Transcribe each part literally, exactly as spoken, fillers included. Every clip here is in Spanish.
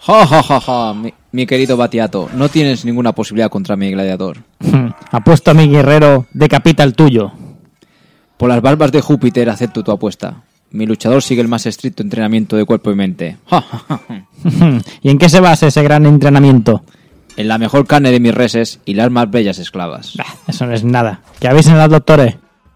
Ja, ja, ja, ja, mi, mi querido Batiato, no tienes ninguna posibilidad contra mi gladiador. Apuesto a mi guerrero, decapita el tuyo. Por las barbas de Júpiter acepto tu apuesta. Mi luchador sigue el más estricto entrenamiento de cuerpo y mente. Ja, ja, ja. ¿Y en qué se basa ese gran entrenamiento? En la mejor carne de mis reses y las más bellas esclavas. Bah, eso no es nada. Que avisen a los doctores.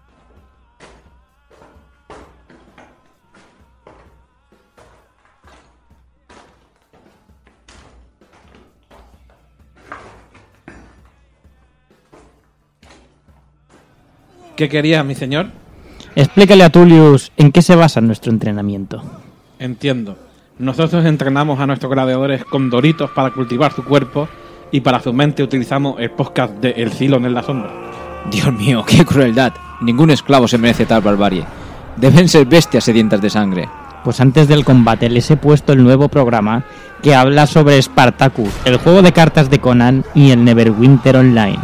¿Qué quería, mi señor? Explícale a Tullius en qué se basa nuestro entrenamiento. Entiendo. Nosotros entrenamos a nuestros gladiadores con doritos para cultivar su cuerpo y para su mente utilizamos el podcast de El Cylon en la sombra. Dios mío, qué crueldad. Ningún esclavo se merece tal barbarie. Deben ser bestias sedientas de sangre. Pues antes del combate les he puesto el nuevo programa que habla sobre Spartacus, el juego de cartas de Conan y el Neverwinter Online.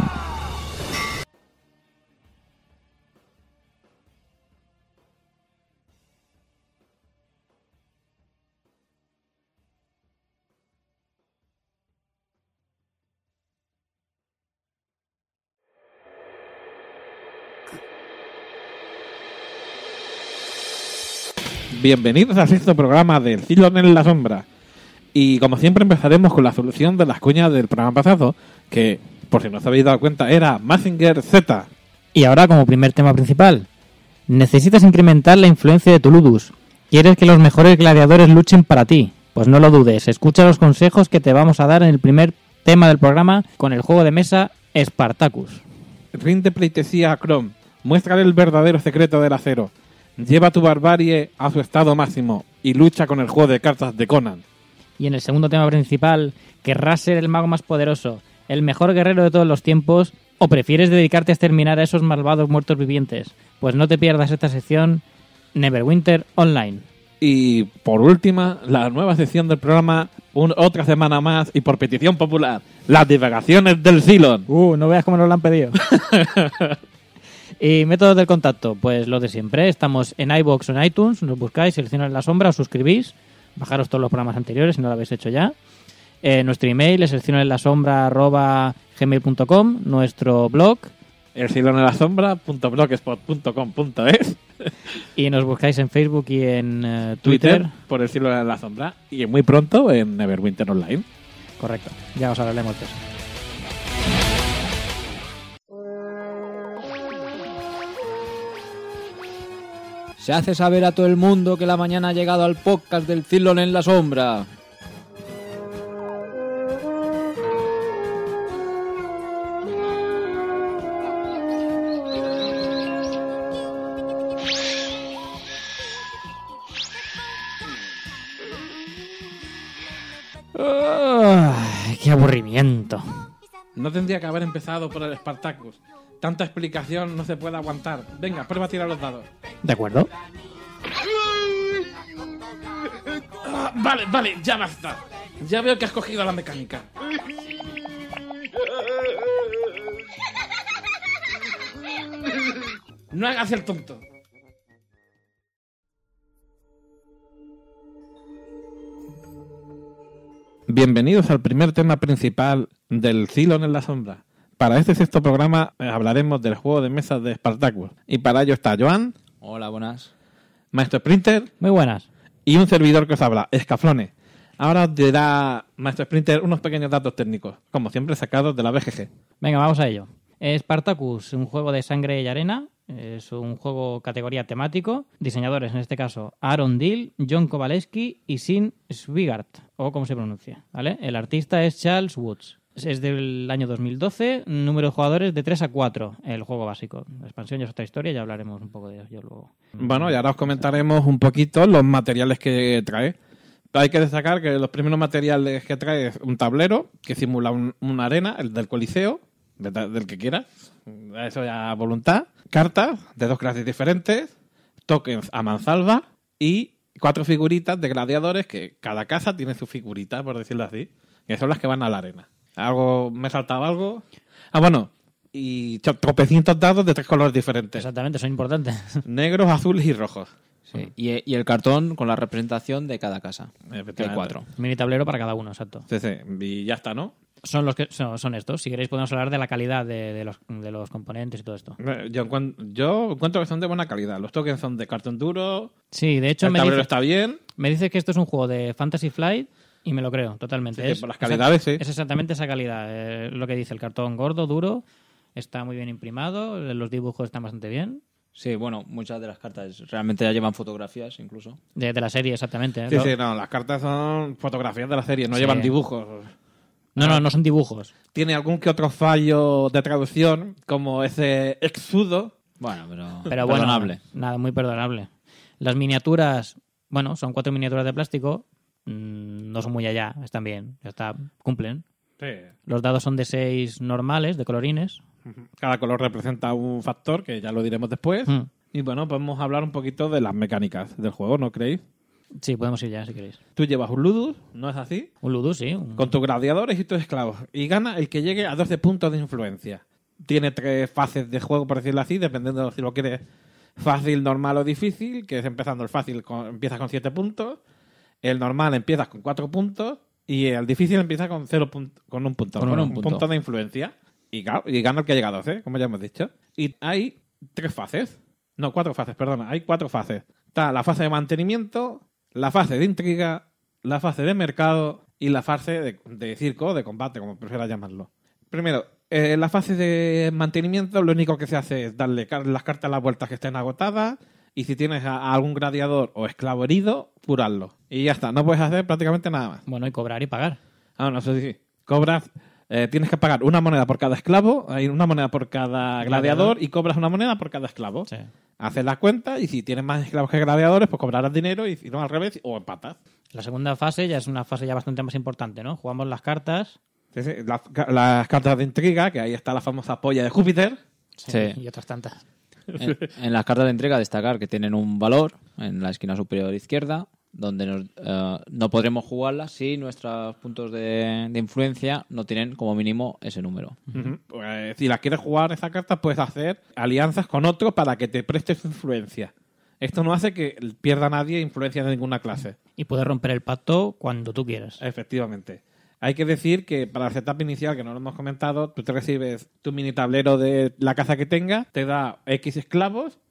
Bienvenidos al sexto programa del Cylon en la sombra. Y como siempre empezaremos con la solución de las cuñas del programa pasado, que, por si no os habéis dado cuenta, era Mazinger Z. Y ahora como primer tema principal. Necesitas incrementar la influencia de tu ludus. ¿Quieres que los mejores gladiadores luchen para ti? Pues no lo dudes, escucha los consejos que te vamos a dar en el primer tema del programa con el juego de mesa Spartacus. Rinde pleitesía a Chrome. Muéstrale el verdadero secreto del acero. Lleva tu barbarie a su estado máximo y lucha con el juego de cartas de Conan. Y en el segundo tema principal, ¿querrás ser el mago más poderoso, el mejor guerrero de todos los tiempos, o prefieres dedicarte a exterminar a esos malvados muertos vivientes? Pues no te pierdas esta sección Neverwinter Online. Y por última, la nueva sección del programa, un, otra semana más y por petición popular, las divagaciones del Cylon. Uh, no veas cómo nos lo han pedido. Y métodos del contacto, pues lo de siempre. Estamos en iVoox o en iTunes, nos buscáis, seleccionáis la sombra, os suscribís, bajaros todos los programas anteriores si no lo habéis hecho ya. Eh, nuestro email es seleccionenlasombra arroba gmail punto com, nuestro blog el cylon en la sombra punto blogspot punto com punto es y nos buscáis en Facebook y en uh, Twitter. Twitter por El Cylon en la sombra y muy pronto en Neverwinter Online. Correcto, ya os hablaremos de eso. Se hace saber a todo el mundo que la mañana ha llegado al podcast del Cylon en la sombra. Oh, ¡qué aburrimiento! No tendría que haber empezado por el Spartacus. Tanta explicación no se puede aguantar. Venga, prueba a tirar los dados. ¿De acuerdo? Ah, vale, vale, ya basta. Ya veo que has cogido la mecánica. No hagas el tonto. Bienvenidos al primer tema principal del Cylon en la sombra. Para este sexto programa eh, hablaremos del juego de mesa de Spartacus. Y para ello está Joan. Hola, buenas. Maestro Sprinter. Muy buenas. Y un servidor que os habla, Escaflone. Ahora os dirá Maestro Sprinter unos pequeños datos técnicos, como siempre sacados de la B G G. Venga, vamos a ello. Spartacus, un juego de sangre y arena. Es un juego categoría temático. Diseñadores, en este caso, Aaron Dill, John Kowaleski y Sin Swigart, o como se pronuncia, ¿vale? El artista es Charles Woods. Es del año dos mil doce, número de jugadores de tres a cuatro, el juego básico. La expansión ya es otra historia, ya hablaremos un poco de ello luego. Bueno, y ahora os comentaremos un poquito los materiales que trae. Hay que destacar que los primeros materiales que trae es un tablero que simula un, una arena, el del Coliseo, de, del que quieras, eso ya a voluntad. Cartas de dos clases diferentes, tokens a mansalva y cuatro figuritas de gladiadores que cada casa tiene su figurita, por decirlo así, que son las que van a la arena. Algo, me he saltado algo. Ah, bueno, y tropecientos dados de tres colores diferentes. Exactamente, son importantes. Negros, azules y rojos. Sí. Y, y el cartón con la representación de cada casa. Que hay Efectivamente. cuatro. Mini tablero para cada uno, exacto. Sí, sí. Y ya está, ¿no? Son los que son, son estos. Si queréis podemos hablar de la calidad de, de los, de los componentes y todo esto. Eh, Yo, encuent- yo encuentro que son de buena calidad. Los tokens son de cartón duro, Sí, de hecho el me tablero dice, está bien. me dice que esto es un juego de Fantasy Flight y me lo creo totalmente. Sí, sí, es, por las calidades, sí. Es exactamente esa calidad. eh, lo que dice el cartón gordo, duro, está muy bien imprimado, los dibujos están bastante bien. Sí, bueno, muchas de las cartas realmente ya llevan fotografías incluso. De, de la serie, exactamente. ¿eh? Sí, Lo- sí, no, las cartas son fotografías de la serie, no Sí. llevan dibujos. No, no, no son dibujos. Tiene algún que otro fallo de traducción, como ese exudo. Bueno, pero, Pero bueno, perdonable. nada, muy perdonable. Las miniaturas, bueno, son cuatro miniaturas de plástico, mm, no son muy allá, están bien, ya está, cumplen. Sí. Los dados son de seis normales, de colorines. Cada color representa un factor, que ya lo diremos después. Mm. Y bueno, podemos hablar un poquito de las mecánicas del juego, ¿no creéis? Sí, podemos ir ya, si queréis. Tú llevas un ludus, ¿no es así? Un ludus, sí. un- Con tus gladiadores y tus esclavos. Y gana el que llegue a doce puntos de influencia. Tiene tres fases de juego, por decirlo así, dependiendo de si lo quieres fácil, normal o difícil, que es empezando el fácil, con, empieza con siete puntos. El normal empiezas con cuatro puntos. Y el difícil empieza con cero punt- con un punto. Con Con un un punto. punto de influencia. Y, claro, y gana el que llega a doce, como ya hemos dicho. Y hay tres fases. No, cuatro fases, perdona. Hay cuatro fases. Está la fase de mantenimiento, la fase de intriga, la fase de mercado y la fase de, de circo, de combate, como prefieras llamarlo. Primero, eh, la fase de mantenimiento, lo único que se hace es darle car- las cartas a las vueltas que estén agotadas. Y si tienes a, a algún gladiador o esclavo herido, curarlo. Y ya está, no puedes hacer prácticamente nada más. Bueno, y cobrar y pagar. Ah, no, eso sí. Cobras, eh, tienes que pagar una moneda por cada esclavo, hay una moneda por cada gladiador, Gladiador. y cobras una moneda por cada esclavo. Sí. Haces la cuenta y si tienes más esclavos que gladiadores, pues cobrarás dinero y si no al revés, o empatas. La segunda fase ya es una fase ya bastante más importante, ¿no? Jugamos las cartas Sí, sí, Las, las cartas de intriga, que ahí está la famosa polla de Júpiter. Sí. y otras tantas. En, en las cartas de entrega destacar que tienen un valor en la esquina superior izquierda, donde nos, eh, no podremos jugarlas si nuestros puntos de, de influencia no tienen como mínimo ese número. Ujú. Pues, si la quieres jugar esa carta, puedes hacer alianzas con otros para que te preste su influencia. Esto no hace que pierda nadie influencia de ninguna clase. Y puedes romper el pacto cuando tú quieras. Efectivamente. Hay que decir que para el setup inicial, que no lo hemos comentado, tú te recibes tu mini tablero de la caza que tenga, te da X esclavos,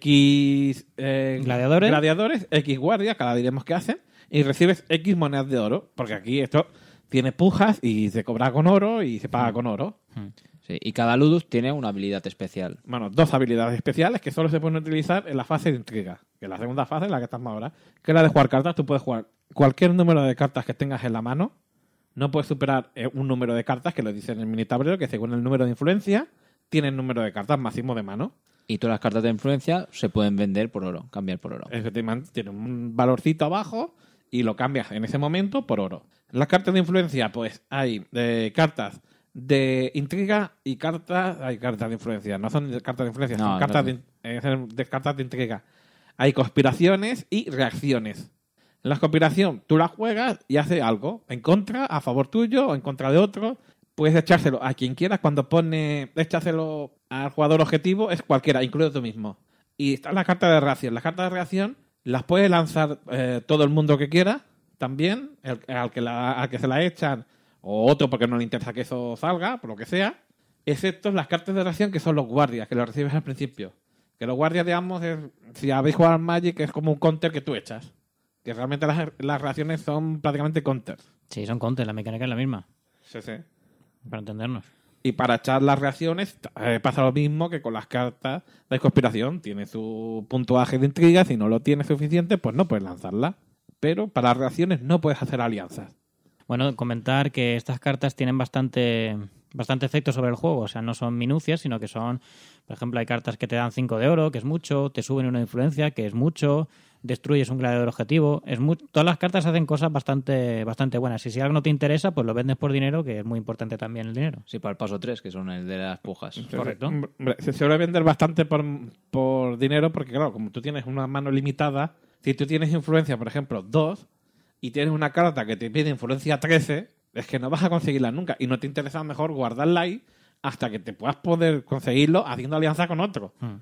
X eh, Gladiadores. gladiadores, X guardias, que ahora diremos qué hacen, y recibes X monedas de oro, porque aquí esto tiene pujas y se cobra con oro y se paga con oro. Sí, y cada ludus tiene una habilidad especial. Bueno, dos habilidades especiales que solo se pueden utilizar en la fase de intriga, que es la segunda fase en la que estamos ahora, que es la de jugar cartas. Tú puedes jugar cualquier número de cartas que tengas en la mano. No puedes superar eh, un número de cartas que lo dice en el mini tablero, que según el número de influencia, tiene el número de cartas máximo de mano. Y todas las cartas de influencia se pueden vender por oro, cambiar por oro. Efectivamente, tiene un valorcito abajo y lo cambias en ese momento por oro. Las cartas de influencia, pues hay eh, cartas de intriga y cartas... Hay cartas de influencia, no son de cartas de influencia, No, son cartas, no. de, eh, son de cartas de intriga. Hay conspiraciones y reacciones. En la conspiración, tú la juegas y hace algo. En contra, a favor tuyo o en contra de otro. Puedes echárselo a quien quieras. Cuando pone échaselo al jugador objetivo, es cualquiera, incluido tú mismo. Y está la carta de reacción. Las cartas de reacción las puede lanzar eh, todo el mundo que quiera, también, el, al, que la, al que se la echan, o otro porque no le interesa que eso salga, por lo que sea, excepto las cartas de reacción que son los guardias, que los recibes al principio. Que los guardias, digamos, es, si habéis jugado al Magic, es como un counter que tú echas. Que realmente las, las reacciones son prácticamente counters. Sí, son contes, la mecánica es la misma, Sí, sí. para entendernos. Y para echar las reacciones eh, pasa lo mismo que con las cartas de conspiración. Tiene su puntuaje de intriga. Si no lo tienes suficiente, pues no puedes lanzarla. Pero para las reacciones no puedes hacer alianzas. Bueno, comentar que estas cartas tienen bastante, bastante efecto sobre el juego. O sea, no son minucias, sino que son, por ejemplo, hay cartas que te dan cinco de oro, que es mucho, te suben una influencia, que es mucho, destruyes un gladiador objetivo. Es mu- Todas las cartas hacen cosas bastante, bastante buenas. Y si algo no te interesa, pues lo vendes por dinero, que es muy importante también el dinero. Sí, para el paso tres, que son el de las pujas. Correcto. Hombre, se suele vender bastante por, por dinero porque, claro, como tú tienes una mano limitada, si tú tienes influencia, por ejemplo, dos, y tienes una carta que te pide influencia trece, es que no vas a conseguirla nunca. Y no te interesa mejor guardarla ahí hasta que te puedas poder conseguirlo haciendo alianza con otro. Hmm.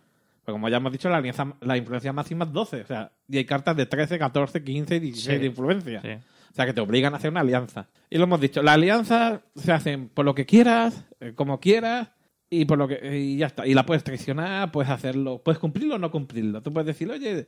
Pues como ya hemos dicho, la alianza, la influencia máxima es doce. O sea, y hay cartas de trece, catorce, quince y dieciséis Sí. de influencia. Sí. O sea, que te obligan a hacer una alianza. Y lo hemos dicho, las alianzas se hacen por lo que quieras, eh, como quieras, y por lo que y ya está. Y la puedes traicionar, puedes hacerlo, puedes cumplirlo o no cumplirlo. Tú puedes decir, oye,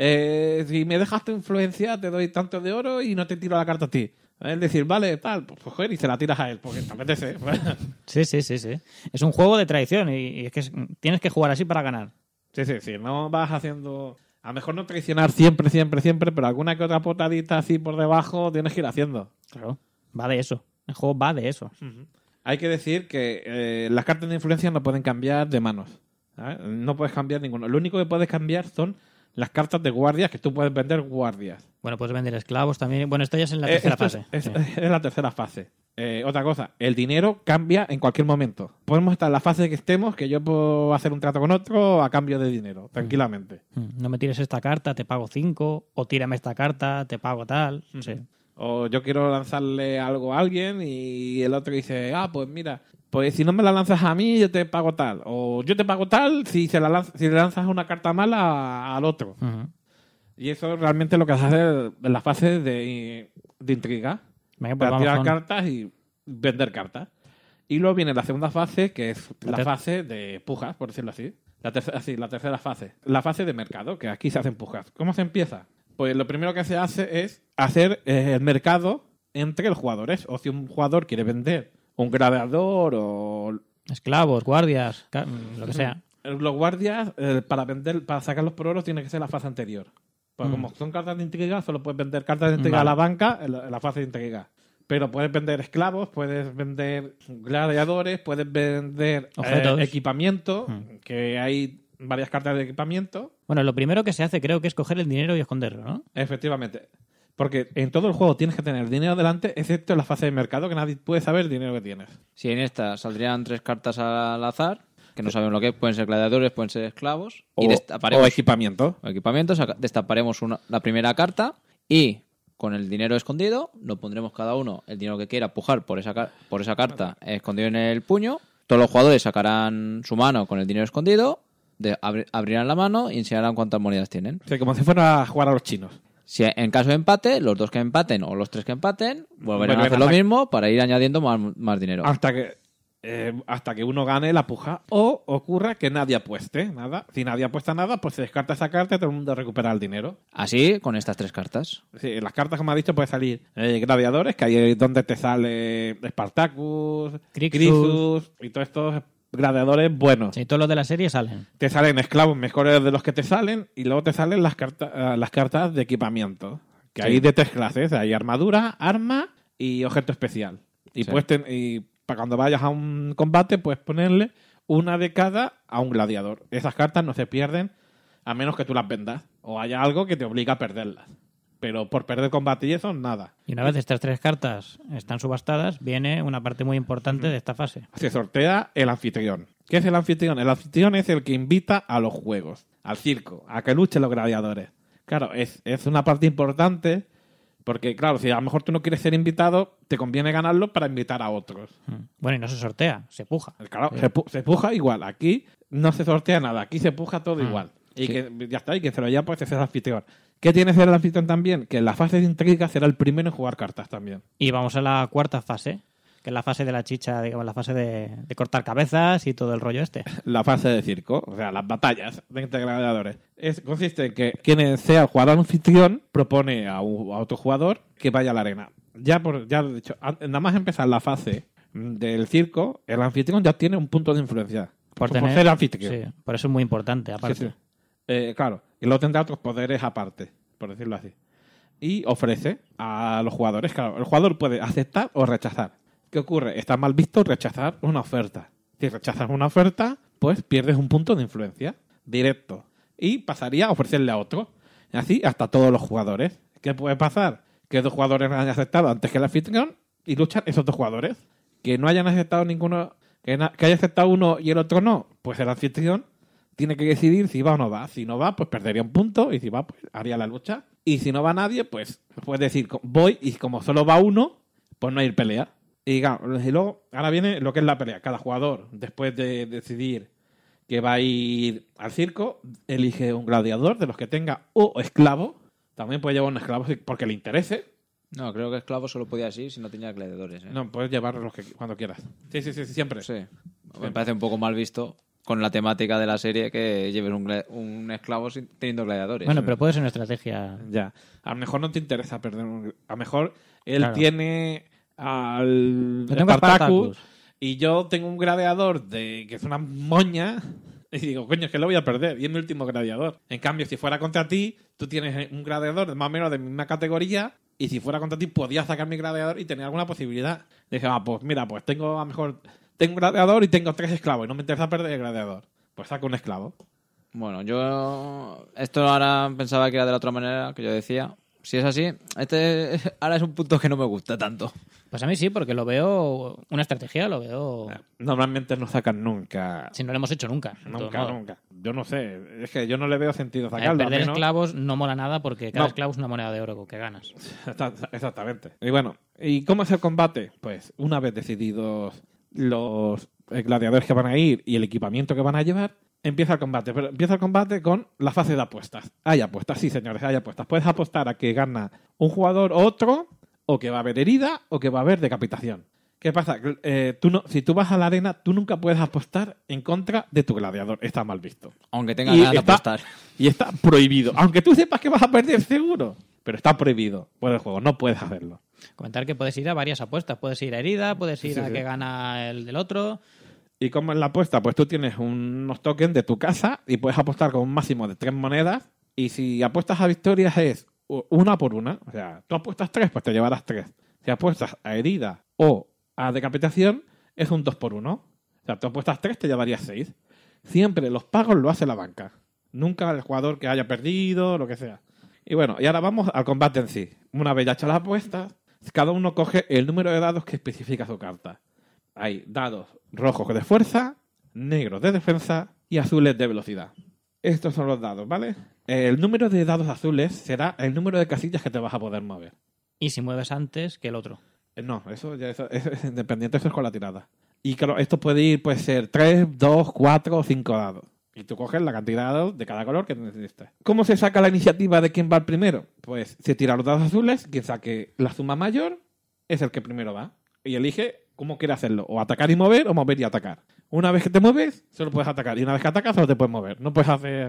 eh, si me dejas tu influencia, te doy tanto de oro y no te tiro la carta a ti. Es decir, vale, tal, pues joder, y se la tiras a él, porque te apetece. Sí, sí, sí, sí. Es un juego de traición y, y es que es- tienes que jugar así para ganar. Sí, sí, sí. No vas haciendo... A lo mejor no traicionar siempre, siempre, siempre, pero alguna que otra potadita así por debajo tienes que ir haciendo. Claro. Va de eso. El juego va de eso. Hay que decir que eh, las cartas de influencia no pueden cambiar de manos. ¿Sabes? No puedes cambiar ninguno. Lo único que puedes cambiar son las cartas de guardias, que tú puedes vender guardias. Bueno, puedes vender esclavos también. Bueno, esto ya es en la Eh, tercera esto es- fase. Es, Sí. es la tercera fase. Eh, otra cosa, el dinero cambia en cualquier momento. Podemos estar en la fase que estemos, que yo puedo hacer un trato con otro a cambio de dinero, tranquilamente. Mm, No me tires esta carta, te pago cinco. O tírame esta carta, te pago tal. Sí. O yo quiero lanzarle algo a alguien y el otro dice, ah, pues mira, pues si no me la lanzas a mí, yo te pago tal. O yo te pago tal si, se la lanz- si le lanzas una carta mala a- al otro. Ujú. Y eso realmente es lo que se hace en la fase de, de intriga. Venga, pues Para vamos tirar con- cartas y vender cartas. Y luego viene la segunda fase, que es La la ter- fase de pujas, por decirlo así. La tercera, sí, la tercera fase. La fase de mercado, que aquí se hacen pujas. ¿Cómo se empieza? Pues lo primero que se hace es hacer eh, el mercado entre los jugadores. O si un jugador quiere vender un gladiador o Esclavos, guardias, ca- lo que sea. los guardias, eh, para vender, para sacarlos por oro, tiene que ser la fase anterior. Pues Mm. como son cartas de intriga, solo puedes vender cartas de intriga Vale. a la banca en la, en la fase de intriga. Pero puedes vender esclavos, puedes vender gladiadores, puedes vender eh, Objetos. equipamiento, Mm. que hay varias cartas de equipamiento. Bueno, lo primero que se hace creo que es coger el dinero y esconderlo, ¿no? Efectivamente. Porque en todo el juego tienes que tener dinero delante, excepto en la fase de mercado, que nadie puede saber el dinero que tienes. Si en esta saldrían tres cartas al azar, que no sabemos lo que es, pueden ser gladiadores, pueden ser esclavos, y O, destaparemos o equipamiento. o equipamientos, saca- destaparemos una- la primera carta y con el dinero escondido lo pondremos cada uno el dinero que quiera pujar por esa, car- por esa carta escondido en el puño. Todos los jugadores sacarán su mano con el dinero escondido, de- abri- abrirán la mano y enseñarán cuántas monedas tienen. O sea, como si fuera a jugar a los chinos. Si en caso de empate, los dos que empaten o los tres que empaten volverán Vuelven a hacer a lo sac- mismo para ir añadiendo más, más dinero. Hasta que eh, hasta que uno gane la puja o ocurra que nadie apueste nada. Si nadie apuesta nada, pues se descarta esa carta y todo el mundo recupera el dinero. Así con estas tres cartas. Sí, en las cartas, como ha dicho, puede salir eh, gladiadores, que ahí es donde te sale Spartacus, Crixus. Crixus y todos estos gladiadores buenos. Sí, todos los de la serie salen. Te salen esclavos mejores de los que te salen y luego te salen las, cartas eh, las cartas de equipamiento. Que Sí. hay de tres clases. Hay armadura, arma y objeto especial. Y, Sí. puedes ten- y para cuando vayas a un combate puedes ponerle una de cada a un gladiador. Esas cartas no se pierden a menos que tú las vendas o haya algo que te obliga a perderlas. Pero por perder combate y eso, nada. Y una vez estas tres cartas están subastadas, viene una parte muy importante de esta fase. Se sortea el anfitrión. ¿Qué es el anfitrión? El anfitrión es el que invita a los juegos, al circo, a que luchen los gladiadores. Claro, es, es una parte importante porque, claro, si a lo mejor tú no quieres ser invitado, te conviene ganarlo para invitar a otros. Mm. Bueno, y no se sortea, se puja. Claro, se, pu- se puja igual. Aquí no se sortea nada, aquí se puja todo Ah, igual. Y sí. que ya está, y que se lo lleva pues es el anfitrión. ¿Qué tiene que ser el anfitrión también? Que en la fase de intriga será el primero en jugar cartas también. Y vamos a la cuarta fase, que es la fase de la chicha, digamos, la fase de, de cortar cabezas y todo el rollo este. La fase de circo, o sea, las batallas de entre gladiadores. Es, consiste en que quien sea el jugador anfitrión propone a, un- a otro jugador que vaya a la arena. Ya, por, ya de hecho, an- nada más empezar la fase del circo, el anfitrión ya tiene un punto de influencia. Por, Por tener, ser anfitrión. Sí, por eso es muy importante, aparte. Sí, sí. Eh, claro, y luego tendrá otros poderes aparte, por decirlo así. Y ofrece a los jugadores, claro, el jugador puede aceptar o rechazar. ¿Qué ocurre? Está mal visto rechazar una oferta. Si rechazas una oferta, pues pierdes un punto de influencia directo. Y pasaría a ofrecerle a otro. Y así hasta todos los jugadores. ¿Qué puede pasar? Que dos jugadores hayan aceptado antes que el anfitrión y luchan esos dos jugadores. Que no hayan aceptado ninguno, que, na- que haya aceptado uno y el otro no, pues el anfitrión tiene que decidir si va o no va. Si no va, pues perdería un punto. Y si va, pues haría la lucha. Y si no va nadie, pues puede decir, voy. Y como solo va uno, pues no hay pelea. Y, claro, y luego, ahora viene lo que es la pelea. Cada jugador, después de decidir que va a ir al circo, elige un gladiador de los que tenga o esclavo. También puede llevar un esclavo porque le interese. No, creo que esclavo solo podía ir si no tenía gladiadores. ¿eh? No, puedes llevar los que cuando quieras. Sí, sí, sí, siempre. Sí. Me parece un poco mal visto con la temática de la serie que lleves un, un esclavo sin, teniendo gladiadores. Bueno, pero puede ser una estrategia. Ya. A lo mejor no te interesa perder un... A lo mejor él Claro. tiene al Yo tengo a Spartacus Spartacus. y yo tengo un gladiador de que es una moña y digo, coño, es que lo voy a perder y es mi último gladiador. En cambio, si fuera contra ti, tú tienes un gladiador más o menos de mi misma categoría y si fuera contra ti podías sacar mi gladiador y tener alguna posibilidad. Dije, ah, pues mira, pues tengo a lo mejor tengo un gladiador y tengo tres esclavos y no me interesa perder el gladiador. Pues saco un esclavo. Bueno, yo esto ahora pensaba que era de la otra manera, que yo decía. Si es así, este ahora es un punto que no me gusta tanto. Pues a mí sí, porque lo veo una estrategia, lo veo... Normalmente no sacan nunca. Si no lo hemos hecho nunca. de todos Nunca, modos. nunca. Yo no sé. Es que yo no le veo sentido Eh, sacarlo. a perder menos- esclavos no mola nada porque cada No. esclavo es una moneda de oro que ganas. Exactamente. Y bueno, ¿y cómo es el combate? Pues una vez decididos los gladiadores que van a ir y el equipamiento que van a llevar, empieza el combate. Pero empieza el combate con la fase de apuestas. Hay apuestas, sí, señores, hay apuestas. Puedes apostar a que gana un jugador o otro, o que va a haber herida, o que va a haber decapitación. ¿Qué pasa? Eh, tú no, si tú vas a la arena, tú nunca puedes apostar en contra de tu gladiador. Está mal visto. Aunque tenga Y ganas de está- apostar. Y está prohibido. Aunque tú sepas que vas a perder seguro. Pero está prohibido por el juego. No puedes hacerlo. Comentar que puedes ir a varias apuestas. Puedes ir a herida, puedes ir Sí, a sí. que gana el del otro. ¿Y cómo es la apuesta? Pues tú tienes unos tokens de tu casa y puedes apostar con un máximo de tres monedas. Y si apuestas a victorias es una por una. O sea, tú apuestas tres, pues te llevarás tres. Si apuestas a herida o a decapitación, es un dos por uno. O sea, tú apuestas tres, te llevarías seis. Siempre los pagos lo hace la banca. Nunca el jugador que haya perdido, lo que sea. Y bueno, y ahora vamos al combate en sí. Una vez ya hecho las apuestas, cada uno coge el número de dados que especifica su carta. Hay dados rojos de fuerza, negros de defensa y azules de velocidad. Estos son los dados, ¿vale? El número de dados azules será el número de casillas que te vas a poder mover. Y si mueves antes que el otro. Eh, No, eso ya eso, eso es independiente, eso es con la tirada. Y claro, esto puede ir, puede ser tres, dos, cuatro o cinco dados. Y tú coges la cantidad de dados de cada color que necesites. ¿Cómo se saca la iniciativa de quién va el primero? Pues se tira los dados azules, quien saque la suma mayor es el que primero va. Y elige cómo quiere hacerlo. O atacar y mover, o mover y atacar. Una vez que te mueves, solo puedes atacar. Y una vez que atacas, solo te puedes mover. No puedes hacer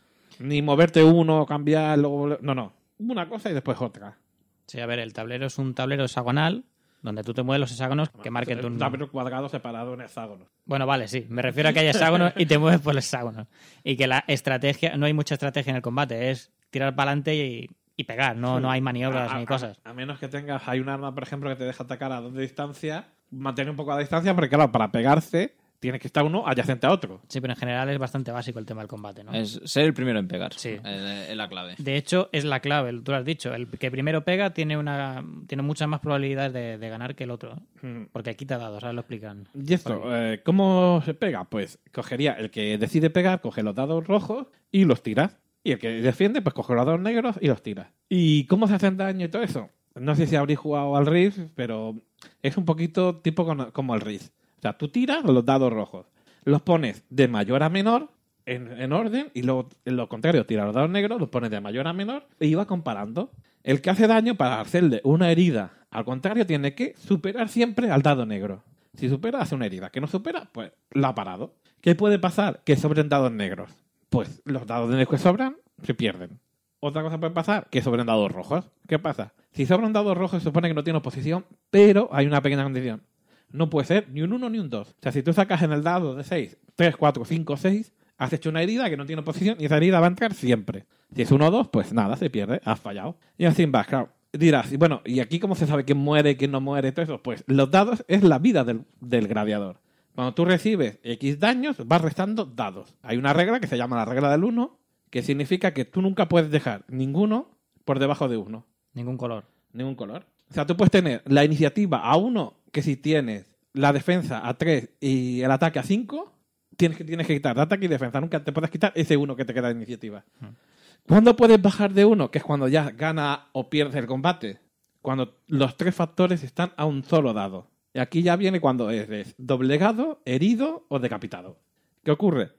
ni moverte uno, cambiar, luego... volver- No, no. Una cosa y después otra. Sí, a ver, el tablero es un tablero hexagonal donde tú te mueves los hexágonos que marquen tu... Un tablero cuadrado separado en hexágonos. Bueno, vale, sí. Me refiero a que hay hexágonos y te mueves por el hexágono. Y que la estrategia... No hay mucha estrategia en el combate. Es tirar para adelante y, y pegar. No, no hay maniobras A- ni a- cosas. A, menos que tengas, hay un arma, por ejemplo, que te deja atacar a dos de distancia, mantener un poco a distancia, porque claro, para pegarse tienes que estar uno adyacente a otro. Sí, pero en general es bastante básico el tema del combate, ¿no? Es ser el primero en pegar. Sí. Es, es la clave. De hecho, es la clave, tú lo has dicho. El que primero pega tiene una tiene muchas más probabilidades de, de ganar que el otro. Mm. Porque quita dados, ahora lo explican. Y esto, eh, ¿cómo se pega? Pues cogería el que decide pegar, coge los dados rojos y los tiras. Y el que defiende, pues coge los dados negros y los tira. ¿Y cómo se hacen daño y todo eso? No sé si habréis jugado al Rift, pero es un poquito tipo con- como el Rift. O sea, tú tiras los dados rojos, los pones de mayor a menor en, en orden y luego, en lo contrario, tiras los dados negros, los pones de mayor a menor y va comparando. El que hace daño, para hacerle una herida, al contrario, tiene que superar siempre al dado negro. Si supera, hace una herida. Que no supera, pues la ha parado. ¿Qué puede pasar? Que sobren dados negros. Pues los dados negros que sobran se pierden. Otra cosa puede pasar, que sobren dados rojos. ¿Qué pasa? Si sobran dados rojos, se supone que no tiene oposición, pero hay una pequeña condición. No puede ser ni un uno ni un dos. O sea, si tú sacas en el dado de seis, tres, cuatro, cinco, seis, has hecho una herida que no tiene oposición y esa herida va a entrar siempre. Si es uno o dos, pues nada, se pierde, has fallado. Y así vas, claro. Dirás, y bueno, ¿y aquí cómo se sabe quién muere, quién no muere y todo eso? Pues los dados es la vida del, del gladiador. Cuando tú recibes X daños, vas restando dados. Hay una regla que se llama la regla del uno, que significa que tú nunca puedes dejar ninguno por debajo de uno. Ningún color. Ningún color. O sea, tú puedes tener la iniciativa a uno, que si tienes la defensa a tres y el ataque a cinco, tienes que, tienes que quitar de ataque y defensa. Nunca te puedes quitar ese uno que te queda de iniciativa. ¿Cuándo puedes bajar de uno? Que es cuando ya gana o pierde el combate. Cuando los tres factores están a un solo dado. Y aquí ya viene cuando eres doblegado, herido o decapitado. ¿Qué ocurre?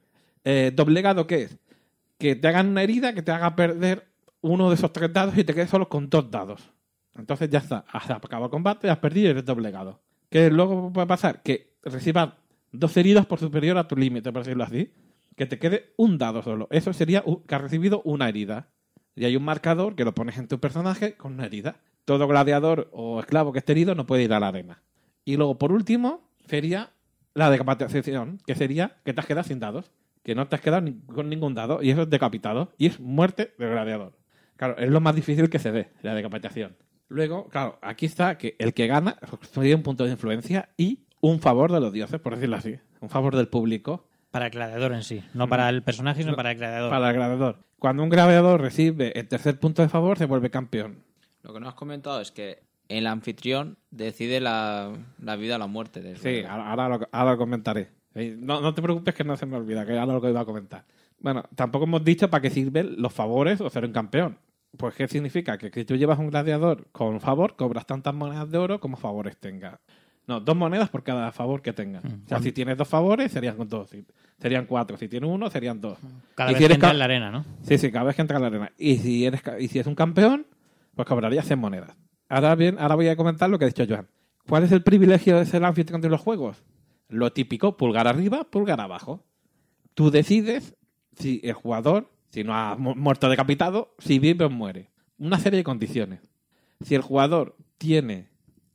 Eh, ¿Doblegado qué es? Que te hagan una herida que te haga perder uno de esos tres dados y te quedes solo con dos dados. Entonces ya está, has acabado el combate, has perdido y eres doblegado. ¿Qué luego puede pasar? Que recibas dos heridas por superior a tu límite, por decirlo así. Que te quede un dado solo. Eso sería un, que has recibido una herida. Y hay un marcador que lo pones en tu personaje con una herida. Todo gladiador o esclavo que esté herido no puede ir a la arena. Y luego, por último, sería la decapitación, que sería que te has quedado sin dados. Que no te has quedado ni con ningún dado, y eso es decapitado, y es muerte del gladiador. Claro, es lo más difícil que se ve, la decapitación. Luego, claro, aquí está que el que gana sería un punto de influencia y un favor de los dioses, por decirlo así. Un favor del público. Para el gladiador en sí, no para el personaje, sino para el gladiador. Para el gladiador. Cuando un gladiador recibe el tercer punto de favor, se vuelve campeón. Lo que no has comentado es que el anfitrión decide la, la vida o la muerte del Sí, ahora, ahora, lo, ahora lo comentaré. No, no te preocupes que no se me olvida, que ahora lo que iba a comentar. Bueno, tampoco hemos dicho para qué sirven los favores o ser un campeón. Pues ¿qué significa? Que si tú llevas un gladiador con favor, cobras tantas monedas de oro como favores tenga. No, dos monedas por cada favor que tenga. Mm. O sea, si tienes dos favores, serían dos. Serían cuatro. Si tienes uno, serían dos. Cada y vez si que entra ca- en la arena, ¿no? Sí, sí, cada vez que entra en la arena. Y si eres ca- y si es un campeón, pues cobrarías cien monedas. Ahora bien, ahora voy a comentar lo que ha dicho Joan. ¿Cuál es el privilegio de ser anfitrión de los juegos? Lo típico, pulgar arriba, pulgar abajo. Tú decides si el jugador, si no ha mu- muerto decapitado, si vive o muere. Una serie de condiciones. Si el jugador tiene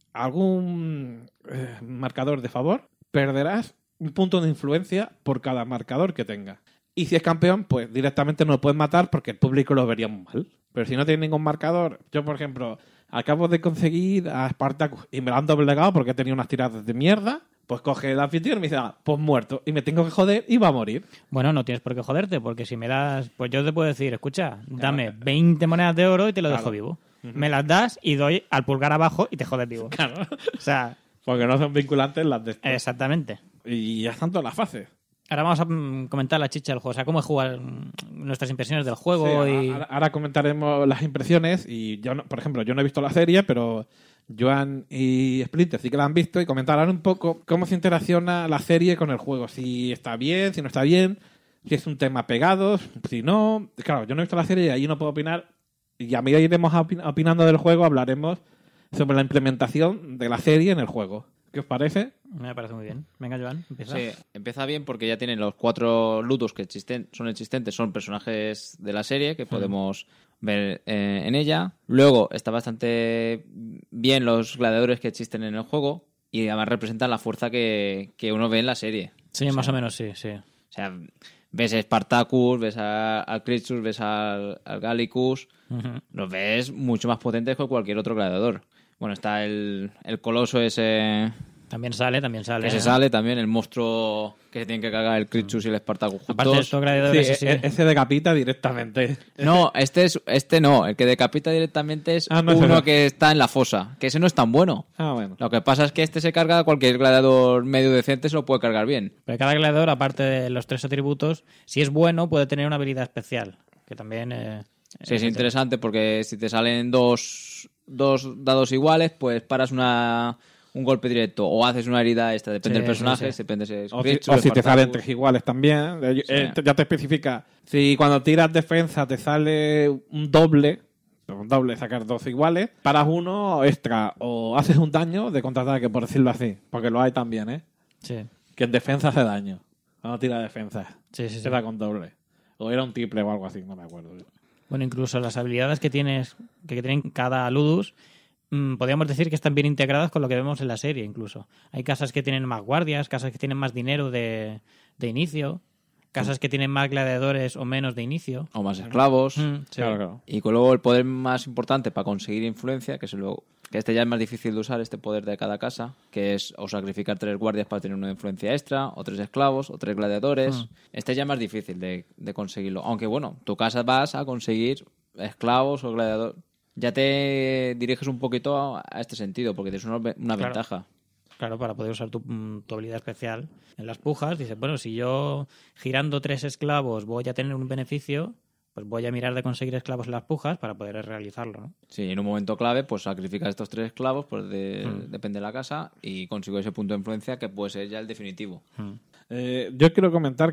algún eh, marcador de favor, perderás un punto de influencia por cada marcador que tenga. Y si es campeón, pues directamente no lo puedes matar porque el público lo vería muy mal. Pero si no tiene ningún marcador, yo por ejemplo, acabo de conseguir a Spartacus y me lo han doblegado porque tenía unas tiradas de mierda, pues coge el anfitrión y me dice, ah, pues muerto, y me tengo que joder y va a morir. Bueno, no tienes por qué joderte, porque si me das, pues yo te puedo decir, escucha, dame veinte monedas de oro y te lo Claro. dejo vivo. Me las das y doy al pulgar abajo y te jodes vivo. Claro. O sea, Porque no son vinculantes las de estos. exactamente. Y ya están todas las fases. Ahora vamos a mm, comentar la chicha del juego, o sea, cómo es jugar mm, nuestras impresiones del juego Sí, y... ahora, ahora comentaremos las impresiones y yo, no- por ejemplo, yo no he visto la serie, pero Joan y Splinter sí que la han visto y comentarán un poco cómo se interacciona la serie con el juego, si está bien, si no está bien, si es un tema pegado, si no. Claro, yo no he visto la serie y ahí no puedo opinar y a medida que iremos opin- opinando del juego hablaremos sobre la implementación de la serie en el juego. ¿Qué os parece? Me parece muy bien. Venga, Joan, empieza. Sí, empieza bien porque ya tienen los cuatro ludos que existen, son existentes, son personajes de la serie que podemos ver eh, en ella. Luego está bastante bien los gladiadores que existen en el juego y además representan la fuerza que, que uno ve en la serie. Sí, más o menos, sí, sí. O sea, ves a Spartacus, ves a- al Crixus, ves al, al Gallicus, Ujú. los ves mucho más potentes que cualquier otro gladiador. Bueno, está el, el coloso ese También sale, también sale. que se ¿eh? sale también, el monstruo que se tiene que cargar el Crixus y el Spartacus juntos. Aparte de estos Sí, gladiadores, sí, sí. e- ese decapita directamente. No, este es este no, el que decapita directamente es Ah, no, ese uno no. que está en la fosa, que ese no es tan bueno. Ah, bueno. Lo que pasa es que este se carga, cualquier gladiador medio decente se lo puede cargar bien. Pero cada gladiador, aparte de los tres atributos, si es bueno, puede tener una habilidad especial. Que también... eh, Sí, es interesante porque si te salen dos, dos dados iguales, pues paras una, un golpe directo o haces una herida extra, depende Sí, del personaje, sí, sí. depende si es O si, Crixus, o si te Spartacus. salen tres iguales también. Eh, eh, Sí. ya te especifica. Si cuando tiras defensa te sale un doble, un doble sacar dos iguales, paras uno extra o haces un daño de contraataque, por decirlo así. Porque lo hay también, ¿eh? Sí, Que en defensa hace daño. Cuando tira defensa. sí, sí. sí. Se da con doble. O era un triple o algo así, no me acuerdo. Bueno, incluso las habilidades que tienes, que tienen cada ludus, mmm, podríamos decir que están bien integradas con lo que vemos en la serie, incluso. Hay casas que tienen más guardias, casas que tienen más dinero de, de inicio, casas que tienen más gladiadores o menos de inicio. O más esclavos. Mm, sí. Claro, claro. Y con luego el poder más importante para conseguir influencia, que es lo, que este ya es más difícil de usar, este poder de cada casa, que es o sacrificar tres guardias para tener una influencia extra, o tres esclavos, o tres gladiadores. Mm. Este ya es más difícil de, de conseguirlo. Aunque bueno, tu casa vas a conseguir esclavos o gladiadores. Ya te diriges un poquito a, a este sentido, porque tienes una, una Claro. ventaja. Claro, para poder usar tu, mm, tu habilidad especial en las pujas, dices, bueno, si yo girando tres esclavos voy a tener un beneficio, pues voy a mirar de conseguir esclavos en las pujas para poder realizarlo, ¿no? Sí, en un momento clave, pues sacrificas estos tres esclavos, pues de- Mm. depende de la casa, y consigo ese punto de influencia que puede ser ya el definitivo. Mm. Eh, yo quiero comentar que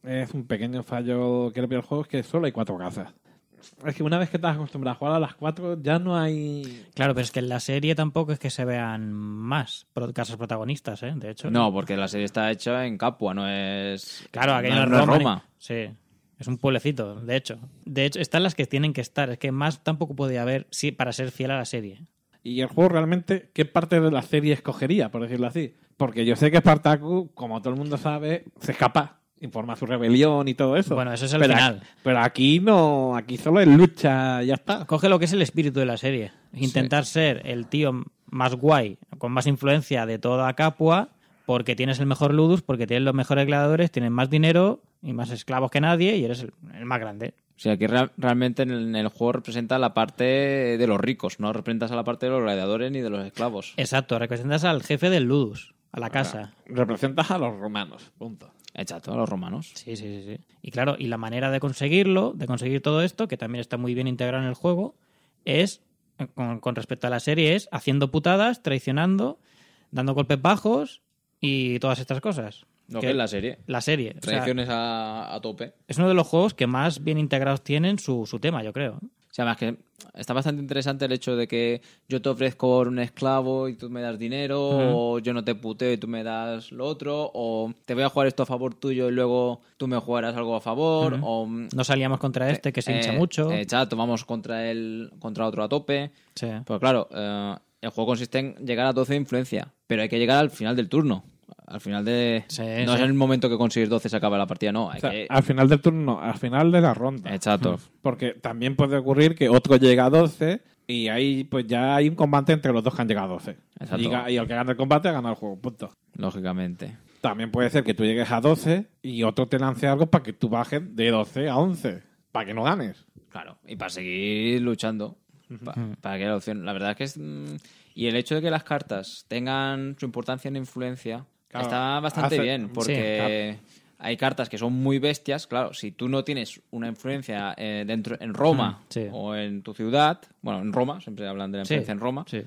es un pequeño fallo que le veo al juego, es que solo hay cuatro casas. Es que una vez que te has acostumbrado a jugar a las cuatro, ya no hay... Claro, pero es que en la serie tampoco es que se vean más pro- casas protagonistas, ¿eh? De hecho. No, porque la serie está hecha en Capua, no es... Claro, aquello no, no no es es Roma. Roma. Sí, es un pueblecito, de hecho. De hecho, están las que tienen que estar. Es que más tampoco podía haber sí, para ser fiel a la serie. Y el juego realmente, ¿qué parte de la serie escogería, por decirlo así? Porque yo sé que Spartacus, como todo el mundo sabe, se escapa, informa su rebelión y todo eso. Bueno, eso es el pero final. Aquí, pero aquí no, aquí solo es lucha, ya está. Coge lo que es el espíritu de la serie. Intentar ser el tío más guay, con más influencia de toda Capua, porque tienes el mejor ludus, porque tienes los mejores gladiadores, tienes más dinero y más esclavos que nadie y eres el, el más grande. O sea, aquí real- realmente en el, en el juego representa la parte de los ricos, no representas a la parte de los gladiadores ni de los esclavos. Exacto, representas al jefe del ludus, a la casa. Representas a los romanos, punto. Exacto, a los romanos. Sí, sí, sí, sí. Y claro, y la manera de conseguirlo, de conseguir todo esto, que también está muy bien integrado en el juego, es, con, con respecto a la serie, es haciendo putadas, traicionando, dando golpes bajos y todas estas cosas. Lo que es la serie. La serie. O sea, Tradiciones a, a tope. es uno de los juegos que más bien integrados tienen su, su tema, yo creo. O sea, más que está bastante interesante el hecho de que yo te ofrezco un esclavo y tú me das dinero, Ujú. o yo no te puteo y tú me das lo otro, o te voy a jugar esto a favor tuyo y luego tú me jugarás algo a favor, Ujú. o... No salíamos contra este que se eh, hincha mucho. eh, Exacto, vamos contra el contra otro a tope. Sí. Pues claro, eh, el juego consiste en llegar a doce de influencia, pero hay que llegar al final del turno. Al final de... Sí, no sí. es en el momento que consigues doce se acaba la partida, no. Hay O sea, que... al final del turno, al final de la ronda. Exacto. Porque también puede ocurrir que otro llega a doce y ahí pues ya hay un combate entre los dos que han llegado a doce. Exacto. Y, ga- y el que gana el combate gana el juego, punto. Lógicamente. También puede ser que tú llegues a doce y otro te lance algo para que tú bajes de doce a once, para que no ganes. Claro, y para seguir luchando. Pa- para que haya opción. La verdad es que es... mm, y el hecho de que las cartas tengan su importancia en influencia Claro, está bastante hace- bien, porque hay cartas que son muy bestias. Claro, si tú no tienes una influencia eh, dentro en Roma Mm, sí. o en tu ciudad, bueno, en Roma, siempre hablan de la Sí, influencia en Roma, sí.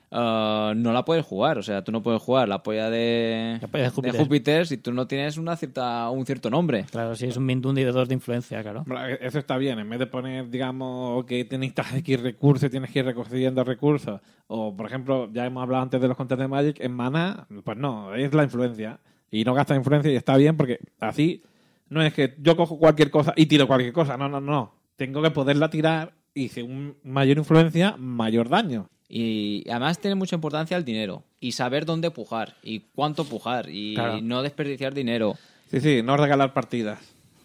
Uh, no la puedes jugar. O sea, tú no puedes jugar la polla de, La polla de Júpiter. Júpiter si tú no tienes una cierta, un cierto nombre. Claro, sí, es un Mindundi de dos de influencia, claro. Eso está bien, en vez de poner, digamos, que necesitas X recursos y tienes que ir recogiendo recursos. O, por ejemplo, ya hemos hablado antes de los contes de Magic, en Mana, pues no, es la influencia. Y no gasta influencia y está bien porque así no es que yo cojo cualquier cosa y tiro cualquier cosa. No, no, no. Tengo que poderla tirar y según mayor influencia, mayor daño. Y además tiene mucha importancia el dinero. Y saber dónde pujar. Y cuánto pujar. Y Claro. no desperdiciar dinero. Sí, sí, no regalar partidas.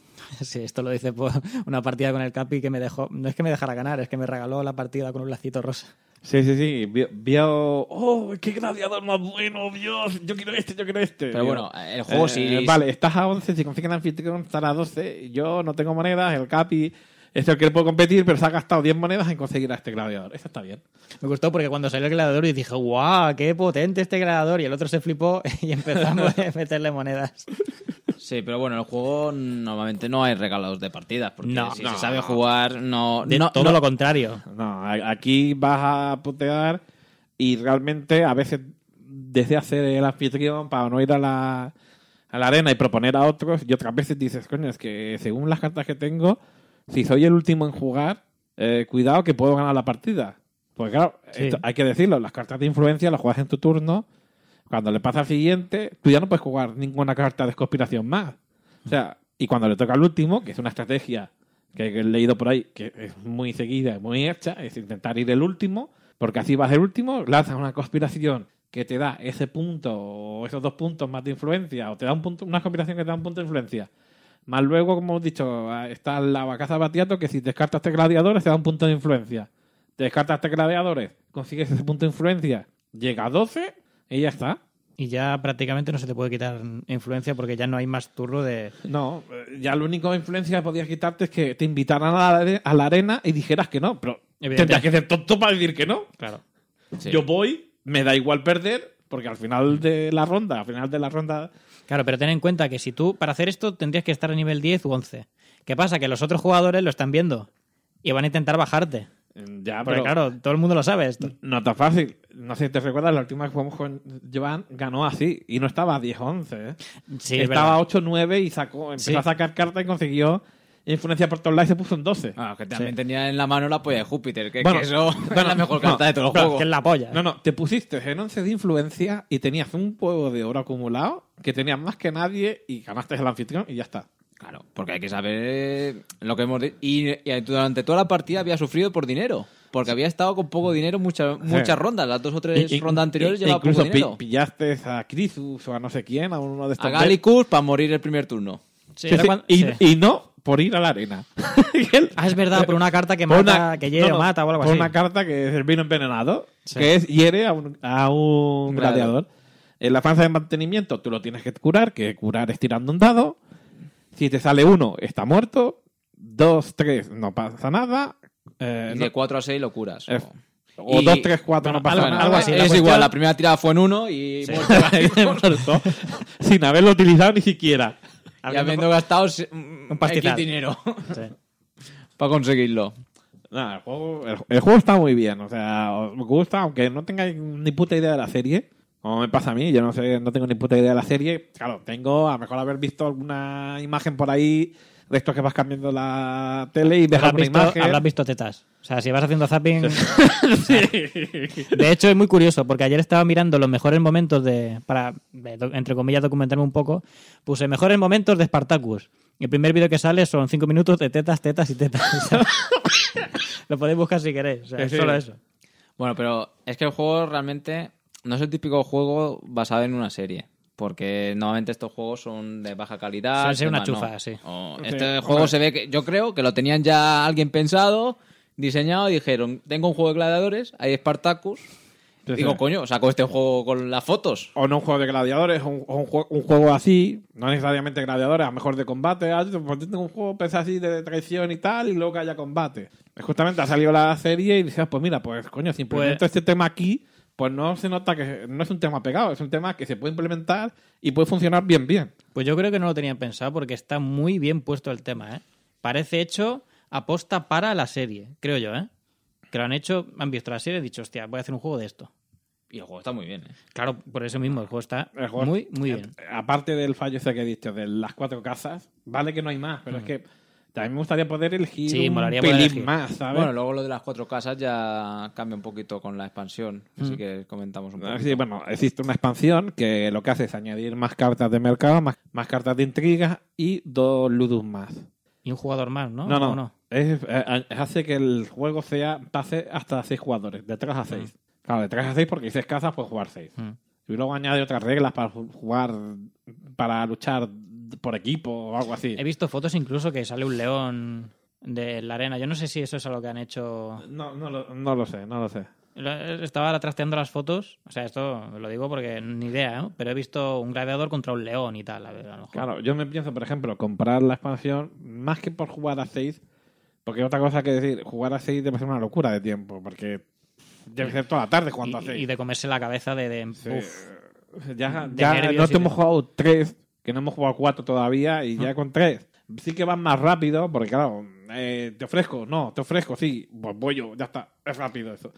Sí, esto lo dice por una partida con el Capi que me dejó... No es que me dejara ganar, es que me regaló la partida con un lacito rosa. Sí, sí, sí. Vio, vio- ¡oh, qué gladiador más bueno! ¡Dios! Yo quiero este, yo quiero este. Pero Vio, bueno, el juego eh, sí... Vale, estás a once, si consigues el anfitrión estará a doce. Yo no tengo monedas, el Capi es el que puedo competir, pero se ha gastado diez monedas en conseguir a este gladiador. Eso está bien. Me gustó porque cuando salió el gladiador y dije, ¡guau! ¡Qué potente este gladiador! Y el otro se flipó y empezamos a meterle monedas. Sí, pero bueno, el juego normalmente no hay regalados de partidas. Porque No, si no, se sabe no. jugar, no... De no, todo no- lo contrario. No, a- aquí vas a putear y realmente a veces deseas ser el anfitrión para no ir a la, a la arena y proponer a otros, y otras veces dices, coño, es que según las cartas que tengo, si soy el último en jugar, eh, cuidado que puedo ganar la partida. Porque claro, Sí. esto hay que decirlo, las cartas de influencia las juegas en tu turno, cuando le pasa al siguiente, tú ya no puedes jugar ninguna carta de conspiración más. O sea, y cuando le toca al último, que es una estrategia que he leído por ahí, que es muy seguida y muy hecha, es intentar ir el último, porque así vas el último, lanzas una conspiración que te da ese punto o esos dos puntos más de influencia, o te da un punto, una conspiración que te da un punto de influencia. Más luego, como hemos dicho, está la vacaza batiato, que si descartas este gladiadores te da un punto de influencia. Te descartas este gladiadores, consigues ese punto de influencia, llega a doce y ya está. Y ya prácticamente no se te puede quitar influencia porque ya no hay más turno de... No, eh, ya la única influencia que podías quitarte es que te invitaran a la, are- a la arena y dijeras que no, pero Evidente. tendrías que ser tonto para decir que no. Claro. Sí. Yo voy, me da igual perder, porque al final de la ronda, al final de la ronda... Claro, pero ten en cuenta que si tú, para hacer esto, tendrías que estar a nivel diez u once. ¿Qué pasa? Que los otros jugadores lo están viendo y van a intentar bajarte. eh, Ya, Porque pero claro, todo el mundo lo sabe esto. no está fácil. no sé si te recuerdas, la última que jugamos con Joan ganó así y no estaba diez once. ¿eh? Sí, es estaba verdad. ocho nueve y sacó, empezó Sí. a sacar cartas y consiguió influencia por todos lados y se puso en doce. Ah, que también tenía en la mano la polla de Júpiter, que, Bueno, que eso bueno, es la mejor no, carta de todos los pero juegos. Que es la polla. No, no, te pusiste en once de influencia y tenías un huevo de oro acumulado que tenías más que nadie y ganaste el anfitrión y ya está. Claro, porque hay que saber lo que hemos dicho. Y, y durante toda la partida había sufrido por dinero. Porque había estado con poco dinero muchas muchas rondas. Las dos o tres Y- y- rondas anteriores y- llevaba poco incluso pi- dinero. pillaste a Crisus o a no sé quién, a uno de estos. A Gallicus para morir el primer turno. Sí, Sí, era sí, cuando- y, sí. y no por ir a la arena. Y él- Ah, es verdad, por una carta que por mata, una- que hiere no, no, o mata o algo por así. una carta que es el vino envenenado, Sí. que es hiere a un, a un Un gladiador. En la fase de mantenimiento tú lo tienes que curar, que curar es tirando un dado. Si te sale uno, está muerto. Dos, tres, no pasa nada. Eh, Y no- de cuatro a seis lo curas. Es- o- o Y- dos, tres, cuatro, no pasa algo- nada. algo así. es la cuestión- igual, la primera tirada fue en uno y Sí. Muerto, sin haberlo utilizado ni siquiera. y habiendo gastado un pastizal. dinero Sí. para conseguirlo. Nada, el juego, el, el juego está muy bien. O sea, os gusta, aunque no tengáis ni puta idea de la serie. Como me pasa a mí, yo no sé, no tengo ni puta idea de la serie. Claro, tengo a lo mejor haber visto alguna imagen por ahí de estos que vas cambiando la tele y ves Habrás alguna visto, imagen. habrás visto tetas. O sea, si vas haciendo zapping... De hecho, es muy curioso, porque ayer estaba mirando los mejores momentos de... Para, de- entre comillas, documentarme un poco. Puse mejores momentos de Spartacus. Y el primer vídeo que sale son cinco minutos de tetas, tetas y tetas. O sea, lo podéis buscar si queréis. O sea, es Sí, solo sí. eso. Bueno, pero es que el juego realmente no es el típico juego basado en una serie. Porque normalmente estos juegos son de baja calidad. Suelen ser una demás, ¿no? chufa, sí. O Sí, este hombre. juego se ve que, yo creo que lo tenían ya alguien pensado, diseñado, y dijeron, tengo un juego de gladiadores, hay Spartacus. Sí, Digo, sí. coño, saco este juego con las fotos. O no un juego de gladiadores, o un, o un juego, un juego así, no necesariamente gladiadores, a lo mejor de combate. ah, Pues yo tengo un juego pues, así de traición y tal, y luego que haya combate. Pues justamente ha salido la serie y dices, pues mira, pues coño, si implemento Pues- este tema aquí, pues no se nota que no es un tema pegado, es un tema que se puede implementar y puede funcionar bien, bien. Pues yo creo que no lo tenían pensado porque está muy bien puesto el tema, ¿eh? Parece hecho aposta para la serie, creo yo, ¿eh? Que lo han hecho, han visto la serie y han dicho, hostia, voy a hacer un juego de esto. Y el juego está muy bien, ¿eh? Claro, por eso mismo, el juego está El juego- muy, muy bien. Eh, Aparte del fallo ese que he dicho, de las cuatro casas, vale que no hay más, pero es que también me gustaría poder elegir Sí, un molaría poder pelín elegir. más, ¿sabes? Bueno, luego lo de las cuatro casas ya cambia un poquito con la expansión. Así que comentamos un poco. Ah, sí, bueno, existe una expansión que lo que hace es añadir más cartas de mercado, más, más cartas de intriga y dos ludus más. Y un jugador más, ¿no? No, no, ¿O no? Es, eh, hace que el juego sea pase hasta seis jugadores, de tres a seis. Claro, de tres a seis porque si seis casas puedes jugar seis. Mm. Y luego añade otras reglas para ju- jugar, para luchar por equipo o algo así. He visto fotos incluso que sale un león de la arena. Yo no sé si eso es a lo que han hecho. No, no, lo, no lo sé, no lo sé. Lo- Estaba ahora trasteando las fotos. O sea, esto lo digo porque ni idea, ¿no? Pero he visto un gladiador contra un león y tal. A ver, a lo mejor. Claro, yo me pienso, por ejemplo, comprar la expansión más que por jugar a seis, porque otra cosa que decir, jugar a seis debe ser una locura de tiempo, porque debe ser toda la tarde jugando a Y, seis. y de comerse la cabeza de. de- Sí. uf. Ya, de ya nervios no y te de- hemos jugado tres, que no hemos jugado cuatro todavía, y ya con tres sí que van más rápido, porque claro, eh, te ofrezco, no, te ofrezco, sí, pues voy yo, ya está, es rápido eso.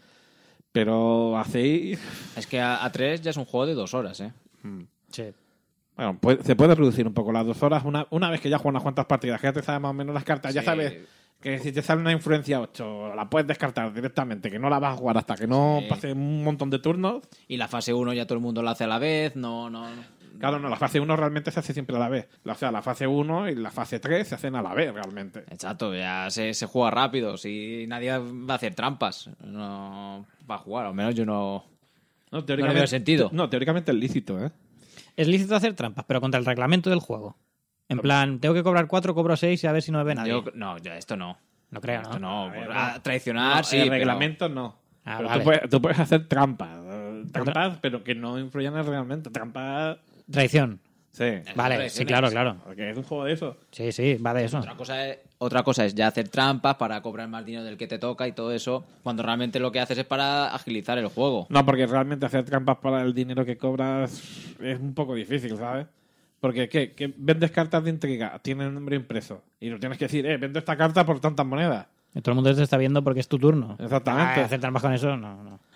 Pero a seis, Es que a, a tres ya es un juego de dos horas, ¿eh? Sí. bueno, puede- se puede reducir un poco las dos horas, una, una vez que ya juegas unas cuantas partidas, que ya te sabes más o menos las cartas, ya Sí. sabes que si te sale una influencia ocho, la puedes descartar directamente, que no la vas a jugar hasta que no Sí. pase un montón de turnos. Y la fase uno ya todo el mundo la hace a la vez. No, no. no. Claro, no, la fase uno realmente se hace siempre a la vez. O sea, la fase uno y la fase tres se hacen a la vez realmente. Exacto, ya se, se juega rápido. Si nadie va a hacer trampas, no va a jugar. Al menos yo no. No, le veo sentido. No, teóricamente es lícito, ¿eh? Es lícito hacer trampas, pero contra el reglamento del juego. En plan, tengo que cobrar cuatro, cobro seis y a ver si no me ve nadie. Yo- no, yo esto no. No creo, Esto ¿no? no. A ver, por- no. a traicionar, No, sí. el pero- reglamento no. Ah, Pero vale. tú, puedes, tú puedes hacer trampas. eh, Trampas, pero que no influyan en el reglamento. Trampas. Traición. Sí. Vale, traiciones. sí, claro, claro. Porque es un juego de eso. Sí, sí, va de eso. Otra cosa, es, otra cosa es ya hacer trampas para cobrar más dinero del que te toca y todo eso, cuando realmente lo que haces es para agilizar el juego. No, porque realmente hacer trampas para el dinero que cobras es un poco difícil, ¿sabes? Porque, ¿qué? ¿Qué vendes cartas de intriga? Tienen el nombre impreso. Y lo tienes que decir, eh, vendo esta carta por tantas monedas. Todo el mundo te está viendo porque es tu turno. Exactamente. Ah, hacer trampas con eso, no, no.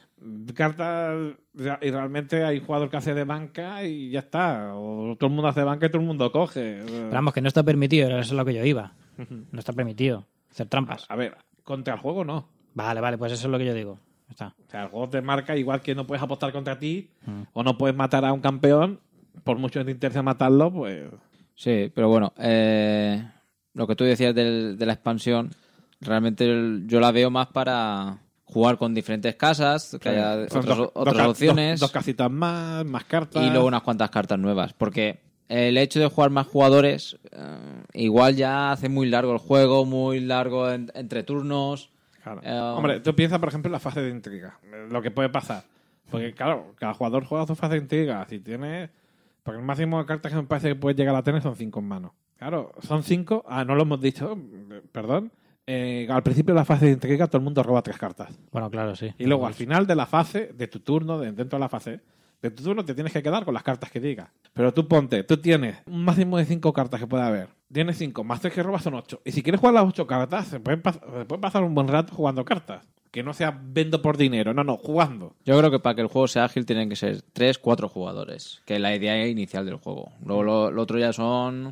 cartas y realmente hay un jugador que hace de banca y ya está. O todo el mundo hace banca y todo el mundo coge. Pero vamos, que no está permitido, eso es lo que yo iba. No está permitido hacer trampas. A ver, contra el juego no. Vale, vale, pues eso es lo que yo digo. Ya está. O sea, el juego te marca igual que no puedes apostar contra ti mm. o no puedes matar a un campeón, por mucho que te interese matarlo, pues... Sí, pero bueno, eh, lo que tú decías del, de la expansión, realmente el, yo la veo más para jugar con diferentes casas, que haya otras, dos, otras dos, opciones. Dos, dos casitas más, más cartas. Y luego unas cuantas cartas nuevas, porque el hecho de jugar más jugadores eh, igual ya hace muy largo el juego, muy largo en, entre turnos... Claro. Eh, Hombre, tú piensas, por ejemplo, en la fase de intriga. Lo que puede pasar. Porque, claro, cada jugador juega su fase de intriga. Si tiene... Porque el máximo de cartas que me parece que puedes llegar a tener son cinco en mano. Claro, son cinco... Ah, no lo hemos dicho. Perdón. Eh, al principio de la fase de intriga todo el mundo roba tres cartas. Bueno, claro, sí. Y luego, al final de la fase, de tu turno, de, dentro de la fase... De tu turno te tienes que quedar con las cartas que digas. Pero tú ponte, tú tienes un máximo de cinco cartas que puede haber. Tienes cinco, más tres que robas son ocho. Y si quieres jugar las ocho cartas, se puede, pas- se puede pasar un buen rato jugando cartas. Que no sea vendo por dinero, no, no, jugando. Yo creo que para que el juego sea ágil tienen que ser tres, cuatro jugadores, que es la idea inicial del juego. Luego lo, lo otro ya son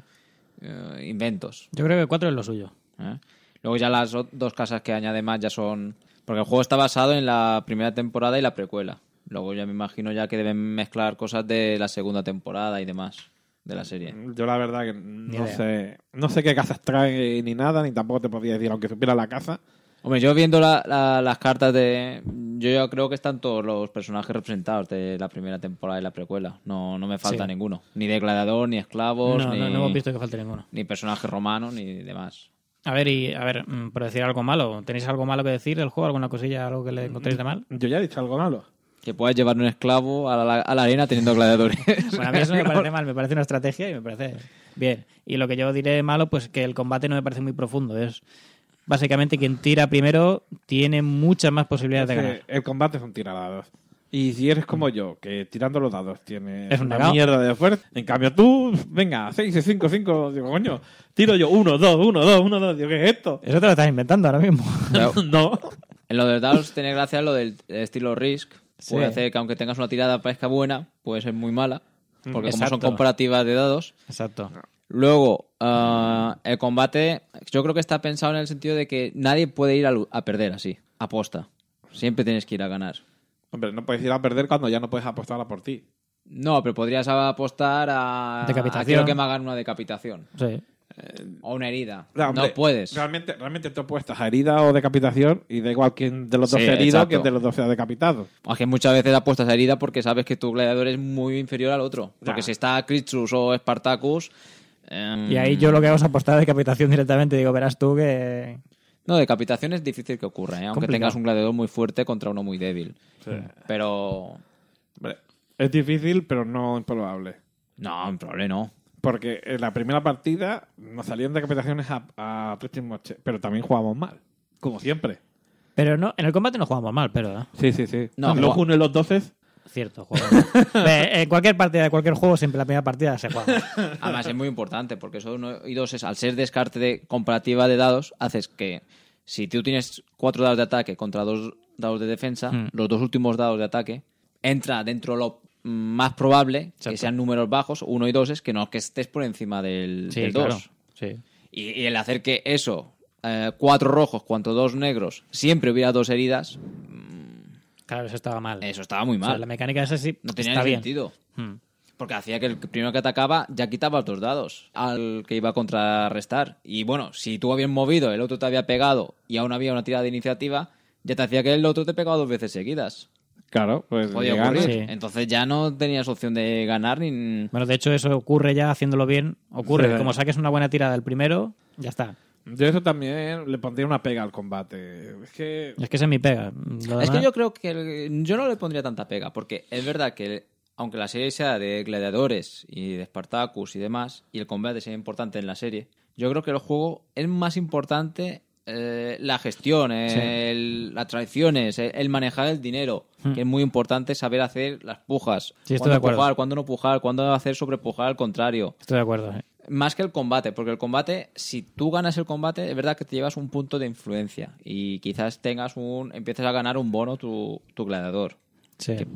eh, inventos. Yo creo que cuatro es lo suyo. ¿eh? Luego ya las o- dos casas que añade más ya son... Porque el juego está basado en la primera temporada y la precuela. Luego ya me imagino ya que deben mezclar cosas de la segunda temporada y demás de la serie. Yo la verdad que no sé no sé qué casas trae ni nada, ni tampoco te podría decir, aunque supiera la casa. Hombre, yo viendo la, la, las cartas de... Yo ya creo que están todos los personajes representados de la primera temporada y la precuela. No, no me falta Sí. ninguno. Ni de gladiador, ni esclavos, No, ni, no, no hemos visto que falte ninguno. ni personaje romano, ni demás. A ver, y a ver, mm, por decir algo malo, ¿tenéis algo malo que decir del juego? ¿Alguna cosilla, algo que le encontréis de mal? Yo ya he dicho algo malo. Que puedas llevar un esclavo a la, a la arena teniendo gladiadores. Bueno, a mí eso me parece mal, me parece una estrategia y me parece bien. Y lo que yo diré malo, pues que el combate no me parece muy profundo. Es básicamente quien tira primero tiene muchas más posibilidades de ganar. El combate son tiradados. Y si eres como yo, que tirando los dados tienes Es un una negado. mierda de fuerza, en cambio tú, venga, seis, cinco, cinco, digo, coño, tiro yo uno, dos, uno, dos, uno, dos, digo, ¿qué es esto? Eso te lo estás inventando ahora mismo. Pero No. en lo de dados tiene gracia lo del estilo Risk. Sí. Puede hacer que aunque tengas una tirada parezca buena, puede ser muy mala. Porque como son Exacto. comparativas de dados. Exacto. Luego, ah, el combate, yo creo que está pensado en el sentido de que nadie puede ir a, lu- a perder así, aposta. Siempre tienes que ir a ganar. Hombre, no puedes ir a perder cuando ya no puedes apostar a por ti. No, pero podrías apostar a... Decapitación. a quiero que me hagan una decapitación. Sí. O una herida. No, hombre, no puedes. Realmente, realmente tú apuestas a herida o decapitación y da igual quién de los dos Sí, sea herido exacto. que de los dos sea decapitado. Aunque muchas veces apuestas a herida porque sabes que tu gladiador es muy inferior al otro. Porque Ya. si está Crixus o Spartacus... em, Y ahí yo lo que hago es apostar a decapitación directamente. Digo, verás tú que... No, decapitación es difícil que ocurra, ¿eh? Aunque Complicado. tengas un gladiador muy fuerte contra uno muy débil. Pero... Hombre, es difícil, pero no improbable. No, improbable no. Porque en la primera partida nos salían decapitaciones a, a Twisting Moche, pero también jugamos mal, como siempre. Pero no, en el combate no jugamos mal, pero... ¿eh? Sí, sí, sí. No, los juega- uno y los doce. Cierto, jugamos mal. Ve, En cualquier partida de cualquier juego, siempre la primera partida se juega mal. Además es muy importante porque eso uno y dos es, al ser descarte de comparativa de dados, haces que si tú tienes cuatro dados de ataque contra dos dados de defensa, Mm. los dos últimos dados de ataque entra dentro lo más probable que Exacto. sean números bajos, uno y dos, es que no que estés por encima del, Sí, del claro. dos. Sí. Y, y el hacer que eso, eh, cuatro rojos cuanto dos negros, siempre hubiera dos heridas, Claro, eso estaba mal. eso estaba muy O sea, mal. la mecánica esa sí No tenía está ni bien. sentido. Hmm. Porque hacía que el primero que atacaba ya quitaba los dos dados al que iba a contrarrestar. Y bueno, si tú habías movido, el otro te había pegado y aún había una tirada de iniciativa, ya te hacía que el otro te pegaba dos veces seguidas. Claro, pues Podía llegar- ocurrir. Sí. Entonces ya no tenías opción de ganar ni... Bueno, de hecho, eso ocurre ya haciendo bien. Ocurre. Sí. Como saques una buena tirada del primero, ya está. Yo eso también le pondría una pega al combate. Es que... Es que esa es mi pega. Lo Es demás- que yo creo que el- yo no le pondría tanta pega, porque es verdad que aunque la serie sea de gladiadores y de Spartacus y demás, y el combate sea importante en la serie, yo creo que el juego es más importante eh, la gestión, el- las tradiciones, el, el manejar el dinero, Hmm. que es muy importante saber hacer las pujas, Sí, estoy de cuándo acuerdo. pujar, cuándo no pujar, cuándo hacer sobrepujar al contrario. Estoy de acuerdo. eh. Más que el combate, porque el combate, si tú ganas el combate, es verdad que te llevas un punto de influencia y quizás tengas un, empieces a ganar un bono tu, tu gladiador. Sí. Que-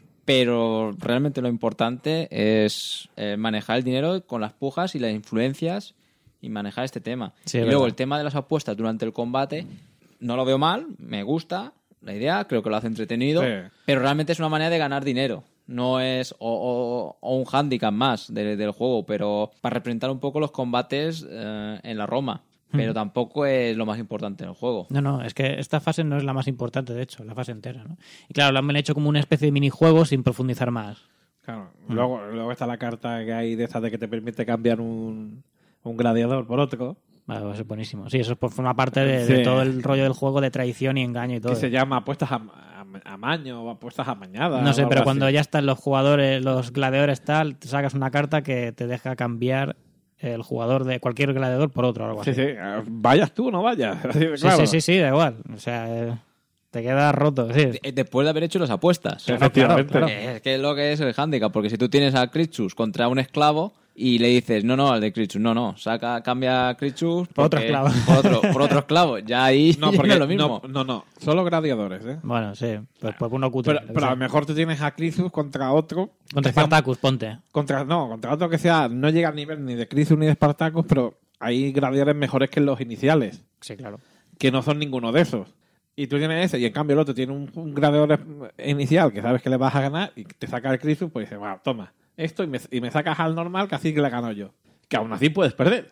pero realmente lo importante es eh, manejar el dinero con las pujas y las influencias y manejar este tema. Sí, y es luego verdad. el tema de las apuestas durante el combate, no lo veo mal, me gusta la idea, creo que lo hace entretenido, Sí. pero realmente es una manera de ganar dinero. No es o, o- o un hándicap más de- del juego, pero para representar un poco los combates eh, en la Roma. Pero tampoco es lo más importante del juego. No, no, es que esta fase no es la más importante, de hecho, la fase entera, ¿no? Y claro, lo han hecho como una especie de minijuego sin profundizar más. Claro. Luego, luego está la carta que hay de esta de que te permite cambiar un, un gladiador por otro. Vale, va a ser buenísimo. Sí, eso forma parte de, de Sí. todo el rollo del juego de traición y engaño y todo. Que se llama apuestas a, a, a maño o apuestas amañadas. No o sé, algo pero así. cuando ya están los jugadores, los gladiadores tal, te sacas una carta que te deja cambiar el jugador de cualquier gladiador por otro o algo Sí, así. sí. Vayas tú o no vayas. Así de Sí, claro. sí, sí, sí, da igual. O sea, eh, te quedas roto, sí. De- Después de haber hecho las apuestas. Sí, efectivamente. claro, Eh, Es que es lo que es el hándicap, porque si tú tienes a Critchus contra un esclavo y le dices, no, no, al de Critchus, no, no, saca, cambia a Critchus Por otro porque- esclavo. Por otro, por otro esclavo, ya ahí No, ya porque no es lo mismo. No, no, no. Solo gladiadores, ¿eh? Bueno, sí, pues, pues uno cutre. Pero, pero a lo mejor tú tienes a Crisus contra otro. Contra que sea- Spartacus, ponte. Contra, no, contra otro que sea. No llega al nivel ni de Crisus ni de Spartacus, pero hay gladiadores mejores que los iniciales. Sí, claro. Que no son ninguno de esos. Y tú tienes ese, y en cambio el otro tiene un, un gladiador inicial que sabes que le vas a ganar y te saca el Crisus, pues dices, bueno, toma, esto y me, y me sacas al normal que así que le gano yo. Que aún así puedes perder.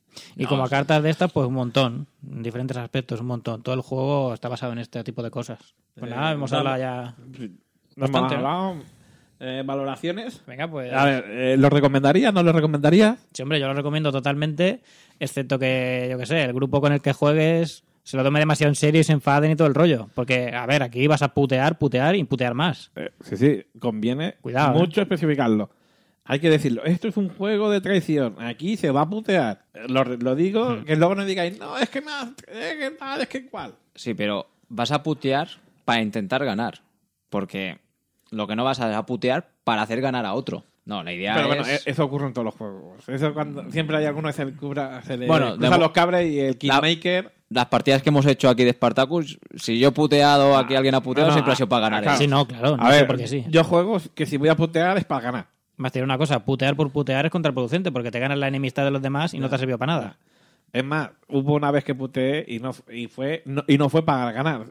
Y No, como sí. cartas de estas, pues un montón. En diferentes aspectos, un montón. Todo el juego está basado en este tipo de cosas. Pues Eh, nada, hemos dale. hablado ya. No Bastante, hemos ¿no? hablado. Eh, valoraciones. Venga, pues. A ver, eh, ¿lo recomendaría? ¿No lo recomendaría? Sí, hombre, yo lo recomiendo totalmente, excepto que, yo qué sé, el grupo con el que juegues se lo tome demasiado en serio y se enfaden y todo el rollo. Porque, a ver, aquí vas a putear, putear y putear más. Eh, sí, sí, conviene Cuidado, mucho especificarlo. Hay que decirlo, esto es un juego de traición, aquí se va a putear. Eh, Lo, lo digo, que luego no digáis, no, es que nada, es que tal, es que cual. Sí, pero vas a putear para intentar ganar. Porque lo que no vas a putear para hacer ganar a otro. No, la idea Pero es... bueno, eh, eso ocurre en todos los juegos. Eso cuando siempre hay alguno que se le, cubra, se le Bueno, cruzan de- los cabres y el Kingmaker... Las partidas que hemos hecho aquí de Spartacus, si yo he puteado, aquí alguien ha puteado, no, siempre ah, ha sido para ganar. ah, claro. ¿eh? Sí, no, claro, no A sé ver, por qué sí. yo juego que si voy a putear es para ganar. Más te diré una cosa, putear por putear es contraproducente porque te ganas la enemistad de los demás y no te ha servido para nada. Es más, hubo una vez que puteé y no, y fue, no, y no fue para ganar.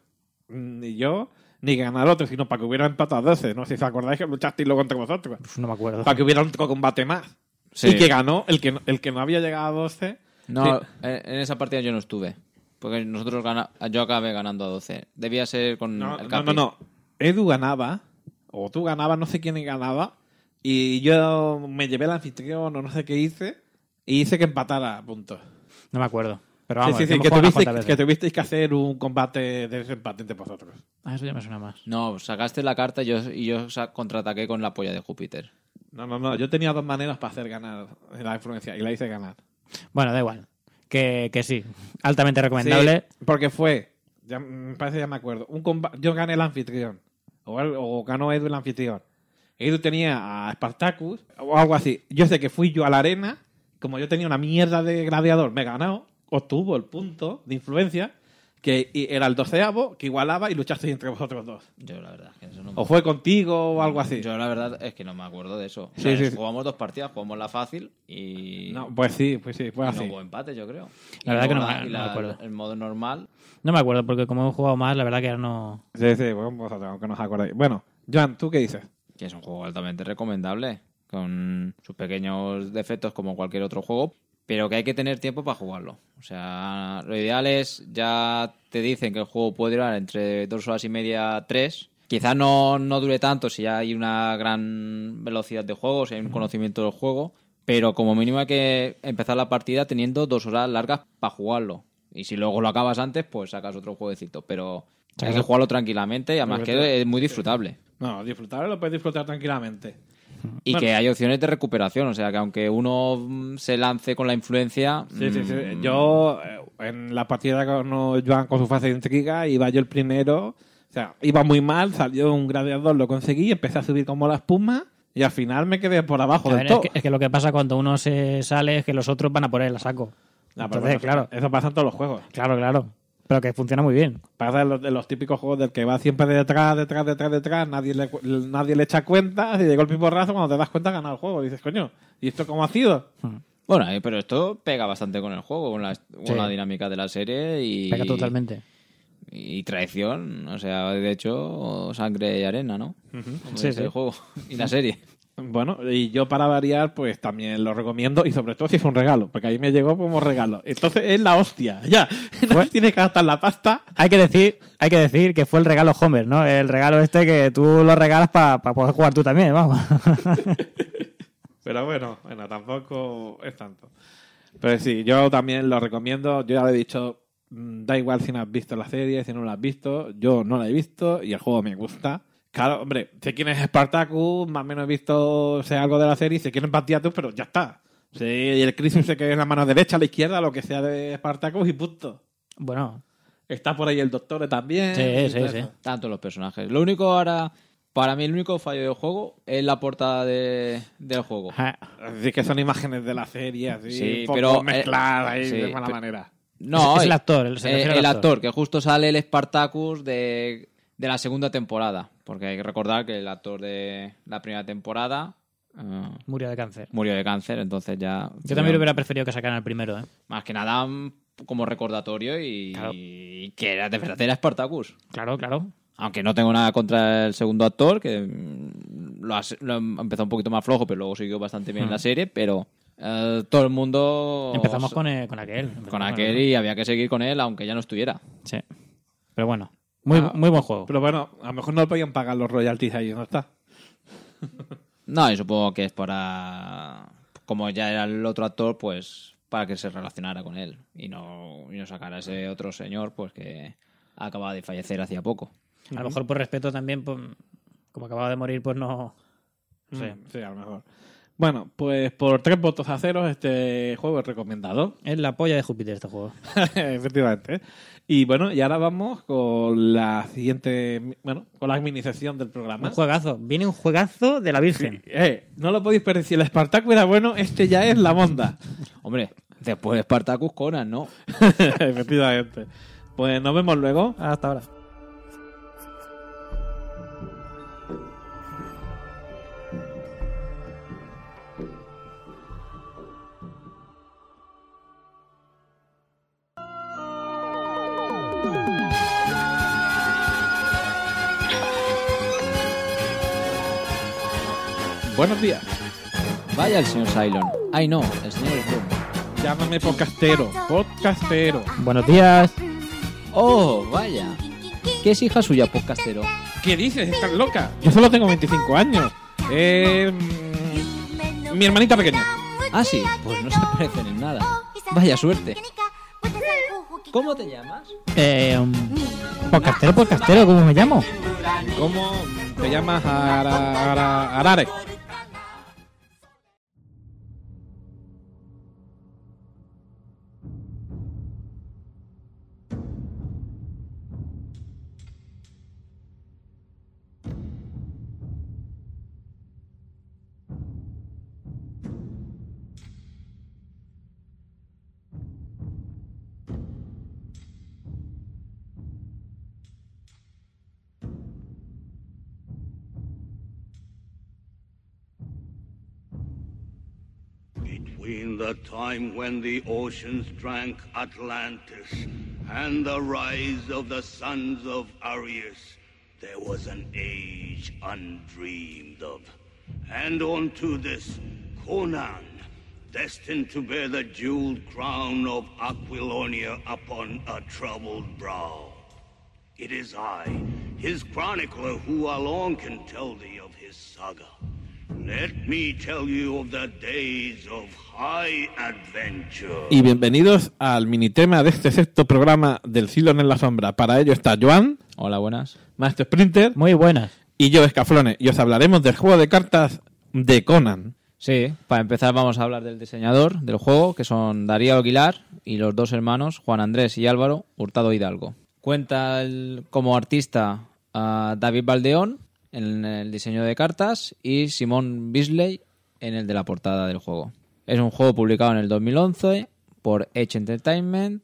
Ni yo, ni ganar otro, sino para que hubiera empatado a doce. No sé si os acordáis que luchasteis luego entre vosotros. Uf, no me acuerdo. Para que hubiera un combate más. Sí. Y que ganó el que, no- el que no había llegado a doce. No, Sí. en en esa partida yo no estuve. Porque nosotros gana... yo acabé ganando a doce. Debía ser con No, el no, Capi. no, no. Edu ganaba, o tú ganabas, no sé quién ganaba, y yo me llevé el anfitrión o no sé qué hice, y hice que empatara a puntos. No me acuerdo. Pero vamos, sí, sí, sí, hemos que, jugado unas tuvisteis, cuantas que veces. tuvisteis que hacer un combate de desempate entre vosotros. Ah, eso ya me suena más. No, sacaste la carta y yo, y yo sa- contraataqué con la polla de Júpiter. No, no, no. Yo tenía dos maneras para hacer ganar la influencia, y la hice ganar. Bueno, da igual. Que, que sí. Altamente recomendable. Sí, porque fue, ya, me parece que ya me acuerdo, un comba- yo gané el anfitrión, o, el- o ganó Edu el anfitrión. Edu tenía a Spartacus, o algo así. Yo sé que fui yo a la arena, como yo tenía una mierda de gladiador, me ganó, obtuvo el punto de influencia, que y era el doceavo, que igualaba y luchasteis entre vosotros dos. Yo la verdad es que eso no O fue contigo o algo así. Yo la verdad es que no me acuerdo de eso. O Sí, sea, sí, sí. jugamos dos partidas, jugamos la fácil y... No, pues sí, pues sí, fue y así. no hubo empate, yo creo. La Y verdad que luego no la- me- y no me la- acuerdo. El modo normal... No me acuerdo porque como he jugado más, la verdad que ahora no... Sí, sí, pues vosotros, aunque no os acordáis. Bueno, Joan, ¿tú qué dices? Que es un juego altamente recomendable, con sus pequeños defectos como cualquier otro juego, pero que hay que tener tiempo para jugarlo. O sea, lo ideal es, ya te dicen que el juego puede durar entre dos horas y media, tres. Quizás no, no dure tanto si ya hay una gran velocidad de juego, si hay un conocimiento del juego, pero como mínimo hay que empezar la partida teniendo dos horas largas para jugarlo. Y si luego lo acabas antes, pues sacas otro jueguecito, pero hay que jugarlo tranquilamente y además que es muy disfrutable. No, disfrutar lo puedes disfrutar tranquilamente. Y Bueno. que hay opciones de recuperación, o sea que aunque uno mm, se lance con la influencia... Sí, sí, sí. mm, Yo, eh, en la partida con Joan con su fase de intriga, iba yo el primero. O sea, iba muy mal, salió un gladiador, lo conseguí, empecé a subir como la espuma y al final me quedé por abajo A del ver, es, todo. que, es que lo que pasa cuando uno se sale es que los otros van a por él a saco. Ah, pero Entonces, bueno, claro, eso pasa en todos los juegos. claro, claro. pero que funciona muy bien. Pasa de los, de los típicos juegos del que va siempre detrás, detrás, detrás, detrás, nadie le, nadie le echa cuenta, y de golpe y porrazo, cuando te das cuenta, ha ganado el juego. Y dices, coño, ¿y esto cómo ha sido? Bueno, eh, pero esto pega bastante con el juego, con la, con Sí. la dinámica de la serie y... Pega totalmente. Y traición, o sea, de hecho, sangre y arena, ¿no? Como Sí, dice sí. el juego y la serie. Bueno, y yo para variar, pues también lo recomiendo, y sobre todo si es un regalo, porque ahí me llegó como regalo. Entonces es la hostia, ya. No tienes que gastar la pasta. Hay que decir, hay que decir que fue el regalo Homer, ¿no? El regalo este que tú lo regalas para poder jugar tú también, vamos. Pero bueno, bueno, tampoco es tanto. Pero sí, yo también lo recomiendo. Yo ya lo he dicho, mm, da igual si no has visto la serie, si no la has visto. Yo no la he visto y el juego me gusta. Claro, hombre, sé quién es Spartacus, más o menos he visto, sé algo de la serie, sé quién es Batiatus, pero ya está. Sí, y el Chris sé que es la mano derecha, la izquierda, lo que sea de Spartacus y punto. Bueno, Está por ahí el Doctor también. Sí, y sí, todo sí. eso. Tanto los personajes. Lo único ahora, para mí, el único fallo del juego es la portada de, del juego. ajá. Así que son imágenes de la serie, así, Sí, un poco pero, eh, mezcladas ahí sí, de mala pe- manera. No, es, es el eh, actor, el, se eh, refiere al el actor, que justo sale el Spartacus de, de la segunda temporada. Porque hay que recordar que el actor de la primera temporada eh, Murió de cáncer. murió de cáncer, entonces ya... Yo también hubiera preferido que sacaran el primero, ¿eh? Más que nada mm, como recordatorio y, Claro. y que era de verdad era Spartacus. Claro, claro. Aunque no tengo nada contra el segundo actor, que mm, lo, ha, lo ha empezado un poquito más flojo, pero luego siguió bastante bien Hmm. la serie, pero eh, todo el mundo... Empezamos con, eh, con aquel. Empezamos con aquel y había que seguir con él, aunque ya no estuviera. Sí. Pero bueno, muy, Ah, muy buen juego. Pero bueno, a lo mejor no podían pagar los royalties ahí, ¿no está? No, y supongo que es para... Como ya era el otro actor, pues para que se relacionara con él y no, y no sacara a ese otro señor, pues que acababa de fallecer hacía poco. A lo mejor por respeto también, pues, como acababa de morir, pues no... no sé. Mm, sí, a lo mejor. Bueno, pues por tres votos a cero este juego es recomendado. Es la polla de Júpiter este juego. Efectivamente. Y bueno, y ahora vamos con la siguiente, bueno, con la mini sección del programa. Un juegazo. Viene un juegazo de la Virgen. Eh, no lo podéis perder. Si el Spartacus era bueno, este ya es la monda. Hombre, después de Spartacus Conan, ¿no? Efectivamente. Pues nos vemos luego. Hasta ahora. Buenos días. Vaya el señor Cylon. Ay, no, el señor Slum. Llámame podcastero. Podcastero. Buenos días. Oh, vaya. ¿Qué es hija suya, podcastero? ¿Qué dices? ¿Estás loca? Yo solo tengo veinticinco años. Eh, mm, mi hermanita pequeña. Ah, sí, pues no se parecen en nada. Vaya suerte. ¿Cómo te llamas? Eh, um, podcastero, podcastero, ¿cómo me llamo? ¿Cómo te llamas? Ara, Ara- Arare. Between the time when the oceans drank Atlantis and the rise of the sons of Arius, there was an age undreamed of. And unto this, Conan, destined to bear the jeweled crown of Aquilonia upon a troubled brow. It is I, his chronicler, who alone can tell thee of his saga. Let me tell you of the days of high adventure. Y bienvenidos al minitema de este sexto programa del Cylon en la Sombra. Para ello está Joan, Hola, buenas. Maestro Sprinter Muy buenas. y yo, Escaflone. Y os hablaremos del juego de cartas de Conan. Sí, para empezar vamos a hablar del diseñador del juego, que son Darío Aguilar y los dos hermanos, Juan Andrés y Álvaro Hurtado Hidalgo. Cuenta el- como artista a David Baldeón en el diseño de cartas y Simón Bisley en el de la portada del juego. Es un juego publicado en el dos mil once por Edge Entertainment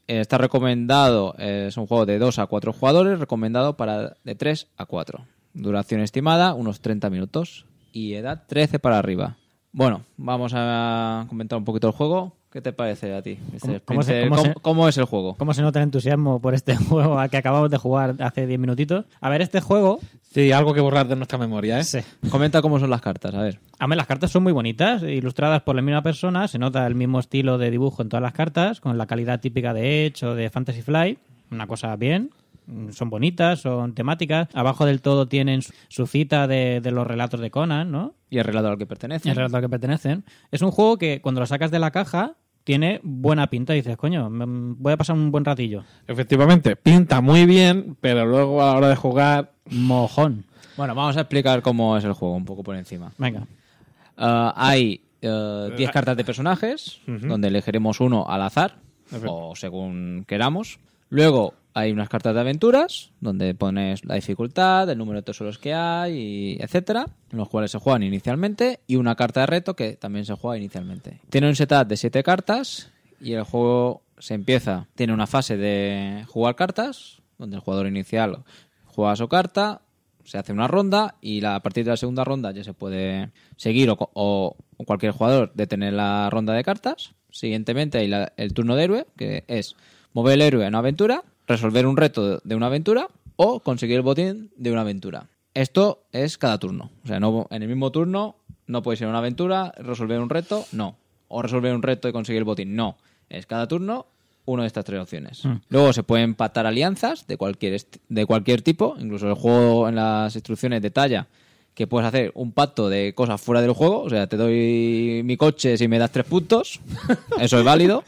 está recomendado, es un juego de dos a cuatro jugadores, recomendado para de tres a cuatro. Duración estimada, unos treinta minutos. Y edad trece para arriba. Bueno, vamos a comentar un poquito el juego. ¿Qué te parece a ti, mister ¿Cómo, cómo se- Spencer? cómo ¿Cómo, se- cómo es el juego? ¿Cómo se nota el entusiasmo por este juego al que acabamos de jugar hace diez minutitos? A ver, este juego... Sí, algo que borrar de nuestra memoria, ¿eh? Sí. Comenta cómo son las cartas, a ver. A ver, las cartas son muy bonitas, ilustradas por la misma persona, se nota el mismo estilo de dibujo en todas las cartas, con la calidad típica de Edge o de Fantasy Flight, una cosa bien, son bonitas, son temáticas, abajo del todo tienen su, su cita de, de los relatos de Conan, ¿no? Y el relato al que pertenece. El relato al que pertenecen. Es un juego que cuando lo sacas de la caja tiene buena pinta y dices, coño, me- voy a pasar un buen ratillo. Efectivamente, pinta muy bien, pero luego a la hora de jugar... Mojón. Bueno, vamos a explicar cómo es el juego un poco por encima. Venga. Uh, hay uh, diez cartas de personajes, donde elegiremos uno al azar, o según queramos. Luego hay unas cartas de aventuras, donde pones la dificultad, el número de tesoros que hay, y etcétera, los cuales se juegan inicialmente, y una carta de reto que también se juega inicialmente. Tiene un setup de siete cartas, y el juego se empieza, tiene una fase de jugar cartas, donde el jugador inicial juega su carta, se hace una ronda y la, a partir de la segunda ronda ya se puede seguir o, o, o cualquier jugador detener la ronda de cartas. Siguientemente hay la, el turno de héroe, que es mover el héroe a una aventura, resolver un reto de una aventura o conseguir el botín de una aventura. Esto es cada turno. O sea, no, en el mismo turno no puedes ir a una aventura, resolver un reto, no. O resolver un reto y conseguir el botín, no. Es cada turno una de estas tres opciones. Mm. Luego se pueden pactar alianzas de cualquier, est- de cualquier tipo. Incluso el juego en las instrucciones detalla que puedes hacer un pacto de cosas fuera del juego. O sea, te doy mi coche si me das tres puntos. Eso es válido.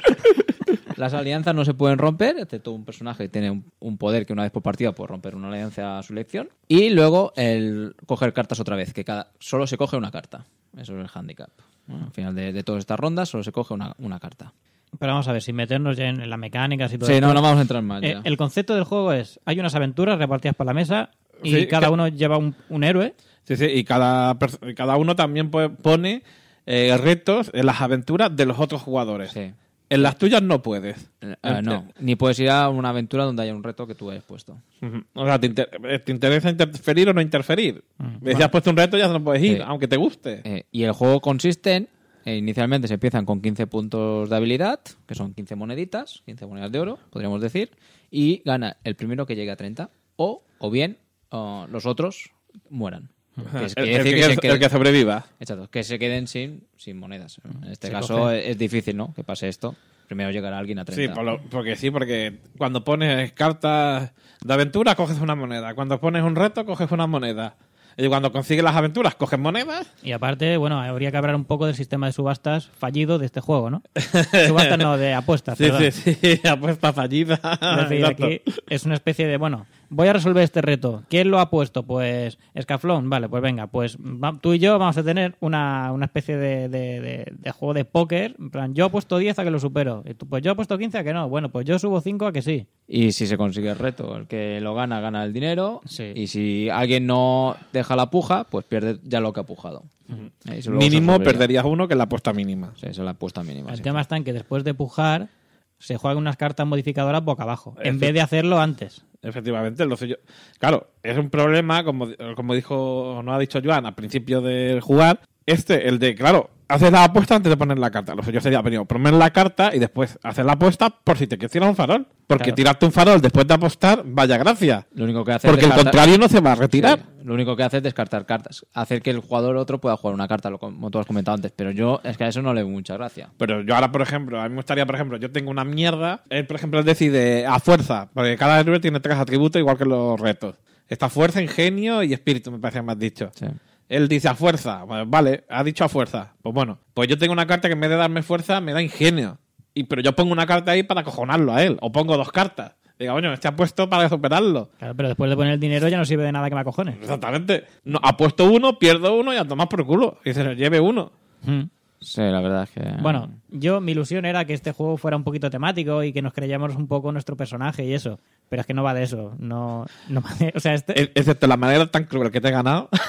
Las alianzas no se pueden romper, excepto un personaje que tiene un, un poder que una vez por partida puede romper una alianza a su elección. Y luego el coger cartas otra vez, que cada solo se coge una carta. Eso es el handicap. Bueno, al final de, de todas estas rondas solo se coge una, una carta. Pero vamos a ver, sin meternos ya en, en las mecánicas y todo Sí, esto. no, no vamos a entrar más Eh, ya. el concepto del juego es, hay unas aventuras repartidas por la mesa y Sí, cada que- uno lleva un, un héroe. Sí, sí, y cada, pers- cada uno también pue- pone eh, retos en las aventuras de los otros jugadores. Sí. En las tuyas no puedes. Eh, eh, no, ni puedes ir a una aventura donde haya un reto que tú hayas puesto. Ujú. O sea, ¿te, inter- eh, ¿te interesa interferir o no interferir? Si has puesto un reto ya no puedes ir, Sí. aunque te guste. Eh, y el juego consiste en, eh, inicialmente se empiezan con quince puntos de habilidad, que son quince moneditas, quince monedas de oro, podríamos decir, y gana el primero que llegue a treinta. O, o bien, oh, los otros mueran. Que es- el, quiere el decir que, que se el queden- que sobreviva. Exacto, que se queden sin, sin monedas. En este Se caso coge. es, es difícil, ¿no? Que pase esto. Primero llegará alguien a Sí, treinta. por lo- porque sí, porque cuando pones cartas de aventura coges una moneda. Cuando pones un reto coges una moneda. Y cuando consigues las aventuras coges monedas. Y aparte, bueno, habría que hablar un poco del sistema de subastas fallido de este juego, ¿no? Subastas no, de apuestas, Sí, perdón. sí, sí, apuesta fallida. Es decir, Exacto. aquí es una especie de, bueno, voy a resolver este reto. ¿Quién lo ha puesto? Pues Escaflón. Vale, pues venga, pues va- tú y yo vamos a tener una, una especie de, de- de- de juego de póker. En plan, yo he puesto diez a que lo supero. Y tú, pues yo he puesto quince a que no. Bueno, pues yo subo cinco a que sí. Y si se consigue el reto, el que lo gana, gana el dinero. Sí. Y si alguien no deja la puja, pues pierde ya lo que ha pujado. Y eso luego se Mínimo resolvería. perderías uno que es la apuesta mínima. Sí, esa es la apuesta mínima. El sí. tema está en que después de pujar se juegan unas cartas modificadoras boca abajo, en Eso- vez de hacerlo antes. Efectivamente, lo suyo. Claro, es un problema, como, como dijo, no ha dicho Joan al principio de jugar. Este, el de, claro, haces la apuesta antes de poner la carta. Lo suyo sería primero poner la carta y después hacer la apuesta por si te quieres tirar un farol. Porque Claro. tirarte un farol después de apostar, vaya gracia. Lo único que hace Porque es el descartar- contrario no se va a retirar. Sí, lo único que hace es descartar cartas. Hacer que el jugador otro pueda jugar una carta, lo como tú has comentado antes. Pero yo es que a eso no le veo mucha gracia. Pero yo ahora, por ejemplo, a mí me gustaría, por ejemplo, yo tengo una mierda. Él, por ejemplo, él decide a fuerza, porque cada héroe tiene tres atributos igual que los retos. Está fuerza, ingenio y espíritu, me parece que me has dicho. Sí. Él dice a fuerza. Bueno, vale, ha dicho a fuerza. Pues bueno, pues yo tengo una carta que en vez de darme fuerza me da ingenio. Y pero yo pongo una carta ahí para acojonarlo a él. O pongo dos cartas. Diga, bueno, este ha puesto para superarlo. Claro, pero después de poner el dinero ya no sirve de nada que me acojones. Exactamente. No, apuesto uno, pierdo uno y a tomar por culo. Y se lo lleve uno. Mm. Sí, la verdad es que... Bueno, yo mi ilusión era que este juego fuera un poquito temático y que nos creyéramos un poco nuestro personaje y eso. Pero es que no va de eso. No, no va de- o sea, este, E- Excepto la manera tan cruel que te he ganado.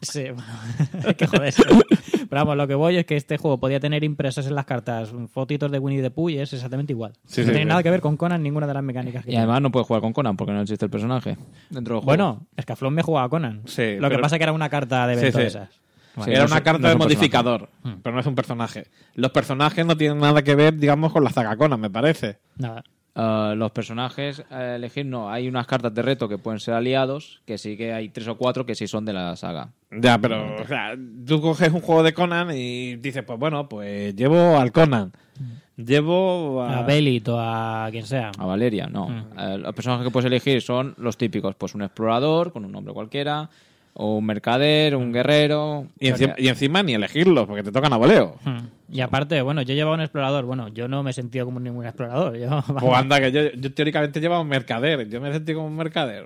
Sí, bueno, hay que joderse. Pero vamos, lo que voy es que este juego podía tener impresas en las cartas fotitos de Winnie the Pooh y es exactamente igual. Sí, no sí, tiene sí. nada que ver con Conan, ninguna de las mecánicas que Y tiene. además no puedes jugar con Conan porque no existe el personaje dentro del juego. Bueno, Escaflón me jugaba a Conan. Sí, lo que pero- pasa es que era una carta de Sí, evento sí. de esas. Sí, Era no una es- carta no es de un modificador, personaje. pero no es un personaje. Los personajes no tienen nada que ver, digamos, con la saga Conan, me parece. Nada. Uh, los personajes a elegir, no. Hay unas cartas de reto que pueden ser aliados, que sí que hay tres o cuatro que sí son de la saga. Ya, pero o sea, tú coges un juego de Conan y dices, pues bueno, pues llevo al Conan, llevo a... A Belit o a quien sea. A Valeria, no. Mm. Eh, los personajes que puedes elegir son los típicos, pues un explorador con un nombre cualquiera, o un mercader, un guerrero... Y, encima, y encima ni elegirlos, porque te tocan a voleo. Hmm. Y aparte, bueno, yo llevaba un explorador. Bueno, yo no me he sentido como ningún explorador. Yo, Pues anda, que yo, yo teóricamente llevaba un mercader. Yo me sentí como un mercader.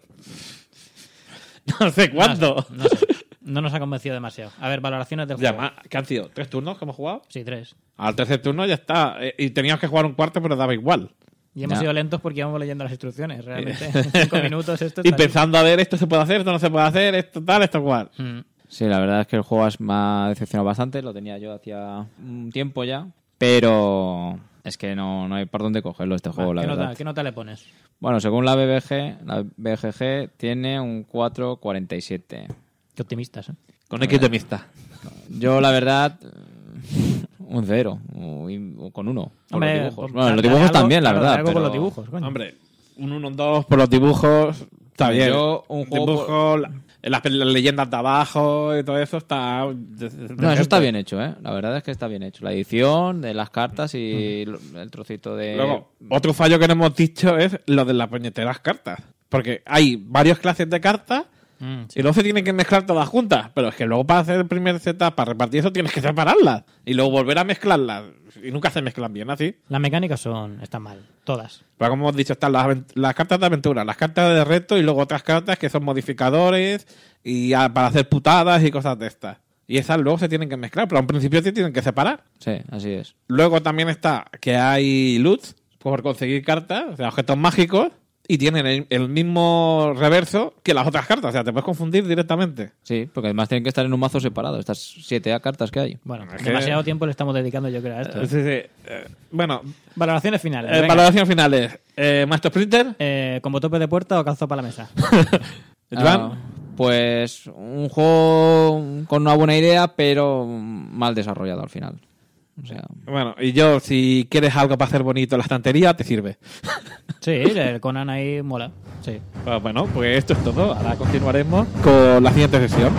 No sé cuánto. No, sé, no sé. No nos ha convencido demasiado. A ver, valoraciones del Ya, juego. ma- ¿qué han sido? ¿Tres turnos que hemos jugado? Sí, tres. Al tercer turno ya está. Eh, Y teníamos que jugar un cuarto, pero daba igual. Y hemos Ya. sido lentos porque íbamos leyendo las instrucciones. Realmente, en cinco minutos esto Y está pensando, a ver, esto se puede hacer, esto no se puede hacer, esto tal, esto cual. aquí. Hmm. Sí, la verdad es que el juego es- me ha decepcionado bastante, lo tenía yo hacía un tiempo ya, pero es que no, no hay por dónde cogerlo este juego, la ¿Qué, verdad. nota, ¿Qué nota le pones? Bueno, según la B B G, la B G G tiene un cuatro coma cuarenta y siete. Qué optimistas, ¿eh? Con X de mixta. Yo, la verdad, un cero, o o con uno, por Hombre, los dibujos. por- Bueno, los darle dibujos algo- también, la claro, verdad. darle algo pero... con los dibujos, coño. Hombre, un uno, un dos por los dibujos, está bien. Yo, un juego Dibujos, la- las, las leyendas de abajo y todo eso está... No, eso está bien hecho, ¿eh? La verdad es que está bien hecho. La edición de las cartas y el trocito de... Luego, otro fallo que no hemos dicho es lo de las puñeteras cartas. Porque hay varias clases de cartas Mm, sí. y luego se tienen que mezclar todas juntas. Pero es que luego para hacer el primer setup, para repartir eso, tienes que separarlas. Y luego volver a mezclarlas. Y nunca se mezclan bien así. Las mecánicas son están mal, todas. Pero como hemos dicho, están las, avent- las cartas de aventura, las cartas de reto y luego otras cartas que son modificadores y a- para hacer putadas y cosas de estas. Y esas luego se tienen que mezclar, pero al principio se tienen que separar. Sí, así es. Luego también está que hay loot por conseguir cartas, o sea, objetos mágicos, y tienen el, el mismo reverso que las otras cartas, o sea, te puedes confundir directamente. Sí, porque además tienen que estar en un mazo separado, estas siete cartas que hay. Bueno, Es que- demasiado tiempo le estamos dedicando yo creo a esto. ¿eh? Sí, sí. Eh, bueno, Valoraciones finales. eh, venga. valoración finales. Eh, Maestro Splinter, Eh, ¿Como tope de puerta o calzo para la mesa? Joan. Ah, pues un juego con una buena idea, pero mal desarrollado al final. O sea, Bueno, y yo, si quieres algo para hacer bonito en la estantería, te sirve. Sí, el Conan ahí mola. Sí. Pues bueno, pues esto es todo. Ahora continuaremos con la siguiente sesión.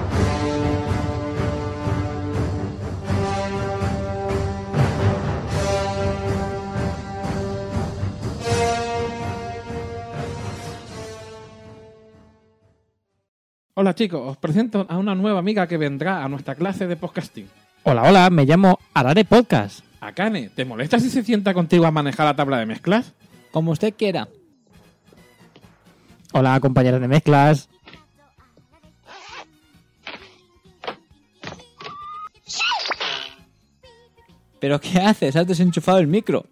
Hola chicos, os presento a una nueva amiga que vendrá a nuestra clase de podcasting. Hola, hola, me llamo Arare Podcast. Akane, ¿te molesta si se sienta contigo a manejar la tabla de mezclas? como usted quiera. Hola, compañeros de mezclas. ¿Pero qué haces? ¿Has desenchufado el micro?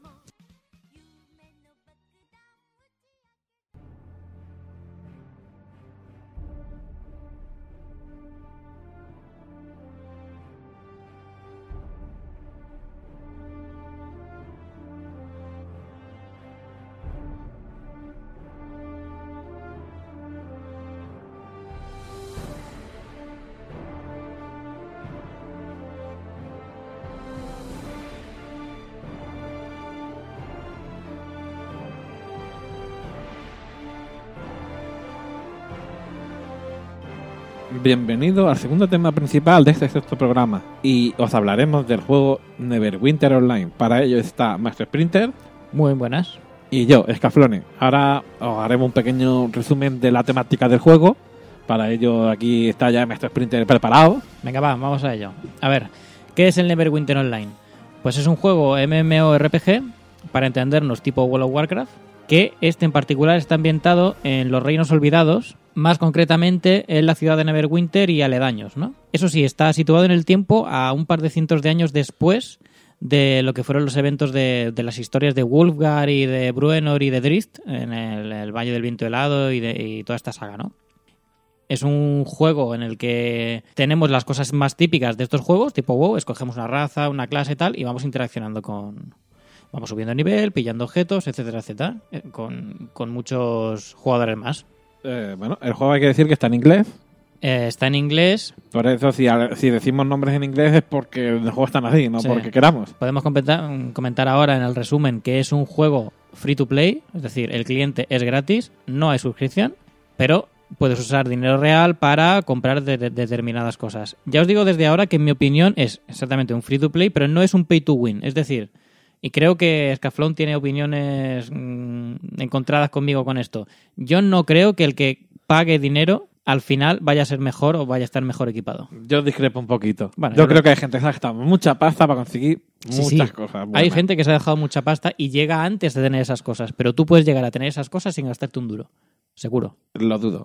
Bienvenido al segundo tema principal de este sexto programa y os hablaremos del juego Neverwinter Online. Para ello está Master Splinter Muy buenas. y yo, Escaflone. Ahora os haremos un pequeño resumen de la temática del juego. Para ello aquí está ya Master Splinter preparado. Venga, va, vamos a ello. A ver, ¿qué es el Neverwinter Online? Pues es un juego MMORPG, para entendernos, tipo World of Warcraft, que este en particular está ambientado en los Reinos Olvidados, más concretamente en la ciudad de Neverwinter y aledaños, ¿no? Eso sí, está situado en el tiempo a un par de cientos de años después de lo que fueron los eventos de, de las historias de Wulfgar y de Bruenor y de Drizzt en el, el Valle del Viento Helado y, de, y toda esta saga, ¿no? es un juego en el que tenemos las cosas más típicas de estos juegos, tipo WoW, escogemos una raza, una clase y tal, y vamos interaccionando con... Vamos subiendo de nivel, pillando objetos, etcétera, etcétera, eh, con, con muchos jugadores más. Eh, bueno, el juego hay que decir que está en inglés. Eh, está en inglés. Por eso, si, si decimos nombres en inglés es porque el juego están así, no Sí. porque queramos. Podemos comentar, comentar ahora en el resumen que es un juego free to play, es decir, el cliente es gratis, no hay suscripción, pero puedes usar dinero real para comprar de, de, determinadas cosas. Ya os digo desde ahora que en mi opinión es exactamente un free to play, pero no es un pay to win, es decir... Y creo que Scaflón tiene opiniones mmm, encontradas conmigo con esto. Yo no creo que el que pague dinero al final vaya a ser mejor o vaya a estar mejor equipado. Yo discrepo un poquito. Bueno, yo yo creo creo- que hay gente que se ha gastado mucha pasta para conseguir Sí, muchas sí. cosas. Hay buenas. gente que se ha dejado mucha pasta y llega antes de tener esas cosas, pero tú puedes llegar a tener esas cosas sin gastarte un duro. Seguro. Lo dudo.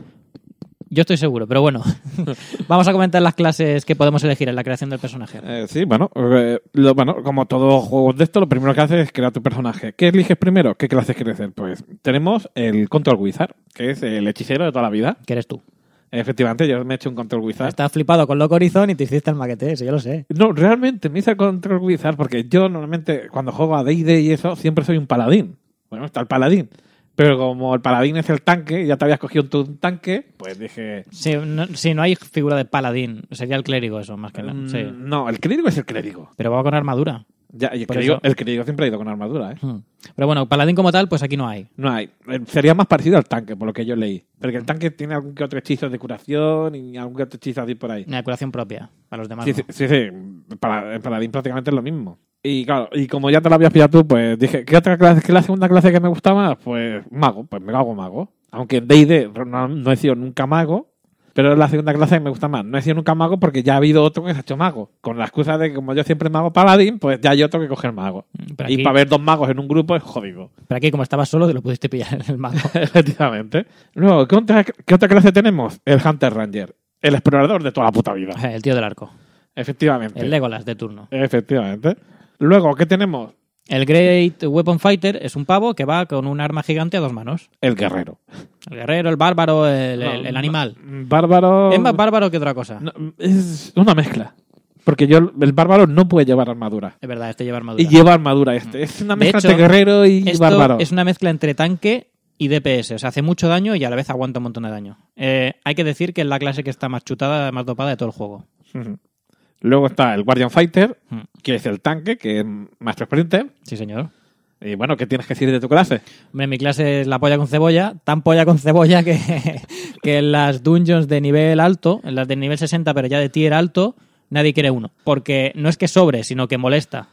Yo estoy seguro, pero bueno. Vamos a comentar las clases que podemos elegir en la creación del personaje. Eh, sí, bueno, eh, lo- bueno, como todos juegos de esto, lo primero que haces es crear tu personaje. ¿Qué eliges primero? ¿Qué clases quieres ser? Pues tenemos el Control Wizard, que es el hechicero de toda la vida. Que eres tú. Efectivamente, yo me he hecho un Control Wizard. Estás flipado con Loco Horizon y te hiciste el maquete ese, yo lo sé. No, realmente me hice el Control Wizard porque yo normalmente cuando juego a D and D y eso siempre soy un paladín. Bueno, está el paladín. Pero como el paladín es el tanque y ya te habías cogido tu tanque, pues dije... Sí no, sí, no hay figura de paladín. Sería el clérigo eso, más que nada. mm, Sí. No, el clérigo es el clérigo. Pero va con armadura. Ya, y el Por clérigo, eso- el clérigo siempre ha ido con armadura, ¿eh? Hmm. Pero bueno, paladín como tal, pues aquí no hay. No hay. Eh, Sería más parecido al tanque, por lo que yo leí. Porque el tanque tiene algún que otro hechizo de curación y algún que otro hechizo así por ahí. Una curación propia. Para los demás Sí, no. sí, sí, sí. Para, el paladín prácticamente es lo mismo. Y claro, y como ya te lo habías pillado tú, pues dije, ¿qué otra clase, qué es la segunda clase que me gusta más? Pues mago, pues me hago mago. Aunque en D and D no, no he sido nunca mago, pero es la segunda clase que me gusta más. No he sido nunca mago porque ya ha habido otro que se ha hecho mago. Con la excusa de que como yo siempre me hago paladín, pues ya hay otro que coger mago. Pero Y aquí, para ver dos magos en un grupo es jodido. pero aquí, como estabas solo, te lo pudiste pillar en el mago. Efectivamente. Luego, ¿qué otra, ¿qué otra clase tenemos? El Hunter Ranger. El explorador de toda la puta vida. El tío del arco. Efectivamente. El Legolas de turno. Efectivamente. Luego, ¿qué tenemos? El Great Weapon Fighter es un pavo que va con un arma gigante a dos manos. El guerrero. El guerrero, el bárbaro, el, el- No, el animal. Bárbaro. Es más bárbaro que otra cosa. No, es una mezcla. Porque yo, el bárbaro no puede llevar armadura. Es verdad, este lleva armadura. Y lleva armadura este. Es una De mezcla hecho, entre guerrero y Esto bárbaro. es una mezcla entre tanque y D P S. O sea, hace mucho daño y a la vez aguanta un montón de daño. Eh, hay que decir que es la clase que está más chutada, más dopada de todo el juego. Ujú. Luego está el Guardian Fighter, Hmm. que es el tanque, que es Maestro Sprinter. Sí, señor. Y bueno, ¿qué tienes que decir de tu clase? Hombre, mi clase es la polla con cebolla, tan polla con cebolla que, que en las dungeons de nivel alto, en las de nivel sesenta, pero ya de tier alto, nadie quiere uno. Porque no es que sobre, sino que molesta.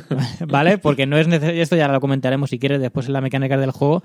¿Vale? Porque no es necesario. Esto ya lo comentaremos si quieres después en la mecánica del juego.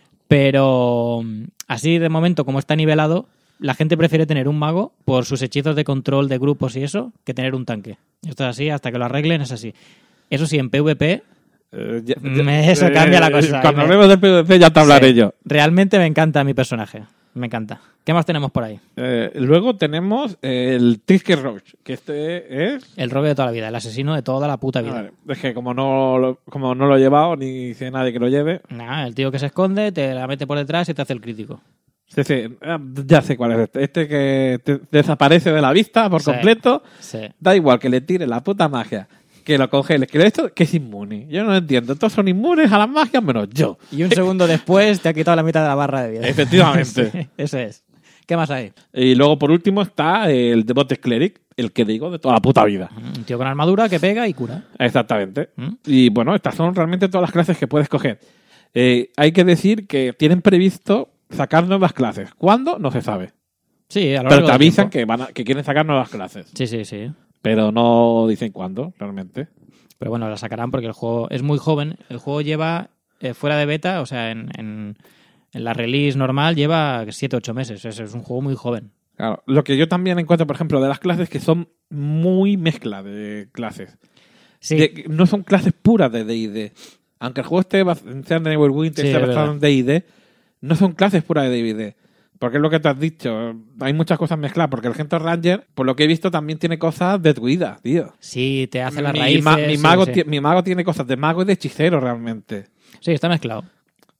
Pero así de momento, como está nivelado, la gente prefiere tener un mago por sus hechizos de control de grupos y eso, que tener un tanque. Esto es así, hasta que lo arreglen es así. Eso sí, en PvP Eh, ya- Me- eso cambia la cosa. Cuando Me- hablemos del PvP ya te hablaré sí, yo. realmente me encanta mi personaje. Me encanta. ¿Qué más tenemos por ahí? Eh, luego tenemos el Trisker Roach, que este es... El rogue de toda la vida, el asesino de toda la puta vida. A ver, es que como no, lo, como no lo he llevado, ni sé nadie que lo lleve... Nah, el tío que se esconde, te la mete por detrás y te hace el crítico. Sí, sí, ah, ya sé cuál es este. Este que te- desaparece de la vista por Sí. completo. Sí. Da igual que le tire la puta magia, que lo congele, que esto que es inmune. Yo no lo entiendo. Todos son inmunes a las magias menos yo. Y un segundo después te ha quitado la mitad de la barra de vida. Efectivamente. Sí, eso es. ¿Qué más hay? Y luego por último está el Devoted Cleric, el que digo de toda la puta vida. Un tío con armadura que pega y cura. Exactamente. ¿Mm? Y bueno, estas son realmente todas las clases que puedes coger. Eh, hay que decir que tienen previsto sacar nuevas clases. ¿Cuándo? No se sabe. Sí, a lo Pero largo te del avisan tiempo. que, van a- que quieren sacar nuevas clases. Sí, sí, sí. Pero no dicen cuándo, realmente. Pero bueno, la sacarán porque el juego es muy joven. El juego lleva eh, fuera de beta, o sea, en, en, en la release normal lleva siete ocho meses. Es, es un juego muy joven. Claro. Lo que yo también encuentro, por ejemplo, de las clases que son muy mezcla de clases. Sí, De- que no son clases puras de D and D. Aunque el juego esté bas- sea en Neverwinter, Sí, esté es basado verdad. en D and D, no son clases puras de D and D. Porque es lo que te has dicho. Hay muchas cosas mezcladas. Porque el Hunter Ranger, por lo que he visto, también tiene cosas de druida, tío. sí, te hace las mi, raíces. ma- mi sí, mago sí. ti- mi mago tiene cosas de mago y de hechicero, realmente. Sí, está mezclado.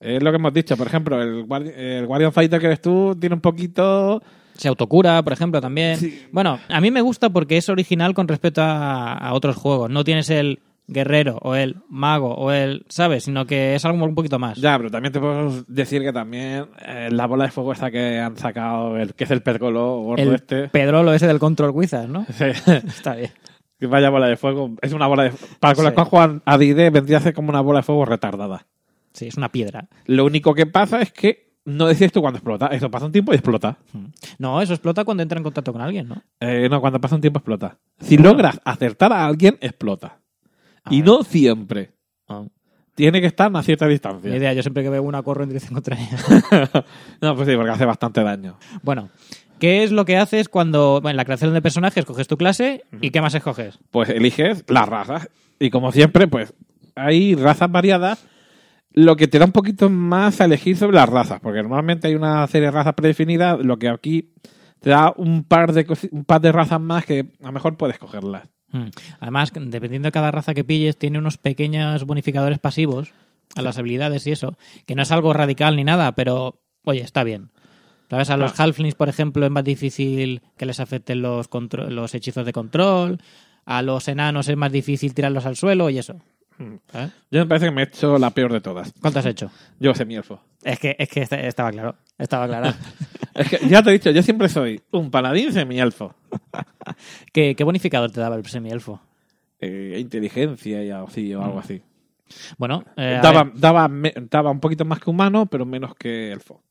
Es lo que hemos dicho. Por ejemplo, el, Guardi- el Guardian Fighter que eres tú tiene un poquito... Se autocura, por ejemplo, también. Sí. Bueno, a mí me gusta porque es original con respecto a, a otros juegos. No tienes el guerrero o el mago o el, ¿sabes? Sino que es algo un poquito más. Ya, pero también te puedo decir que también eh, la bola de fuego esta que han sacado, el que es el pergolo gordo el este... Pedrolo ese del Control Wizard, ¿no? Sí. Está bien. Que vaya bola de fuego. Es una bola de... Para con Sí. los que juegan a D y D vendría a ser como una bola de fuego retardada. Sí, es una piedra. Lo único que pasa es que no decís tú cuando explota. Eso pasa un tiempo y explota. No, eso explota cuando entra en contacto con alguien, ¿no? Eh, no, cuando pasa un tiempo explota. Si logras acertar a alguien, explota. A Y ver. no siempre. Ah. Tiene que estar a una cierta Ni distancia. idea, yo siempre que veo una corro en dirección contraria. No, pues sí, porque hace bastante daño. Bueno, ¿qué es lo que haces cuando bueno, en la creación de personajes escoges tu clase y qué más escoges? Pues eliges las razas. Y como siempre, pues hay razas variadas. Lo que te da un poquito más a elegir sobre las razas. Porque normalmente hay una serie de razas predefinidas. Lo que aquí te da un par de, cosi- un par de razas más que a lo mejor puedes cogerlas. Hmm. Además, dependiendo de cada raza que pilles, tiene unos pequeños bonificadores pasivos a las habilidades y eso, que no es algo radical ni nada, pero oye, está bien. ¿Sabes? A los halflings, por ejemplo, es más difícil que les afecten los, contro- los hechizos de control. A los enanos es más difícil tirarlos al suelo y eso. ¿Sabes? Yo me parece que me he hecho la peor de todas. ¿Cuánto has hecho? Yo semielfo. Es que, es que esta- estaba claro. Estaba claro. Es que ya te he dicho, yo siempre soy un paladín semielfo. ¿Qué, ¿Qué bonificador te daba el semielfo? Eh, inteligencia y así, o algo así. Bueno, eh, a daba, ver. daba, me- daba un poquito más que humano, pero menos que elfo.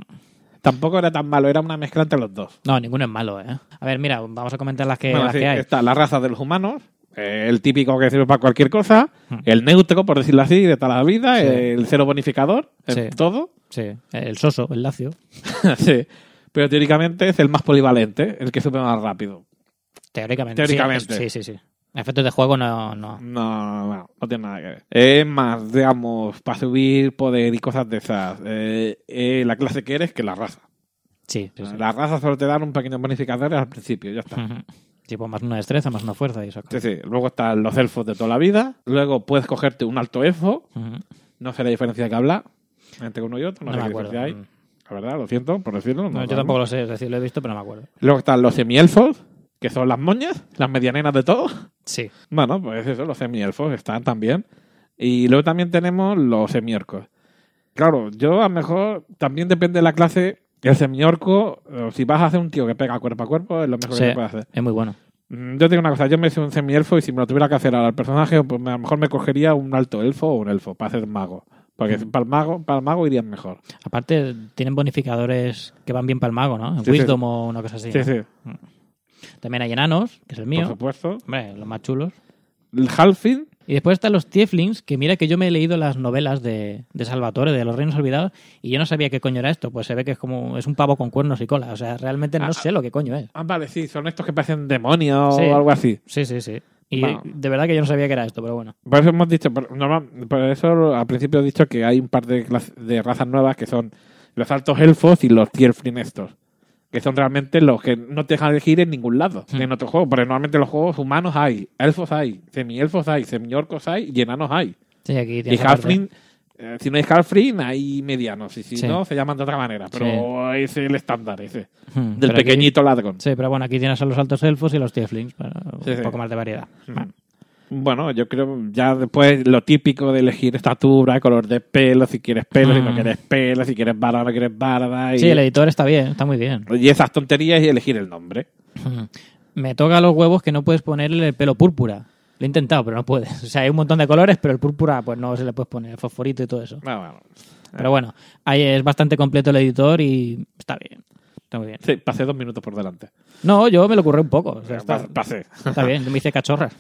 Tampoco era tan malo, era una mezcla entre los dos. No, ninguno es malo, ¿eh? A ver, mira, vamos a comentar las que, Bueno, las sí, que hay. está la raza de los humanos, eh, el típico que sirve para cualquier cosa, Hmm. el neutro, por decirlo así, de toda la vida, Sí. el cero bonificador, en Sí. todo. Sí, el soso, el lacio. Sí. Pero teóricamente es el más polivalente, el que sube más rápido. Teóricamente. Teóricamente. Sí, sí, sí. sí. Efectos de juego no, no. No, no, no tiene nada que ver. Es más, digamos, para subir poder y cosas de esas. Eh, eh, la clase que eres que la raza. Sí, sí, sí. Las razas solo te dan un pequeño bonificador al principio, ya está. Ujú. Tipo, más una destreza, más una fuerza y eso. Sí, sí. Luego están los elfos de toda la vida. Luego puedes cogerte un alto elfo. Ujú. No sé la diferencia que habla entre uno y otro. No, No sé me qué acuerdo. diferencia hay. Mm. La verdad, lo siento por decirlo. No, no yo lo tampoco lo sé, es decir, lo he visto, pero no me acuerdo. Luego están los semielfos, que son las moñas, las medianenas de todo. Sí. Bueno, pues eso, los semielfos están también. Y luego también tenemos los semiorcos. Claro, yo a lo mejor también depende de la clase. El semiorco, eh, si vas a hacer un tío que pega cuerpo a cuerpo, es lo mejor Sí, que se puede hacer. es muy bueno. Mm, Yo te digo una cosa, yo me soy un semielfo y si me lo tuviera que hacer al personaje, pues a lo mejor me cogería un alto elfo o un elfo para hacer mago. Porque Mm. para el mago, para el mago irían mejor. Aparte, tienen bonificadores que van bien para el mago, ¿no? En Sí, sí. Wisdom o una cosa así. Sí, ¿no? sí, También hay enanos, que es el por mío. supuesto. Hombre, los más chulos. El halfling, Y después están los tieflings, que mira que yo me he leído las novelas de, de Salvatore, de los Reinos Olvidados, y yo no sabía qué coño era esto. Pues se ve que es como es un pavo con cuernos y cola. O sea, realmente no Ah, sé lo que coño es. ah, vale, sí, son estos que parecen demonios Sí. o algo así. Sí, sí, sí. Y Bueno. de verdad que yo no sabía que era esto, pero bueno. Por eso hemos dicho, por, normal- por eso al principio he dicho que hay un par de, clas- de razas nuevas que son los altos elfos y los tiefling estos. Que son realmente los que no te dejan elegir en ningún lado, Hmm. en otro juego. Porque normalmente en los juegos humanos hay, elfos hay, semielfos hay, semiorcos hay y enanos hay. Sí, aquí Y tienes aparte. halfling, eh, si no hay halfling, hay medianos. Y si Sí. no, se llaman de otra manera. Pero es el estándar ese. Hmm, Del pero aquí- pequeñito ladrón. Sí, pero bueno, aquí tienes a los altos elfos y los tieflings. Para Sí, un sí. poco más de variedad. Vale. Bueno, yo creo ya después lo típico de elegir estatura, color de pelo, si quieres pelo, si no Mm. quieres pelo, si quieres barba, no quieres barba. Y, Sí, el editor está bien, está muy bien. y esas tonterías y elegir el nombre. Me toca los huevos que no puedes ponerle el pelo púrpura. Lo he intentado, pero no puedes. O sea, hay un montón de colores, pero el púrpura pues no se le puedes poner, el fosforito y todo eso. No, bueno. Pero bueno, ahí es bastante completo el editor y está bien. Está muy bien. Sí, pasé dos minutos por delante. No, yo me lo curré un poco. O sea, está, Pa- Pasé. está bien, yo me hice cachorras.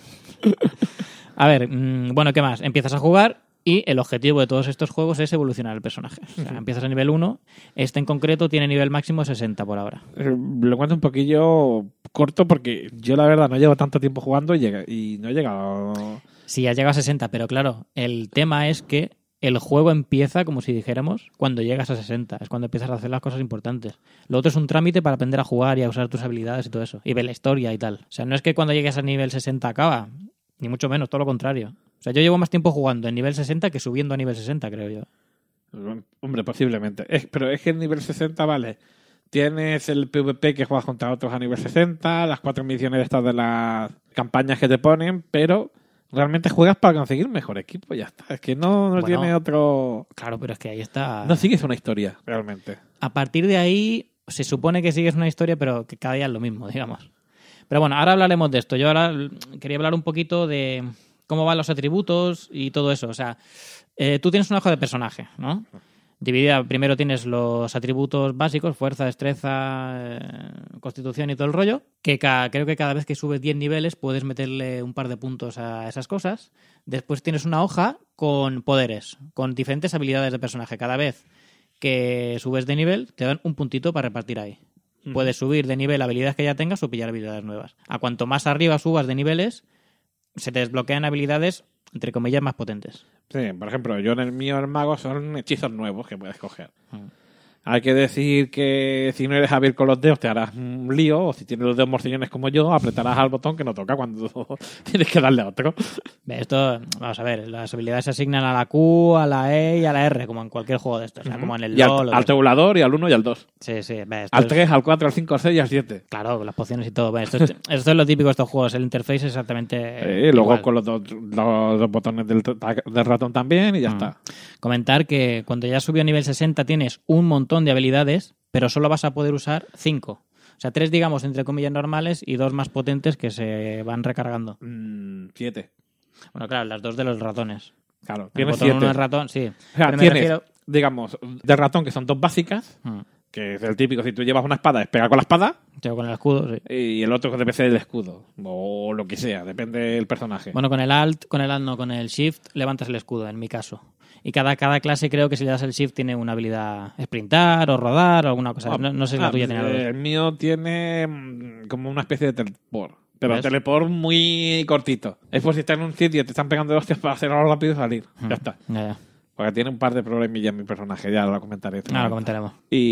A ver, mm, bueno, ¿qué más? Empiezas a jugar y el objetivo de todos estos juegos es evolucionar el personaje. O sea, empiezas a nivel uno. Este en concreto tiene nivel máximo sesenta por ahora. Eh, Lo encuentro un poquillo corto porque yo la verdad no llevo tanto tiempo jugando y, llega- y no he llegado... Sí, ya llega a sesenta, pero claro, el tema es que el juego empieza, como si dijéramos, cuando llegas a sesenta. Es cuando empiezas a hacer las cosas importantes. Lo otro es un trámite para aprender a jugar y a usar tus habilidades y todo eso. Y ver la historia y tal. O sea, no es que cuando llegues a nivel sesenta acaba. Ni mucho menos, todo lo contrario. O sea, yo llevo más tiempo jugando en nivel sesenta que subiendo a nivel sesenta, creo yo. Hombre, posiblemente. Es, pero es que el nivel sesenta, vale. Tienes el PvP que juegas contra otros a nivel sesenta, las cuatro misiones estas de las campañas que te ponen, pero realmente juegas para conseguir mejor equipo, ya está. Es que no, no Bueno, tiene otro... Claro, pero es que ahí está... No sigues una historia, realmente. A partir de ahí se supone que sigues una historia, pero que cada día es lo mismo, digamos. Pero bueno, ahora hablaremos de esto. Yo ahora quería hablar un poquito de cómo van los atributos y todo eso. O sea, eh, tú tienes una hoja de personaje, ¿no? Dividida, primero tienes los atributos básicos, fuerza, destreza, eh, constitución y todo el rollo, que ca- creo que cada vez que subes diez niveles puedes meterle un par de puntos a esas cosas. Después tienes una hoja con poderes, con diferentes habilidades de personaje. Cada vez que subes de nivel te dan un puntito para repartir ahí. Uh-huh. Puedes subir de nivel habilidades que ya tengas o pillar habilidades nuevas. A cuanto más arriba subas de niveles, se te desbloquean habilidades, entre comillas, más potentes. Sí, por ejemplo, yo en el mío, el mago, son hechizos nuevos que puedes coger. Mm. Hay que decir que si no eres hábil con los dedos te harás un lío, o si tienes los dedos morcillones como yo, apretarás al botón que no toca cuando tienes que darle a otro. Esto, vamos a ver, las habilidades se asignan a la Q, a la E y a la R, como en cualquier juego de estos, o sea, uh-huh. como en el y LoL. Al, al tabulador y al uno y al dos. Sí, sí. Ve, al es... tres, al cuatro, al cinco, al seis y al siete. Claro, las pociones y todo. Ve, esto, es, esto es lo típico de estos juegos, el interface es exactamente eh, igual. Luego con los dos, los dos botones del, del ratón también y ya uh-huh. está. Comentar que cuando ya subió a nivel sesenta tienes un montón de habilidades, pero solo vas a poder usar cinco. O sea, tres, digamos, entre comillas normales y dos más potentes que se van recargando. Mm, siete. Bueno, claro, las dos de los ratones. Claro, el tienes botón siete. uno es ratón, sí. O sea, pero tienes, refiero... digamos, de ratón que son dos básicas, hmm. que es el típico, si tú llevas una espada, es pegar con la espada. Yo con el escudo, sí. Y el otro que debe ser el escudo. O lo que sea, depende del personaje. Bueno, con el alt, con el alt no, con el shift levantas el escudo, en mi caso. Y cada, cada clase creo que si le das el shift tiene una habilidad sprintar o rodar o alguna cosa. No, no sé si la ah, tuya tiene algo. El mío tiene como una especie de teleport. Pero ¿ves? Teleport muy cortito. Es por si estás en un sitio y te están pegando de hostias para hacerlo rápido y salir. Hmm. Ya está. Ya, ya. Porque tiene un par de problemillas mi personaje, ya lo comentaré. Ah, lo comentaremos.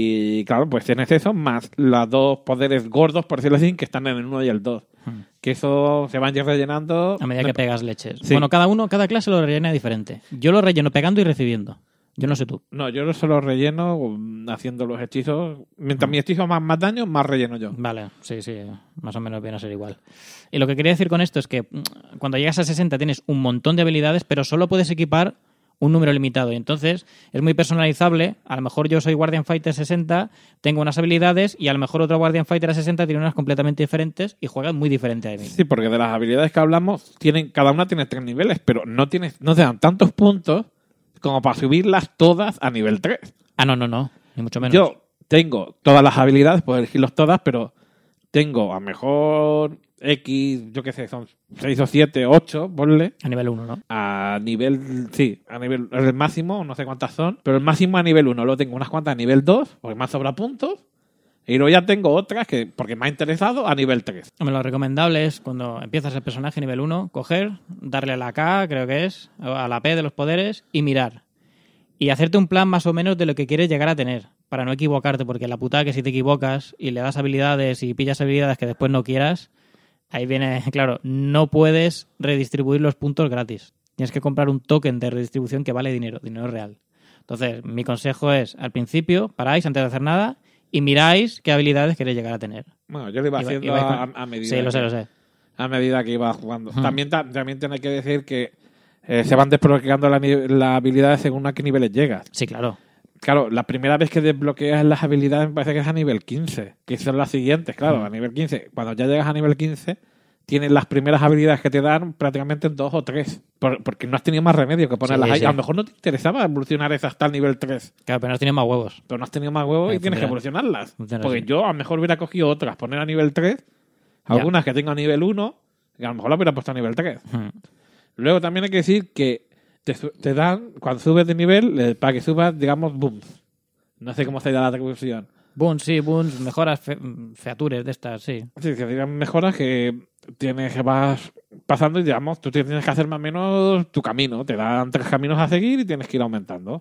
Y claro, pues tienes eso, más los dos poderes gordos, por decirlo así, que están en el uno y el dos. Hmm. Que eso se van rellenando... A medida que pegas leches. Sí. Bueno, cada uno, cada clase lo rellena diferente. Yo lo relleno pegando y recibiendo. Yo no sé tú. No, yo solo relleno haciendo los hechizos. Mientras hmm. mi hechizo más, más daño, más relleno yo. Vale, sí, sí. Más o menos viene a ser igual. Y lo que quería decir con esto es que cuando llegas a sesenta tienes un montón de habilidades, pero solo puedes equipar un número limitado. Y entonces es muy personalizable. A lo mejor yo soy Guardian Fighter sesenta, tengo unas habilidades y a lo mejor otro Guardian Fighter sesenta tiene unas completamente diferentes y juegan muy diferente a mí. Sí, porque de las habilidades que hablamos, tienen, cada una tiene tres niveles, pero no, tienes, no te dan tantos puntos como para subirlas todas a nivel tres. Ah, no, no, no. Ni mucho menos. Yo tengo todas las habilidades, puedo elegirlas todas, pero tengo a mejor X, yo qué sé, son seis o siete, ocho, ponle. A nivel uno, ¿no? A nivel, sí, a nivel, el máximo, no sé cuántas son, pero el máximo a nivel uno. Luego tengo unas cuantas a nivel dos, porque me han sobrado puntos. Y luego ya tengo otras que, porque me ha interesado, a nivel tres. Hombre, lo recomendable es cuando empiezas el personaje a nivel uno, coger, darle a la K, creo que es, a la P de los poderes, y mirar. Y hacerte un plan más o menos de lo que quieres llegar a tener, para no equivocarte, porque la putada que si te equivocas y le das habilidades y pillas habilidades que después no quieras, ahí viene, claro, no puedes redistribuir los puntos gratis. Tienes que comprar un token de redistribución que vale dinero, dinero real. Entonces, mi consejo es, al principio, paráis antes de hacer nada y miráis qué habilidades queréis llegar a tener. Bueno, yo lo iba haciendo iba, iba a, a medida. Sí, lo que, sé, lo sé. A medida que iba jugando. Hmm. También, también tiene que decir que eh, se van desbloqueando las la habilidades según a qué niveles llegas. Sí, claro. Claro, la primera vez que desbloqueas las habilidades me parece que es a nivel quince, que son las siguientes, claro, hmm. a nivel quince. Cuando ya llegas a nivel quince, tienes las primeras habilidades que te dan prácticamente en dos o tres, por, porque no has tenido más remedio que ponerlas sí, ahí. sí. A lo mejor no te interesaba evolucionar esas hasta el nivel tres. Claro, pero no has tenido más huevos. Pero no has tenido más huevos sí, y tienes que evolucionarlas. Funciona porque así. yo a lo mejor hubiera cogido otras, poner a nivel tres, algunas que tengo a nivel uno, que a lo mejor las hubiera puesto a nivel tres. Hmm. Luego también hay que decir que te, te dan, cuando subes de nivel, eh, para que subas, digamos, booms. No sé cómo se da la traducción. Boons, sí, boons, mejoras, fe, features de estas, sí. Sí, que digan mejoras que tienes que vas pasando y digamos, tú tienes que hacer más o menos tu camino. Te dan tres caminos a seguir y tienes que ir aumentando.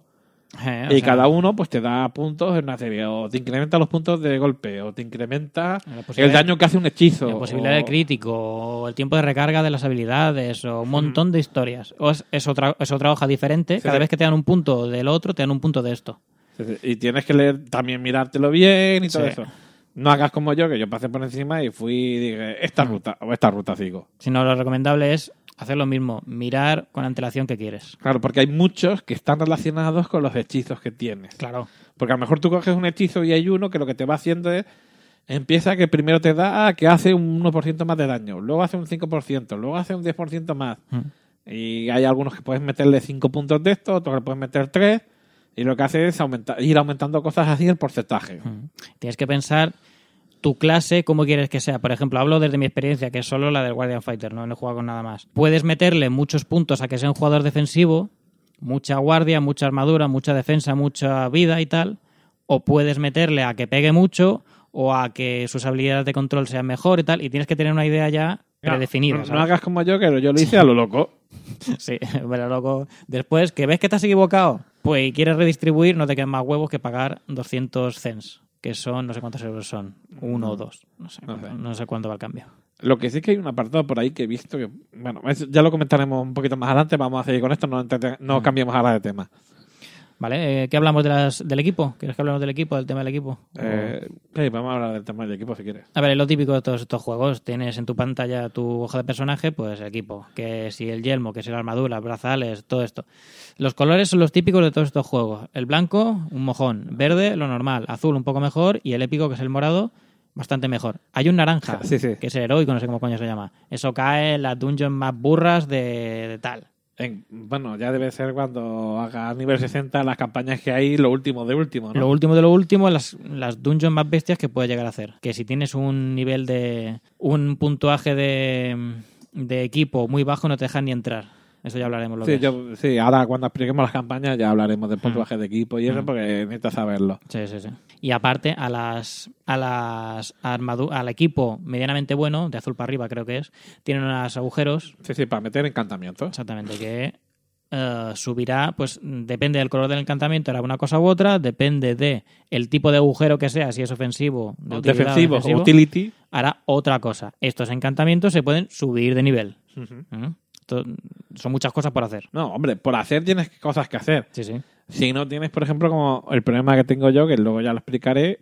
Eh, o y sea, cada uno pues te da puntos en una serie. O te incrementa los puntos de golpe, o te incrementa La el posibilidad- daño que hace un hechizo. la posibilidad o- de crítico, o el tiempo de recarga de las habilidades, o un montón de historias. O es, es otra, es otra hoja diferente. Sí, Cada sí. vez que te dan un punto del otro, te dan un punto de esto. Sí, sí. Y tienes que leer, también mirártelo bien y todo Sí. eso. No hagas como yo, que yo pasé por encima y fui y dije, esta ruta, o esta ruta sigo. Si no, lo recomendable es hacer lo mismo, mirar con antelación que quieres. Claro, porque hay muchos que están relacionados con los hechizos que tienes. Claro. Porque a lo mejor tú coges un hechizo y hay uno que lo que te va haciendo es, empieza que primero te da que hace un uno por ciento más de daño, luego hace un cinco por ciento, luego hace un diez por ciento más. Mm. Y hay algunos que puedes meterle cinco puntos de esto, otros que puedes meter tres, y lo que hace es aumentar, ir aumentando cosas así el porcentaje. Mm. Tienes que pensar tu clase, cómo quieres que sea. Por ejemplo, hablo desde mi experiencia, que es solo la del Guardian Fighter, no he jugado con nada más. Puedes meterle muchos puntos a que sea un jugador defensivo, mucha guardia, mucha armadura, mucha defensa, mucha vida y tal, o puedes meterle a que pegue mucho o a que sus habilidades de control sean mejor y tal, y tienes que tener una idea ya predefinida. No, no ¿sabes? hagas como yo, que yo lo hice a lo loco. Sí, pero loco. Después, que ves que te has equivocado, pues y quieres redistribuir, no te quedan más huevos que pagar doscientos cents, que son, no sé cuántos euros son, uno o dos, no sé, No sé. no sé cuánto va el cambio. Lo que sí que hay un apartado por ahí que he visto que, bueno, eso ya lo comentaremos un poquito más adelante, vamos a seguir con esto, no, entreten- no cambiemos ahora de tema. Vale, eh, ¿qué hablamos de las, del equipo? ¿Quieres que hablemos del equipo, del tema del equipo? Eh, sí, vamos a hablar del tema del equipo si quieres. A ver, es lo típico de todos estos juegos. Tienes en tu pantalla tu hoja de personaje, pues equipo. Que si el yelmo, que si la armadura, brazales, todo esto. Los colores son los típicos de todos estos juegos. El blanco, un mojón. Verde, lo normal. Azul, un poco mejor. Y el épico, que es el morado, bastante mejor. Hay un naranja, Sí, sí. que es el heroico, no sé cómo coño se llama. Eso cae en las dungeons más burras de, de tal. En- bueno, ya debe ser cuando haga nivel sesenta las campañas que hay, lo último de último, ¿no? Lo último de lo último, las, las dungeons más bestias que puedes llegar a hacer. Que si tienes un nivel de... un puntuaje de, de equipo muy bajo, no te dejan ni entrar. Eso ya hablaremos lo que Sí, es. yo, sí, ahora cuando expliquemos las campañas ya hablaremos del puntuaje de equipo y eso, Mm. porque necesitas saberlo. Sí, sí, sí. Y aparte, a las a las armadu- al equipo medianamente bueno, de azul para arriba creo que es, tienen unos agujeros, Sí, sí, para meter encantamientos. exactamente, que eh, subirá, pues depende del color del encantamiento, hará una cosa u otra, depende de el tipo de agujero que sea, si es ofensivo, de utilidad o Defensivo, defensivo, utility. hará otra cosa. Estos encantamientos se pueden subir de nivel. Ujú. ¿Mm? Esto- son muchas cosas por hacer. No, hombre, por hacer tienes cosas que hacer. Sí, sí. Si no tienes, por ejemplo, como el problema que tengo yo, que luego ya lo explicaré,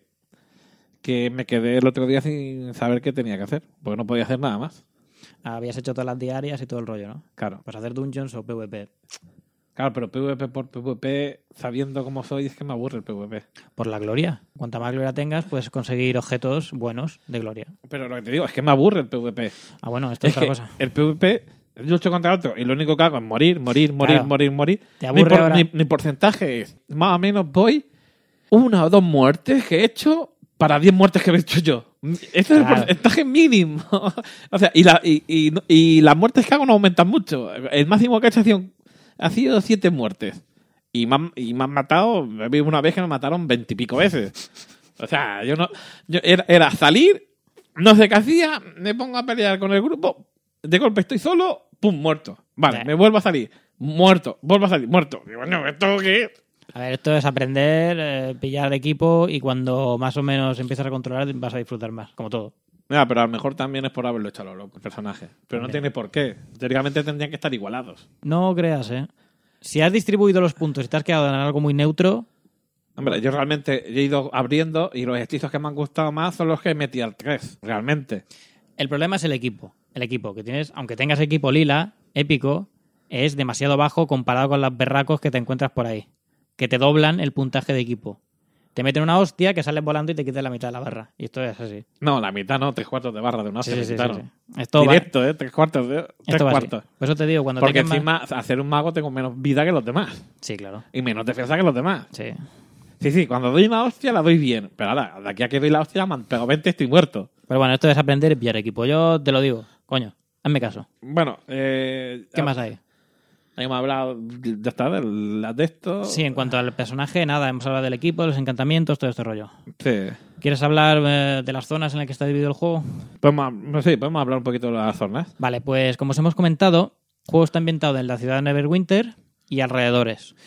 que me quedé el otro día sin saber qué tenía que hacer, porque no podía hacer nada más. Habías hecho todas las diarias y todo el rollo, ¿no? Claro, Pues hacer dungeons o PvP. claro, pero PvP por PvP, sabiendo cómo soy, es que me aburre el PvP. Por la gloria. Cuanta más gloria tengas, puedes conseguir objetos buenos de gloria. Pero lo que te digo es que me aburre el PvP. Ah, bueno, esto es, Es otra que cosa. el PvP, yo lucho contra otro y lo único que hago es morir, morir, morir, Claro. morir, morir. Te mi, aburre ahora. mi- mi porcentaje es, más o menos voy una o dos muertes que he hecho para diez muertes que he hecho yo. Ese es el Claro. porcentaje mínimo. O sea, y, la, y, y, y las muertes que hago no aumentan mucho. El máximo que he hecho ha sido, ha sido siete muertes. Y me, han, y me han matado, vi una vez que me mataron veintipico veces. O sea, yo no. Yo era, era salir, no sé qué hacía, me pongo a pelear con el grupo, de golpe estoy solo, pum, muerto. Vale, Eh. me vuelvo a salir, muerto, vuelvo a salir, muerto. Y bueno, ¿esto qué es? A ver, esto es aprender, eh, pillar equipo y cuando más o menos empiezas a controlar vas a disfrutar más, como todo. Mira, pero a lo mejor también es por haberlo hecho a lo loco el personaje. Pero no Hombre. tiene por qué. Teóricamente tendrían que estar igualados. No creas, ¿eh? Si has distribuido los puntos y te has quedado en algo muy neutro, Hombre, yo realmente he ido abriendo y los hechizos que me han gustado más son los que metí al tres, realmente. el problema es el equipo. El equipo que tienes, aunque tengas equipo lila, épico, es demasiado bajo comparado con los berracos que te encuentras por ahí. Que te doblan el puntaje de equipo. Te meten una hostia que sales volando y te quitas la mitad de la barra. Y esto es así. No, la mitad no, tres cuartos de barra de una Sí, hostia sí, me sí, quitaron. sí, sí. Esto va- Directo, ¿eh? Tres cuartos de... Tres Esto va así. cuartos. Por eso te digo, cuando Porque tengas más- encima, hacer un mago tengo menos vida que los demás. Sí, claro. Y menos defensa que los demás. Sí. Sí, sí, cuando doy una hostia la doy bien. Pero ahora, de aquí a que doy la hostia, me han pegado veinte, estoy muerto. Pero bueno, esto es aprender y pillar equipo. Yo te lo digo. Coño, hazme caso. Bueno, eh... ¿Qué más hay? Hemos hablado, ya está, de las de esto. Sí, en cuanto al personaje, nada. Hemos hablado del equipo, de los encantamientos, todo este rollo. Sí. ¿Quieres hablar eh, de las zonas en las que está dividido el juego? Podemos, no sé, podemos hablar un poquito de las zonas. Vale, pues como os hemos comentado, el juego está ambientado en la ciudad de Neverwinter y alrededores.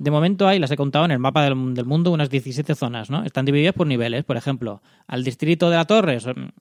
De momento hay, las he contado en el mapa del, del mundo, unas diecisiete zonas, ¿no? Están divididas por niveles. Por ejemplo, al distrito de la Torre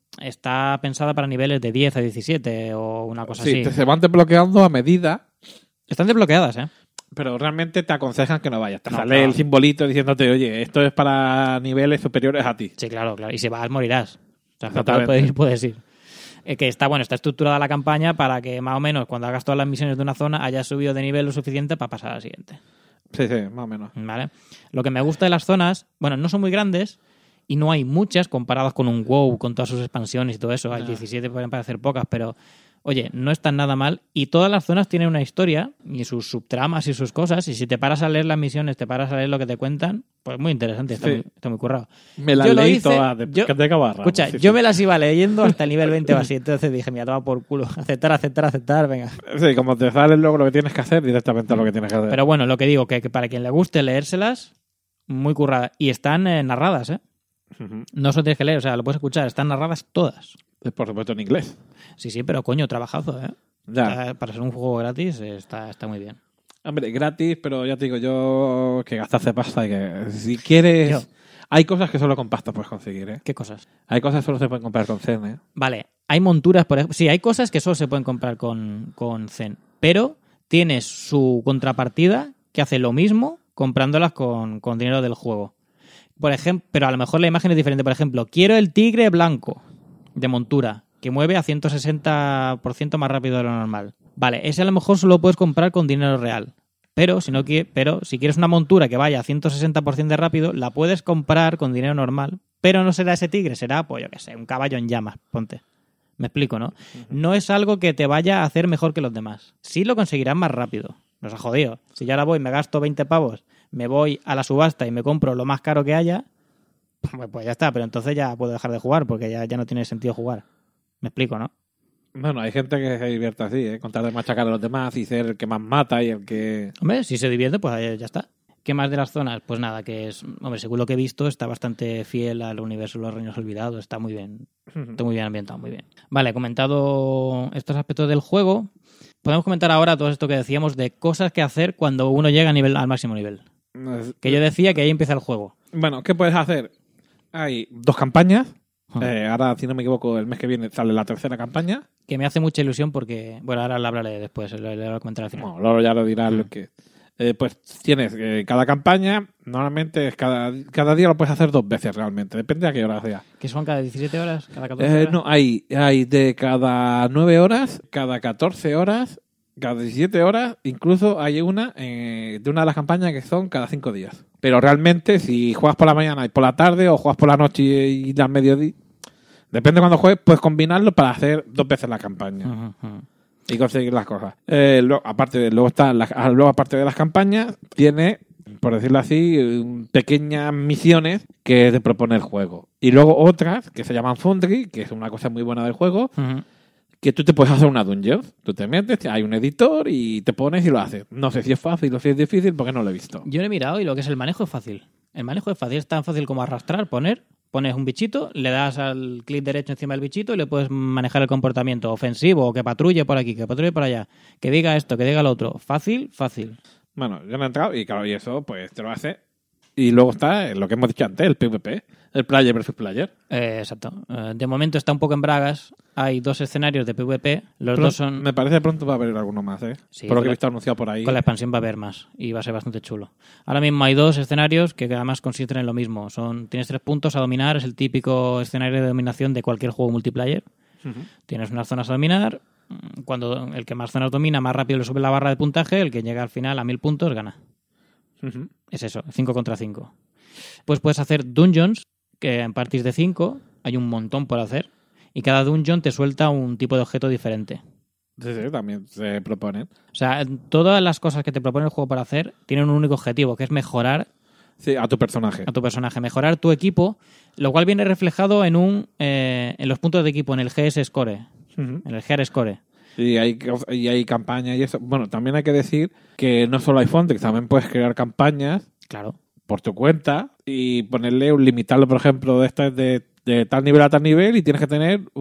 está pensada para niveles de diez a diecisiete o una cosa sí, así. Te se van desbloqueando a medida, Están desbloqueadas, ¿eh? pero realmente te aconsejan que no vayas. Te No, sale claro. el simbolito diciéndote, oye, esto es para niveles superiores a ti. Sí, claro, claro. Y si vas, morirás. O sea, que Exactamente. puedes ir, puedes ir. Eh, que está, bueno, está estructurada la campaña para que más o menos cuando hagas todas las misiones de una zona hayas subido de nivel lo suficiente para pasar a la siguiente. Sí, sí, más o menos. ¿Vale? Lo que me gusta de las zonas, bueno, no son muy grandes y no hay muchas comparadas con un WoW, con todas sus expansiones y todo eso. Hay diecisiete, pueden parecer pocas, pero oye, no están nada mal. Y todas las zonas tienen una historia y sus subtramas y sus cosas. Y si te paras a leer las misiones, te paras a leer lo que te cuentan, pues muy interesante, está, Sí. muy, está muy currado. Me las Yo lo leí hice, todas de, yo- de cabo a rabo. Escucha, Sí, yo sí. me las iba leyendo hasta el nivel veinte o así. Entonces dije, mira, toma por culo. Aceptar, aceptar, aceptar, venga. Sí, como te sale luego lo que tienes que hacer, directamente lo que tienes que hacer. Pero bueno, lo que digo, que, que para quien le guste leérselas, muy curradas. Y están eh, narradas, ¿eh? Ujú. No solo tienes que leer, o sea, lo puedes escuchar. Están narradas todas. Es, por supuesto, en inglés. Sí, sí, pero coño, trabajazo, ¿eh? Ya. Está- para ser un juego gratis eh, está, está muy bien. Hombre, gratis, pero ya te digo yo que gastaste pasta y que si quieres... Yo. Hay cosas que solo con pasta puedes conseguir, ¿eh? ¿Qué cosas? Hay cosas que solo se pueden comprar con Zen, ¿eh? Vale, hay monturas, por ejemplo. Sí, hay cosas que solo se pueden comprar con, con Zen, pero tienes su contrapartida que hace lo mismo comprándolas con, con dinero del juego. Por ejemplo, pero a lo mejor la imagen es diferente. Por ejemplo, quiero el tigre blanco de montura, que mueve a ciento sesenta por ciento más rápido de lo normal. Vale, ese a lo mejor solo puedes comprar con dinero real. Pero si, no qui- pero si quieres una montura que vaya a ciento sesenta por ciento de rápido, la puedes comprar con dinero normal. Pero no será ese tigre, será, pues yo qué sé, un caballo en llamas, ponte. Me explico, ¿no? No es algo que te vaya a hacer mejor que los demás. Sí lo conseguirás más rápido. Nos ha jodido. Si yo ahora voy, me gasto veinte pavos, me voy a la subasta y me compro lo más caro que haya, pues, pues ya está. Pero entonces ya puedo dejar de jugar porque ya, ya no tiene sentido jugar. Me explico, ¿no? Bueno, hay gente que se divierte así, ¿eh? Contar de machacar a los demás y ser el que más mata y el que... Hombre, si se divierte, pues ahí ya está. ¿Qué más de las zonas? Pues nada, que es, hombre, según lo que he visto, está bastante fiel al universo de los Reinos Olvidados. Está muy bien, está muy bien ambientado, muy bien. Vale, comentado estos aspectos del juego, podemos comentar ahora todo esto que decíamos de cosas que hacer cuando uno llega a nivel, al máximo nivel. Que yo decía que ahí empieza el juego. Bueno, ¿qué puedes hacer? Hay dos campañas. Ah. Eh, ahora, si no me equivoco, el mes que viene sale la tercera campaña. Que me hace mucha ilusión porque, bueno, ahora lo hablaré después, lo, lo voy a comentar al final. Bueno, luego ya lo dirás lo que... Eh, pues tienes eh, cada campaña, normalmente es cada, cada día lo puedes hacer dos veces realmente, depende a qué hora sea. ¿Que son cada diecisiete horas? ¿Cada catorce Eh, horas? no, hay, hay de cada nueve horas, cada catorce horas, cada diecisiete horas, incluso hay una eh, de una de las campañas que son cada cinco días. Pero realmente, si juegas por la mañana y por la tarde, o juegas por la noche y, y al mediodía, depende de cuando juegues, puedes combinarlo para hacer dos veces la campaña. Ujú, ujú. Y conseguir las cosas. Eh, luego, aparte de, luego está la- ah, luego aparte de las campañas, tiene, por decirlo así, eh, pequeñas misiones que te propone el juego. Y luego otras que se llaman Foundry, que es una cosa muy buena del juego, Ujú. que tú te puedes hacer una dungeon. Tú te metes, hay un editor y te pones y lo haces. No sé si es fácil o si es difícil porque no lo he visto. Yo lo he mirado y lo que es el manejo es fácil. El manejo es fácil, es tan fácil como arrastrar, poner, pones un bichito, le das al clic derecho encima del bichito y le puedes manejar el comportamiento ofensivo, o que patrulle por aquí, que patrulle por allá, que diga esto, que diga lo otro. Fácil, fácil. Bueno, yo no he entrado y claro, y eso pues te lo hace. Y luego está lo que hemos dicho antes, el PvP, el player versus player. Eh, exacto. Eh, de momento está un poco en bragas. Hay dos escenarios de PvP. Los Pero dos son... Me parece que pronto va a haber alguno más, ¿eh? Sí, por lo que he con la- visto anunciado por ahí. Con la expansión va a haber más y va a ser bastante chulo. Ahora mismo hay dos escenarios que además consisten en lo mismo. Son, tienes tres puntos a dominar, es el típico escenario de dominación de cualquier juego multiplayer. Ujú. Tienes unas zonas a dominar. Cuando el que más zonas domina, más rápido le sube la barra de puntaje. El que llega al final a mil puntos gana. Ujú. Es eso, cinco contra cinco. Pues puedes hacer dungeons, que en parties de cinco hay un montón por hacer. Y cada dungeon te suelta un tipo de objeto diferente. Sí, sí, también se proponen. O sea, todas las cosas que te propone el juego para hacer tienen un único objetivo, que es mejorar Sí, a tu personaje. a tu personaje, mejorar tu equipo, lo cual viene reflejado en un eh, en los puntos de equipo, en el G S Score, Ujú. en el G R Score. Y hay, y hay campañas y eso. Bueno, también hay que decir que no solo hay fontes, también puedes crear campañas Claro. por tu cuenta y ponerle un limitarlo, por ejemplo, de estas de, de tal nivel a tal nivel y tienes que tener un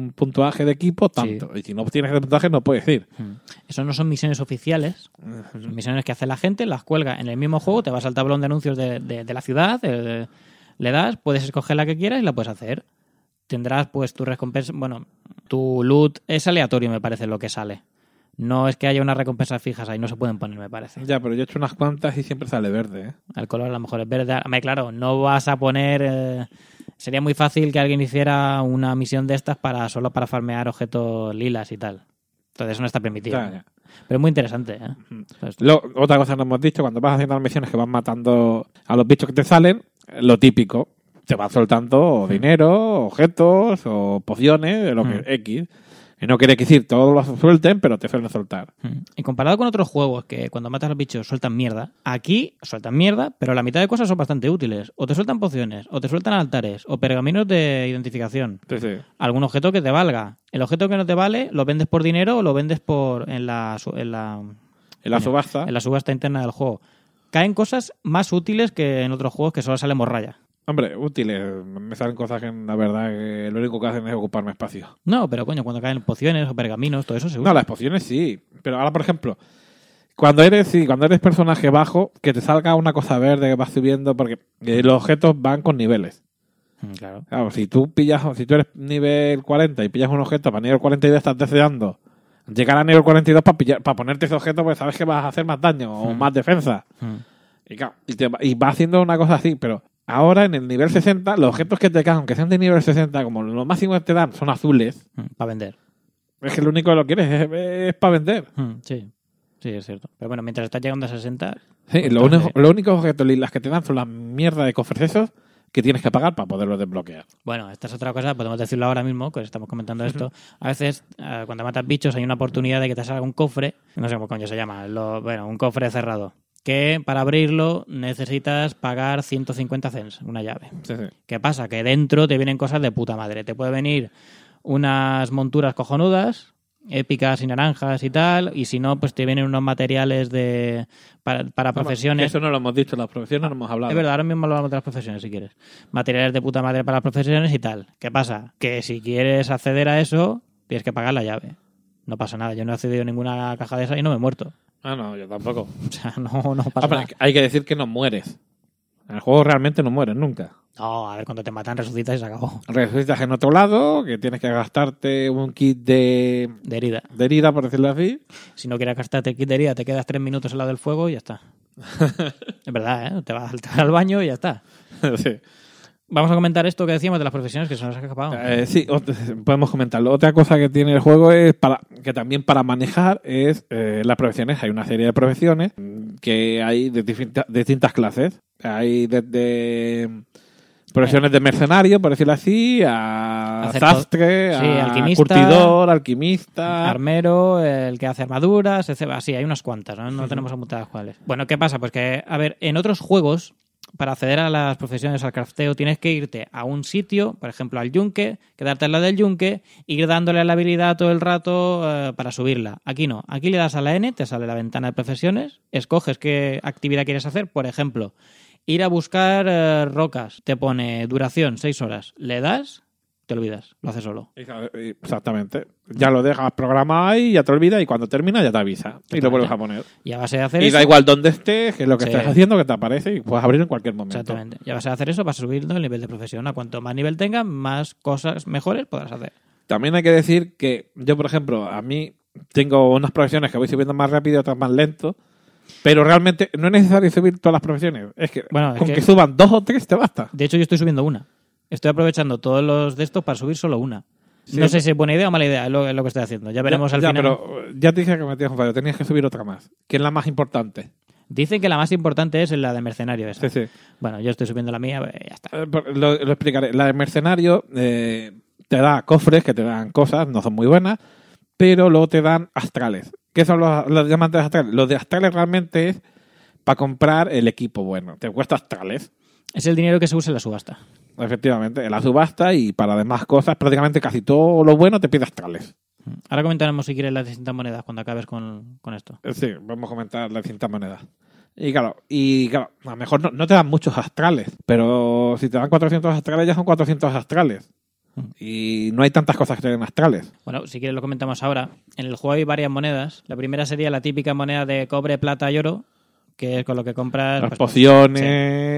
un puntuaje de equipo, tanto. Sí. Y si no tienes ese puntuaje, no puedes ir. Eso no son misiones oficiales. Son misiones que hace la gente, las cuelga en el mismo juego, te vas al tablón de anuncios de, de, de la ciudad, eh, le das, puedes escoger la que quieras y la puedes hacer. Tendrás pues tu recompensa, bueno, tu loot es aleatorio, me parece, lo que sale. No es que haya unas recompensas fijas ahí, no se pueden poner, me parece. Ya, pero yo he hecho unas cuantas y siempre sale verde, ¿eh? El color a lo mejor es verde. Hombre, claro, no vas a poner... Eh, sería muy fácil que alguien hiciera una misión de estas para solo para farmear objetos lilas y tal. Entonces eso no está permitido. Ya, ya. Pero es muy interesante, ¿eh? Entonces, Lo, otra cosa que nos hemos dicho, cuando vas haciendo las misiones que vas matando a los bichos que te salen, lo típico, te van soltando dinero, objetos o pociones, lo que Mm. X. Y no quiere decir todos los suelten, pero te suelen soltar. Y comparado con otros juegos que cuando matas a los bichos sueltan mierda, aquí sueltan mierda, pero la mitad de cosas son bastante útiles. O te sueltan pociones, o te sueltan altares, o pergaminos de identificación. Sí, sí. Algún objeto que te valga. El objeto que no te vale, lo vendes por dinero o lo vendes por en la, su- en la, En la coño, subasta. en la subasta interna del juego. Caen cosas más útiles que en otros juegos que solo sale morralla. Hombre, útiles. Me salen cosas que la verdad que lo único que hacen es ocuparme espacio. No, pero coño, cuando caen pociones o pergaminos, todo eso se usa. No, las pociones sí. Pero ahora, por ejemplo, cuando eres sí, cuando eres personaje bajo, que te salga una cosa verde que vas subiendo, porque eh, los objetos van con niveles. Mm, Claro. Claro, si tú pillas, si tú eres nivel cuarenta y pillas un objeto para nivel cuarenta y dos, estás deseando llegar a nivel cuarenta y dos para pillar, para ponerte ese objeto, porque sabes que vas a hacer más daño o Mm. más defensa. Mm. Y, claro, y, te va- y va haciendo una cosa así, pero ahora en el nivel sesenta, los objetos que te caen, aunque sean de nivel sesenta, como lo máximo que te dan son azules, Para vender. es que lo único que lo quieres es, para vender. Mm, Sí. Sí, es cierto. Pero bueno, mientras estás llegando a sesenta... Sí, pues lo estás único, bien. los únicos objetos lilas que te dan son la mierda de cofres esos que tienes que pagar para poderlos desbloquear. Bueno, esta es otra cosa, podemos decirlo ahora mismo, que estamos comentando esto. A veces, eh, cuando matas bichos, hay una oportunidad de que te salga un cofre, no sé cómo coño se llama, lo- bueno, un cofre cerrado, que para abrirlo necesitas pagar ciento cincuenta cents, una llave. Sí, sí. ¿Qué pasa? Que dentro te vienen cosas de puta madre. Te puede venir unas monturas cojonudas, épicas y naranjas y tal, y si no, pues te vienen unos materiales de para, para profesiones. Eso no lo hemos dicho, las profesiones no hemos hablado. Es verdad, ahora mismo hablamos de las profesiones si quieres. Materiales de puta madre para las profesiones y tal. ¿Qué pasa? Que si quieres acceder a eso, tienes que pagar la llave. No pasa nada, yo no he accedido a ninguna caja de esa y no me he muerto. Ah, no, yo tampoco. O sea, no, no pasa Ah, pero nada. hay que decir que no mueres. En el juego realmente no mueres nunca. No, a ver, cuando te matan resucitas y se acabó. Resucitas en otro lado, que tienes que gastarte un kit de, De herida. de herida, por decirlo así. Si no quieres gastarte el kit de herida, te quedas tres minutos al lado del fuego y ya está. Es verdad, ¿eh? Te vas, te vas al baño y ya está. Sí. Vamos a comentar esto que decíamos de las profesiones que se nos ha escapado. Eh, sí, ot- podemos comentarlo. Otra cosa que tiene el juego es para que también para manejar es eh, las profesiones. Hay una serie de profesiones mm, que hay de distinta- de distintas clases. Hay desde profesiones de mercenario, por decirlo así, a Hacer sastre, todo. Sí, a alquimista, curtidor, alquimista. Armero, el que hace armaduras, etcétera. Sí, hay unas cuantas, ¿no? No tenemos apuntadas cuáles. Bueno, ¿qué pasa? Pues que, a ver, en otros juegos, para acceder a las profesiones, al crafteo, tienes que irte a un sitio, por ejemplo, al yunque, quedarte al lado del yunque, ir dándole a la habilidad todo el rato eh, para subirla. Aquí no. Aquí le das a la N, te sale la ventana de profesiones, escoges qué actividad quieres hacer. Por ejemplo, ir a buscar eh, rocas. Te pone duración seis horas. Le das, te olvidas. Lo haces solo. Exactamente. Ya lo dejas programado ahí, ya te olvidas y cuando termina ya te avisa. Y lo vuelves a poner. Y a base de hacer Y eso... da igual dónde estés, que es lo que Sí. estés haciendo, que te aparece y puedes abrir en cualquier momento. Exactamente. Y a base de hacer eso vas subiendo el nivel de profesión. A cuanto más nivel tengas, más cosas mejores podrás hacer. También hay que decir que yo, por ejemplo, a mí tengo unas profesiones que voy subiendo más rápido y otras más lento, pero realmente no es necesario subir todas las profesiones. Es que Bueno, es con que- que... suban dos o tres te basta. De hecho, yo estoy subiendo una. Estoy aprovechando todos los de estos para subir solo una. Sí, no sé si es buena idea o mala idea, es lo, es lo que estoy haciendo. Ya veremos ya, al ya, final. pero ya te dije que me tienes un fallo. Tenías que subir otra más, que es la más importante. Dicen que la más importante es la de mercenario esa. Sí, sí. Bueno, yo estoy subiendo la mía, pues, ya está. Eh, por- Lo, lo explicaré. La de mercenario eh, te da cofres que te dan cosas, no son muy buenas, pero luego te dan astrales. ¿Qué son los, los diamantes astrales? Los de astrales realmente es para comprar el equipo bueno. Te cuesta astrales, Es el dinero que se usa en la subasta. efectivamente, en la subasta, y para demás cosas, prácticamente casi todo lo bueno te pide astrales. Ahora comentaremos si quieres las distintas monedas cuando acabes con, con esto. Eh, Sí, vamos a comentar las distintas monedas. Y claro, y claro, a lo mejor no, no te dan muchos astrales, pero si te dan cuatrocientos astrales ya son cuatrocientos astrales. Y no hay tantas cosas que te den astrales. Bueno, si quieres lo comentamos ahora. En el juego hay varias monedas. La primera sería la típica moneda de cobre, plata y oro, que es con lo que compras... Las pues, pociones, sí.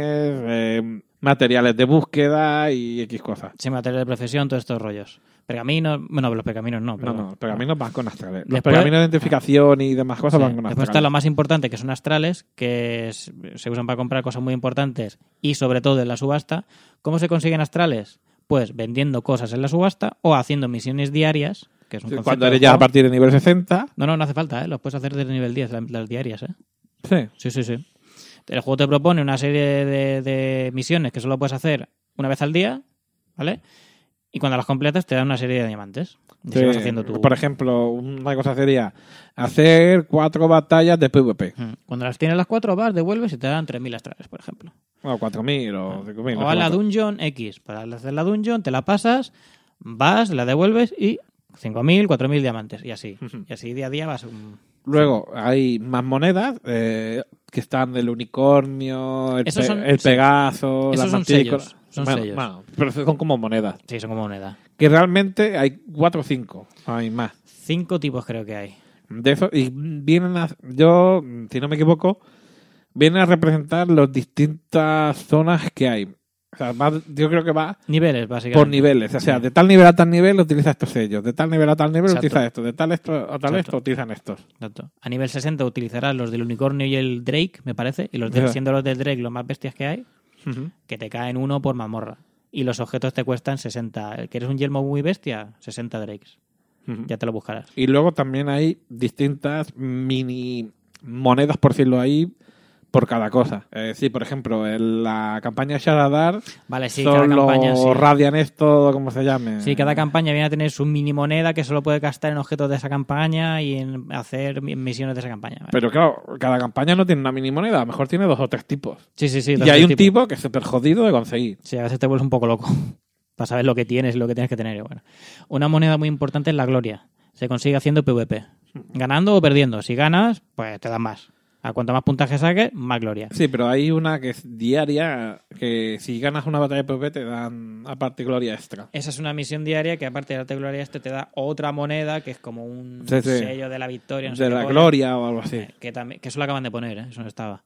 eh, materiales de búsqueda y X cosas. Sí, material de profesión, todos estos rollos. Pergaminos, bueno, los pergaminos no, pero... No, no, los pergaminos van con astrales. Los Después- pergaminos de identificación y demás cosas Sí. van con Después astrales. está lo más importante, que son astrales, que es- se usan para comprar cosas muy importantes y sobre todo en la subasta. ¿Cómo se consiguen astrales? Pues vendiendo cosas en la subasta o haciendo misiones diarias, que es un Sí, concepto cuando del eres ya a juego. partir de nivel sesenta. No, no, no hace falta, ¿eh? Los puedes hacer desde nivel diez, la- las diarias, ¿eh? Sí. Sí, sí, sí. El juego te propone una serie de, de misiones que solo puedes hacer una vez al día, ¿vale? Y cuando las completas te dan una serie de diamantes. Y así Sí. vas haciendo tu... Por ejemplo, una cosa sería hacer cuatro batallas de PvP. Mm. Cuando las tienes las cuatro, vas, devuelves y te dan tres mil astrales, por ejemplo. O cuatro mil o cinco mil. O a la dungeon X. Para hacer la dungeon, te la pasas, vas, la devuelves y cinco mil, cuatro mil diamantes. Y así. Y así día a día vas... um, Luego hay más monedas eh, que están del unicornio, el, Esos pe- son- el sí. Pegaso, Esos las son mantícoras. sellos, son Bueno, sellos. bueno, pero son como monedas. Sí, son como moneda. Que realmente hay cuatro o cinco. Hay más. Cinco tipos creo que hay. De eso, y vienen a, yo, si no me equivoco, vienen a representar las distintas zonas que hay. O sea, va- yo creo que va Niveles, básicamente. por niveles. O sea, de tal nivel a tal nivel utiliza estos sellos. De tal nivel a tal nivel Exacto. utiliza esto. De tal esto a tal Exacto. esto utilizan estos. Exacto. A nivel sesenta utilizarás los del unicornio y el Drake, me parece. Y los de- Ya. siendo los del Drake los más bestias que hay, que te caen uno por mazmorra. Y los objetos te cuestan sesenta. ¿Quieres un yelmo muy bestia? sesenta Drakes. Ya te lo buscarás. Y luego también hay distintas mini monedas, por decirlo ahí, por cada cosa. Es decir, por ejemplo, en la campaña Sharadar Vale, sí, cada son campaña... los Sí. Radiant esto, como se llame. Sí, cada campaña viene a tener su mini moneda que solo puede gastar en objetos de esa campaña y en hacer mi- misiones de esa campaña. ¿vale? Pero claro, cada campaña no tiene una mini moneda, a lo mejor tiene dos o tres tipos. sí, sí, sí. Y de hay ese un tipo que es súper jodido de conseguir. Sí, a veces te vuelves un poco loco para saber lo que tienes y lo que tienes que tener. y Bueno, una moneda muy importante es la gloria. Se consigue haciendo PvP. Ganando o perdiendo. Si ganas, pues te dan más. A cuanto más puntaje saques, más gloria. Sí, pero hay una que es diaria, que si ganas una batalla de PvP te dan aparte gloria extra. Esa es una misión diaria que aparte de darte gloria este te da otra moneda que es como un Sí, sí. sello de la victoria. No sé De qué la pone. gloria o algo así. Eh, Que, también, que eso lo acaban de poner, ¿eh? Eso no estaba.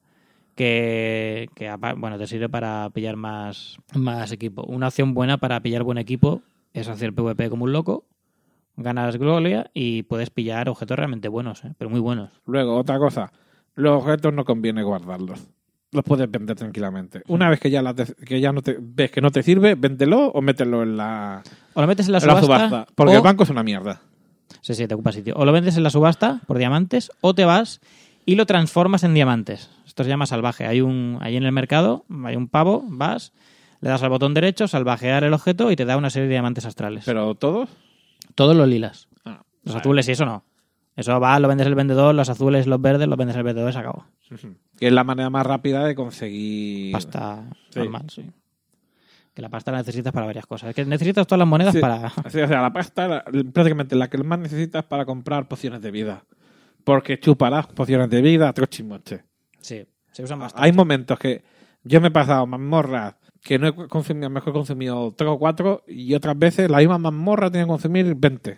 Que, que apa- bueno, te sirve para pillar más, más equipo. Una opción buena para pillar buen equipo es hacer PvP como un loco, ganas gloria y puedes pillar objetos realmente buenos, ¿eh? Pero muy buenos. Luego, otra cosa. Los objetos no conviene guardarlos. Los puedes vender tranquilamente. Una vez que ya, la te- que ya no te, ves que no te sirve, véndelo o mételo en la, O lo metes en la en la subasta, subasta. Porque o... el banco es una mierda. Sí, sí, te ocupa sitio. O lo vendes en la subasta por diamantes o te vas y lo transformas en diamantes. Esto se llama salvaje. Hay un ahí en el mercado, hay un pavo, vas, le das al botón derecho, salvajear el objeto y te da una serie de diamantes astrales. Pero todos. Todos los lilas. Ah, Los vale. azules y eso no. Eso va, lo vendes el vendedor, los azules, los verdes, los vendes el vendedor y se acabó. Que es la manera más rápida de conseguir. Pasta Sí. normal, sí. Que la pasta la necesitas para varias cosas. Es que necesitas todas las monedas Sí. para... Sí, o sea, la pasta la- prácticamente la que más necesitas para comprar pociones de vida. Porque chuparás pociones de vida a trochimoche. Sí, se usan bastante. Hay momentos que yo me he pasado mazmorras que no he consumido, mejor he consumido tres o cuatro y otras veces la misma mazmorra tiene que consumir veinte.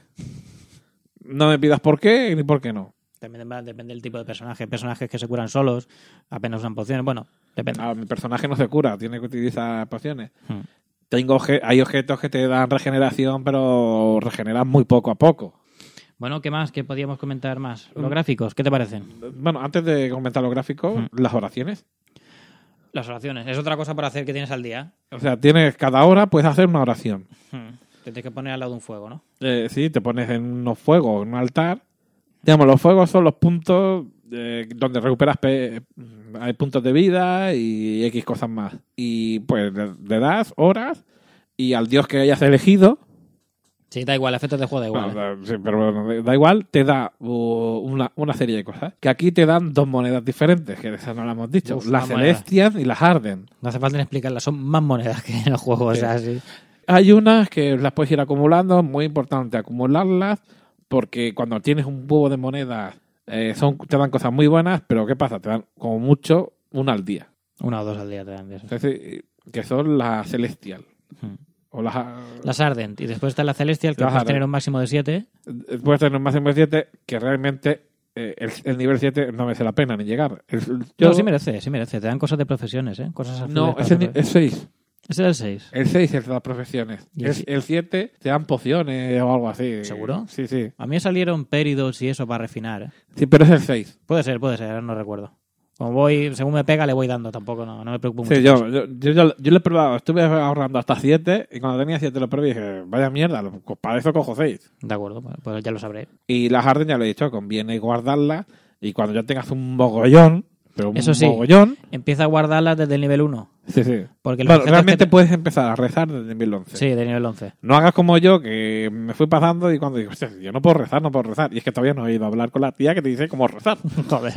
No me pidas por qué ni por qué no. También va- depende del tipo de personaje. Hay personajes que se curan solos, apenas usan pociones. Bueno, depende. Ah, mi personaje no se cura, tiene que utilizar pociones. Hmm. Tengo obje- hay objetos que te dan regeneración, pero regeneran muy poco a poco. Bueno, ¿qué más? ¿Qué podíamos comentar más? Los Mm. gráficos, ¿qué te parecen? Bueno, antes de comentar los gráficos, Hmm. las oraciones. Las oraciones. Es otra cosa para hacer que tienes al día. O sea, tienes cada hora puedes hacer una oración. Hmm. Te tienes que poner al lado de un fuego, ¿no? Eh, sí, te pones en unos fuegos, en un altar. Digamos, los fuegos son los puntos eh, donde recuperas pe- hay puntos de vida y X cosas más. Y pues le, le das horas y al dios que hayas elegido, Sí, da igual, efectos de juego da igual. bueno, ¿eh? da- sí, pero bueno, da igual, te da uh, una, una serie de cosas. Que aquí te dan dos monedas diferentes, que esas no las hemos dicho. Uf, las una moneda. Celestian y las Arden. No hace falta ni explicarlas, son más monedas que en el juego. O Sí. sea, sí. Hay unas que las puedes ir acumulando, muy importante acumularlas, porque cuando tienes un huevo de monedas eh, son, te dan cosas muy buenas, pero ¿qué pasa? Te dan como mucho una al día. Una o dos al día te dan de eso. Es decir, que son las Celestial. Hmm. O las, Las Ardent. Y después está la Celestial, que Las puedes Ardent. tener un máximo de siete. Puedes tener un máximo de siete que realmente eh, el, el nivel siete no merece la pena ni llegar. El, yo, No, sí merece, sí merece. Te dan cosas de profesiones, ¿eh? Cosas azules no, para ese hacer- ni- es seis. Ese es el seis. El seis es de las profesiones. ¿Y El, el si- el siete te dan pociones o algo así. ¿Seguro? Sí, sí. A mí me salieron péridos y eso para refinar, ¿eh? Sí, pero es el seis. Puede ser, puede ser, ahora no recuerdo. Como voy, según me pega, le voy dando, tampoco no, no me preocupo mucho. Sí, yo, yo, yo, yo, yo lo he probado. Estuve ahorrando hasta siete y cuando tenía siete lo probé y dije, vaya mierda, lo- para eso cojo seis. De acuerdo, pues- pues ya lo sabré. Y las Arden ya lo he dicho, conviene guardarlas y cuando ya tengas un mogollón, pero un Eso sí. mogollón, Empieza a guardarlas desde el nivel uno. sí, sí. Porque los Bueno, objetos realmente que te- puedes empezar a rezar desde el nivel once. Sí, de nivel once. No hagas como yo, que me fui pasando y cuando digo, hostia, yo no puedo rezar, no puedo rezar. Y es que todavía no he ido a hablar con la tía que te dice cómo rezar. Joder.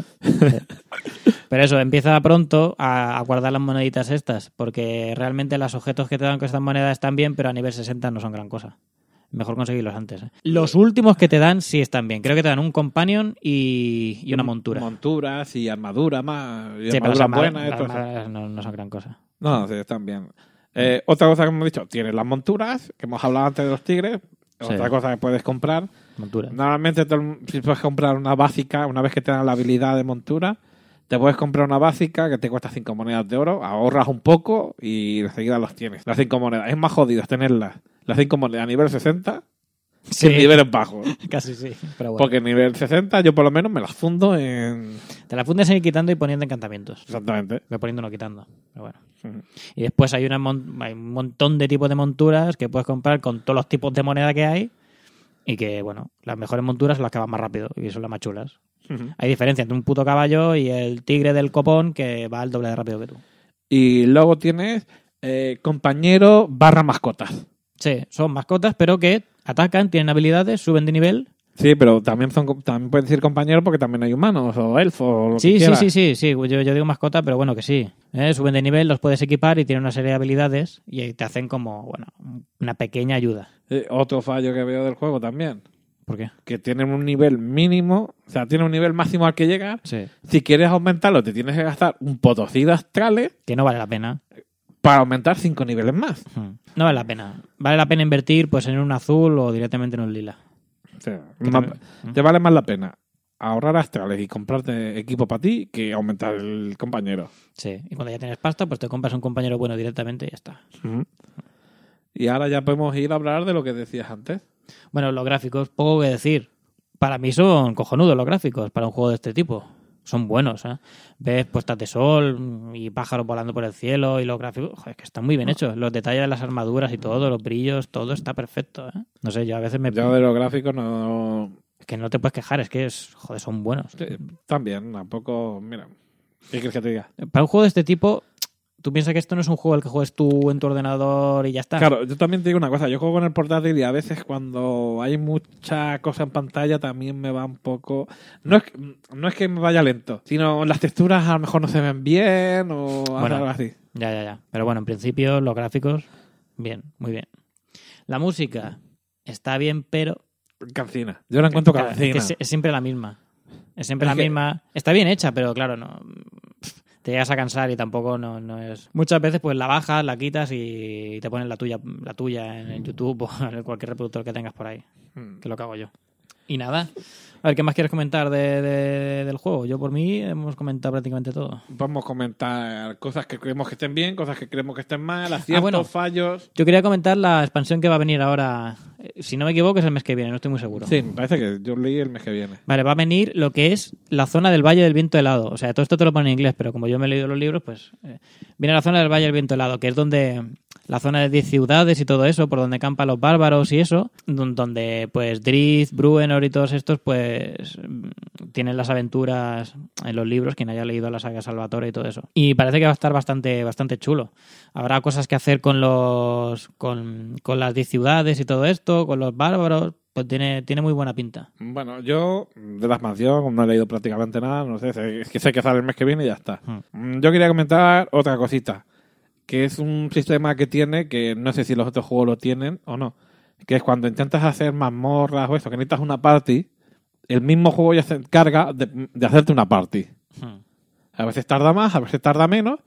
Pero eso, empieza pronto a, a guardar las moneditas estas, porque realmente los objetos que te dan con estas monedas están bien, pero a nivel sesenta no son gran cosa. Mejor conseguirlos antes. ¿eh? Los últimos que te dan sí están bien. Creo que te dan un companion y, y una montura. Monturas y armadura más. Y Sí, pero las armadura armaduras buena y las todo eso. armaduras no, no son gran cosa. No, sí, están bien. Eh, otra cosa que hemos dicho, tienes las monturas, que hemos hablado antes de los tigres. Sí. Otra cosa que puedes comprar. Montura. Normalmente, te- si puedes comprar una básica, una vez que te dan la habilidad de montura, te puedes comprar una básica que te cuesta cinco monedas de oro, ahorras un poco y enseguida los tienes. Las cinco monedas. Es más jodido tenerlas, las cinco monedas a nivel sesenta, Sí, que en niveles bajos. casi sí. Pero bueno. Porque en nivel sesenta yo por lo menos me las fundo en... Te la fundes en ir quitando y poniendo encantamientos. Exactamente. Voy poniendo no quitando. Pero bueno. Ujú. Y después hay, una mon- hay un montón de tipos de monturas que puedes comprar con todos los tipos de moneda que hay. Y que, bueno, las mejores monturas son las que van más rápido y son las más chulas. Ujú. Hay diferencia entre un puto caballo y el tigre del copón que va al doble de rápido que tú. Y luego tienes eh, compañero barra mascotas. Sí, son mascotas, pero que atacan, tienen habilidades, suben de nivel. Sí, pero también son también puedes decir compañero porque también hay humanos o elfos o lo Sí, que sí, quieras. sí, sí, sí. Yo, yo digo mascota, pero bueno, que sí. ¿eh? Suben de nivel, los puedes equipar y tienen una serie de habilidades y te hacen como, bueno, una pequeña ayuda. Eh, otro fallo que veo del juego también, ¿Por qué? que tienen un nivel mínimo, o sea, tiene un nivel máximo al que llegar. Sí. Si quieres aumentarlo, te tienes que gastar un potosí de astrales Que no vale la pena. para aumentar cinco niveles más. Hmm. No vale la pena. Vale la pena invertir pues en un azul o directamente en un lila. O sea, Que ma- también- te vale más la pena ahorrar astrales y comprarte equipo para ti que aumentar el compañero. Sí. Y cuando ya tienes pasta, pues te compras un compañero bueno directamente y ya está. Ujú. Y ahora ya podemos ir a hablar de lo que decías antes. Bueno, los gráficos, poco que decir. Para mí son cojonudos los gráficos para un juego de este tipo. Son buenos, ¿eh? Ves puestas de sol y pájaros volando por el cielo y los gráficos, joder, que están muy bien hechos. Los detalles de las armaduras y todo, los brillos, todo está perfecto, ¿eh? No sé, yo a veces me... Yo de los gráficos no... Es que no te puedes quejar, es que es, joder, son buenos. Sí, también, tampoco... Mira, ¿qué quieres que te diga? Para un juego de este tipo, tú piensas que esto no es un juego al que juegues tú en tu ordenador y ya está. Claro, yo también te digo una cosa. Yo juego con el portátil y a veces cuando hay mucha cosa en pantalla también me va un poco... No es, no es que me vaya lento, sino las texturas a lo mejor no se ven bien o Bueno. algo así. Ya, ya, ya. Pero bueno, en principio los gráficos, bien, muy bien. La música está bien, pero... Cancina. Yo la encuentro Claro, cancina. que es, es siempre la misma. Es siempre Es la que- misma. Está bien hecha, pero claro, no... Te llegas a cansar y tampoco no, no es... Muchas veces pues la bajas, la quitas y te ponen la tuya, la tuya en el YouTube o en cualquier reproductor que tengas por ahí. Mm. Que es lo que hago yo. Y nada. A ver, ¿qué más quieres comentar de, de- del juego? Yo por mí hemos comentado prácticamente todo. Vamos a comentar cosas que creemos que estén bien, cosas que creemos que estén mal, aciertos, bueno. fallos. Yo quería comentar la expansión que va a venir ahora. Eh, Si no me equivoco, es el mes que viene, no estoy muy seguro. Sí, me parece que yo leí el mes que viene. Vale, va a venir lo que es la zona del Valle del Viento Helado. O sea, todo esto te lo pone en inglés, pero como yo me he leído los libros, pues eh, viene la zona del Valle del Viento Helado, que es donde la zona de diez ciudades y todo eso, por donde campan los bárbaros y eso, don- donde pues Drizzt, Bruenor y todos estos pues mm, tienen las aventuras en los libros, quien haya leído la saga Salvatore y todo eso. Y parece que va a estar bastante bastante chulo. Habrá cosas que hacer con los con, con las diez ciudades y todo esto, con los bárbaros, pues tiene, tiene muy buena pinta. Bueno, yo de la expansión no he leído prácticamente nada, no sé, sé- es que sé que sale el mes que viene y ya está. Mm, Yo quería comentar otra cosita, que es un sistema que tiene, que no sé si los otros juegos lo tienen o no, que es cuando intentas hacer mazmorras o eso, que necesitas una party, el mismo juego ya se encarga de, de hacerte una party. Hmm. A veces tarda más, a veces tarda menos.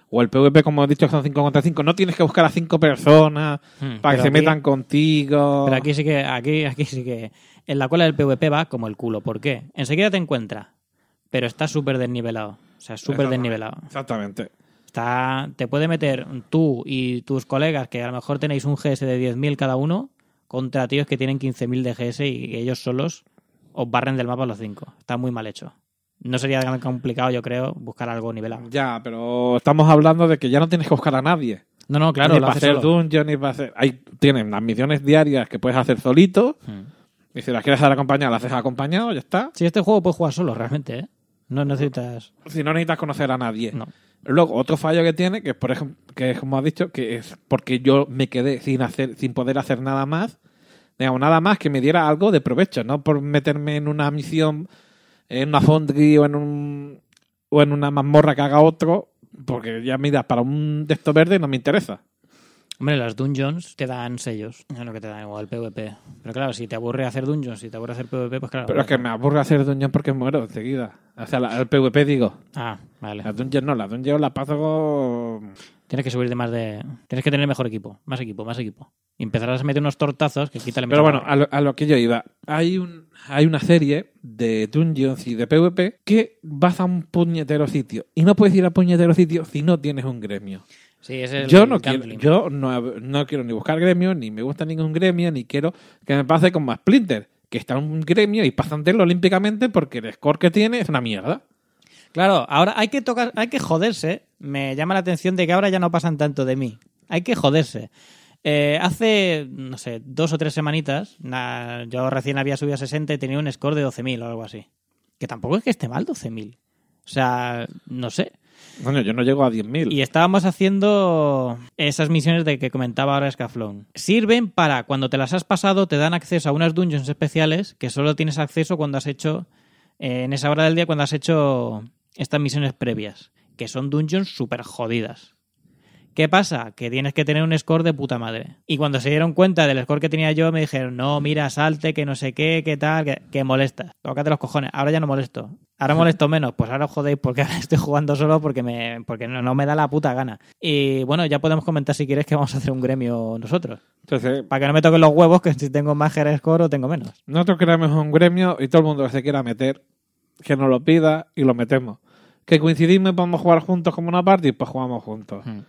O el PvP, como he dicho, que son cinco contra cinco. No tienes que buscar a cinco personas Hmm, para que pero se aquí- metan contigo. Pero aquí sí que, aquí, aquí sí que en la cola del PvP va como el culo. ¿Por qué? Enseguida te encuentra, pero está súper desnivelado. O sea, súper Exactamente. desnivelado. Exactamente. Está, te puede meter tú y tus colegas, que a lo mejor tenéis un G S de diez mil cada uno, contra tíos que tienen quince mil de G S y ellos solos os barren del mapa los cinco. Está muy mal hecho. No sería tan complicado, yo creo, buscar algo nivelado. Ya, pero estamos hablando de que ya no tienes que buscar a nadie. No, no, claro, ni lo para haces hacer solo. dungeon, ni para hacer... Hay, tienen las misiones diarias que puedes hacer solito. Hmm. Y si las quieres hacer acompañado, las haces acompañado, ya está. Sí, este juego puedes jugar solo, realmente, ¿eh? No necesitas... Si no necesitas conocer a nadie. No. Luego, otro fallo que tiene, que es, por ejemplo, que es como has dicho, que es porque yo me quedé sin hacer, sin poder hacer nada más, digamos, nada más que me diera algo de provecho, no por meterme en una misión, en una foundry o en un o en una mazmorra que haga otro, porque ya mira, para un texto verde no me interesa. Hombre, las dungeons te dan sellos. Es lo que te dan igual el PvP. Pero claro, si te aburre hacer dungeons, si te aburre hacer PvP, pues claro. Pero es que me aburre hacer dungeon porque muero enseguida. O sea, la- el PvP digo. Ah, vale. Las dungeons no, las dungeons las paso... Tienes que subir de más de... Tienes que tener mejor equipo. Más equipo, más equipo. Y empezarás a meter unos tortazos que quítale Pero mucho bueno, valor. a lo, a lo que yo iba. Hay un hay una serie de dungeons y de PvP que vas a un puñetero sitio. Y no puedes ir a puñetero sitio si no tienes un gremio. Sí, es el Yo no quiero, gambling. yo no, no quiero ni buscar gremio, ni me gusta ningún gremio, ni quiero que me pase como a Splinter, que está en un gremio y pasan de él olímpicamente porque el score que tiene es una mierda. Claro, ahora hay que tocar, hay que joderse. Me llama la atención de que ahora ya no pasan tanto de mí. Hay que joderse. Eh, hace, no sé, dos o tres semanitas, na- yo recién había subido a sesenta y tenía un score de doce mil o algo así. Que tampoco es que esté mal doce mil. O sea, no sé. Coño, yo no llego a diez mil. Y estábamos haciendo esas misiones de que comentaba ahora Scaflón. Sirven para, cuando te las has pasado, te dan acceso a unas dungeons especiales que solo tienes acceso cuando has hecho, eh, en esa hora del día, cuando has hecho estas misiones previas, que son dungeons súper jodidas. ¿Qué pasa? Que tienes que tener un score de puta madre. Y cuando se dieron cuenta del score que tenía yo, me dijeron, no, mira, salte, que no sé qué, qué tal, que, que molestas. Tócate los cojones. Ahora ya no molesto. Ahora molesto menos. Pues ahora os jodéis porque ahora estoy jugando solo porque me porque no, no me da la puta gana. Y bueno, ya podemos comentar si quieres que vamos a hacer un gremio nosotros. Entonces, Para que no me toquen los huevos, que si tengo más high score o tengo menos. nosotros creamos un gremio y todo el mundo que se quiera meter, que nos lo pida y lo metemos. Que coincidimos y podemos jugar juntos como una party, pues jugamos juntos. Hmm.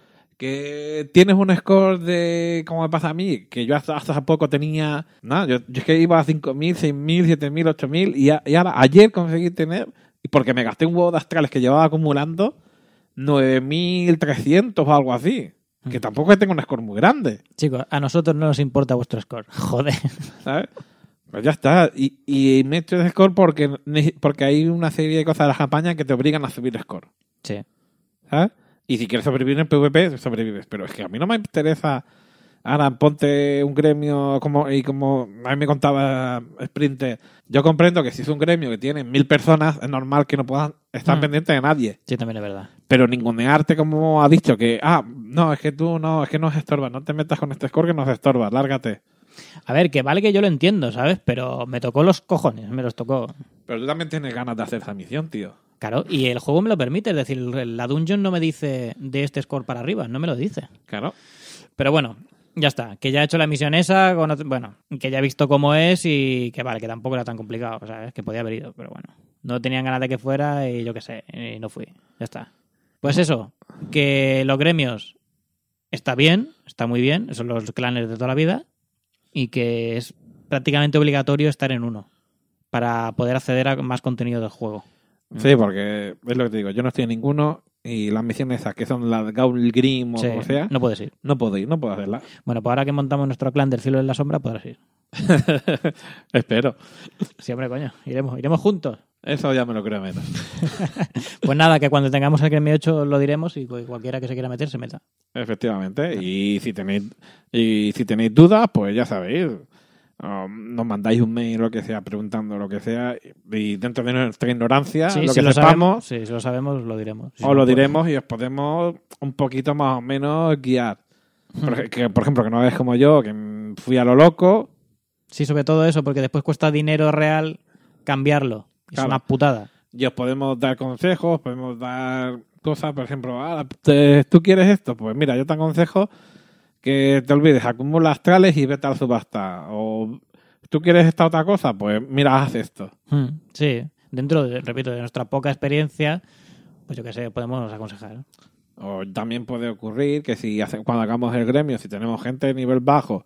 Que tienes un score de, como me pasa a mí, que yo hasta, hasta hace poco tenía, no, yo, yo es que iba a cinco mil, seis mil, siete mil, ocho mil y, a- y ahora ayer conseguí tener, y porque me gasté un huevo de astrales que llevaba acumulando, nueve mil trescientos o algo así. Que Mm. tampoco tengo un score muy grande, Chicos, a nosotros no nos importa vuestro score. Joder. ¿sabes? Pues ya está. Y, y me he hecho ese score porque, ne- porque hay una serie de cosas de la campaña que te obligan a subir score. Sí. ¿Sabes? Y si quieres sobrevivir en PvP, sobrevives. Pero es que a mí no me interesa. Ahora ponte un gremio como y como a mí me contaba Sprinter. Yo comprendo que si es un gremio que tiene mil personas, es normal que no puedan estar Mm. pendientes de nadie. Sí, también es verdad. Pero ningunearte como ha dicho que, ah, no, es que tú no, es que nos estorba. No te metas con este score que nos estorba. Lárgate. A ver, que vale que yo lo entiendo, ¿sabes? Pero me tocó los cojones, me los tocó. Pero tú también tienes ganas de hacer esa misión, tío. Claro, y el juego me lo permite, es decir, la dungeon no me dice de este score para arriba, no me lo dice. Claro. Pero bueno, ya está, que ya he hecho la misión esa, con otro- bueno, que ya he visto cómo es y que vale, que tampoco era tan complicado, o sea, es que podía haber ido, pero bueno, no tenían ganas de que fuera y yo qué sé, y no fui, ya está. Pues eso, que los gremios está bien, está muy bien, son los clanes de toda la vida y que es prácticamente obligatorio estar en uno para poder acceder a más contenido del juego. Sí, porque es lo que te digo. Yo no estoy en ninguno y las misiones esas que son las de Gaul Grim o Sí, como sea, no, no puedes ir. puedo ir, no puedo hacerlas. Bueno, pues ahora que montamos nuestro clan del cielo en la sombra, podrás ir. Espero. Sí, hombre, coño, iremos, iremos juntos. Eso ya me lo creo menos. Pues nada, que cuando tengamos el gremio ocho lo diremos y cu- cualquiera que se quiera meter se meta. Efectivamente. Y si tenéis y si tenéis dudas, pues ya sabéis. Um, nos mandáis un mail o lo que sea, preguntando lo que sea. Y dentro de nuestra ignorancia, Sí, lo si que lo sepamos, sabemos, sí, si lo sabemos, lo diremos. Si os no, lo pues- diremos y os podemos un poquito más o menos guiar. Por, ej- que, por ejemplo, que no es como yo, que mm, fui a lo loco. Sí, sobre todo eso, porque después cuesta dinero real cambiarlo. Es Claro. una putada. Y os podemos dar consejos, podemos dar cosas, por ejemplo, ah, te- ¿tú quieres esto? Pues mira, yo te aconsejo que te olvides, acumula astrales y vete a la subasta. O ¿tú quieres esta otra cosa? Pues mira, haz esto. Hmm, sí, dentro, de, repito, de nuestra poca experiencia, pues yo qué sé, podemos aconsejar. O también puede ocurrir que si hace- cuando hagamos el gremio, si tenemos gente de nivel bajo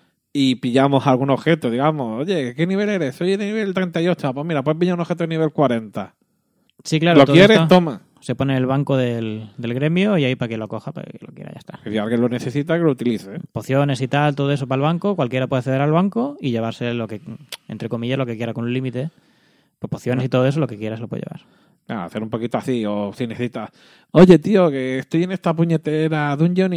y pillamos algún objeto, digamos, oye, ¿qué nivel eres? Soy de nivel treinta y ocho. Pues mira, puedes pillar un objeto de nivel cuarenta. Sí, claro. ¿Lo todo quieres? esto Toma. se pone en el banco del, del gremio y ahí para que lo coja, para que lo quiera, ya está. Que si alguien lo necesita, que lo utilice. ¿eh? Pociones y tal, todo eso para el banco, cualquiera puede acceder al banco y llevarse lo que, entre comillas, lo que quiera con un límite. Pues pociones y todo eso, lo que quieras lo puede llevar. Claro, hacer un poquito así, o si necesitas, oye tío, que estoy en esta puñetera dungeon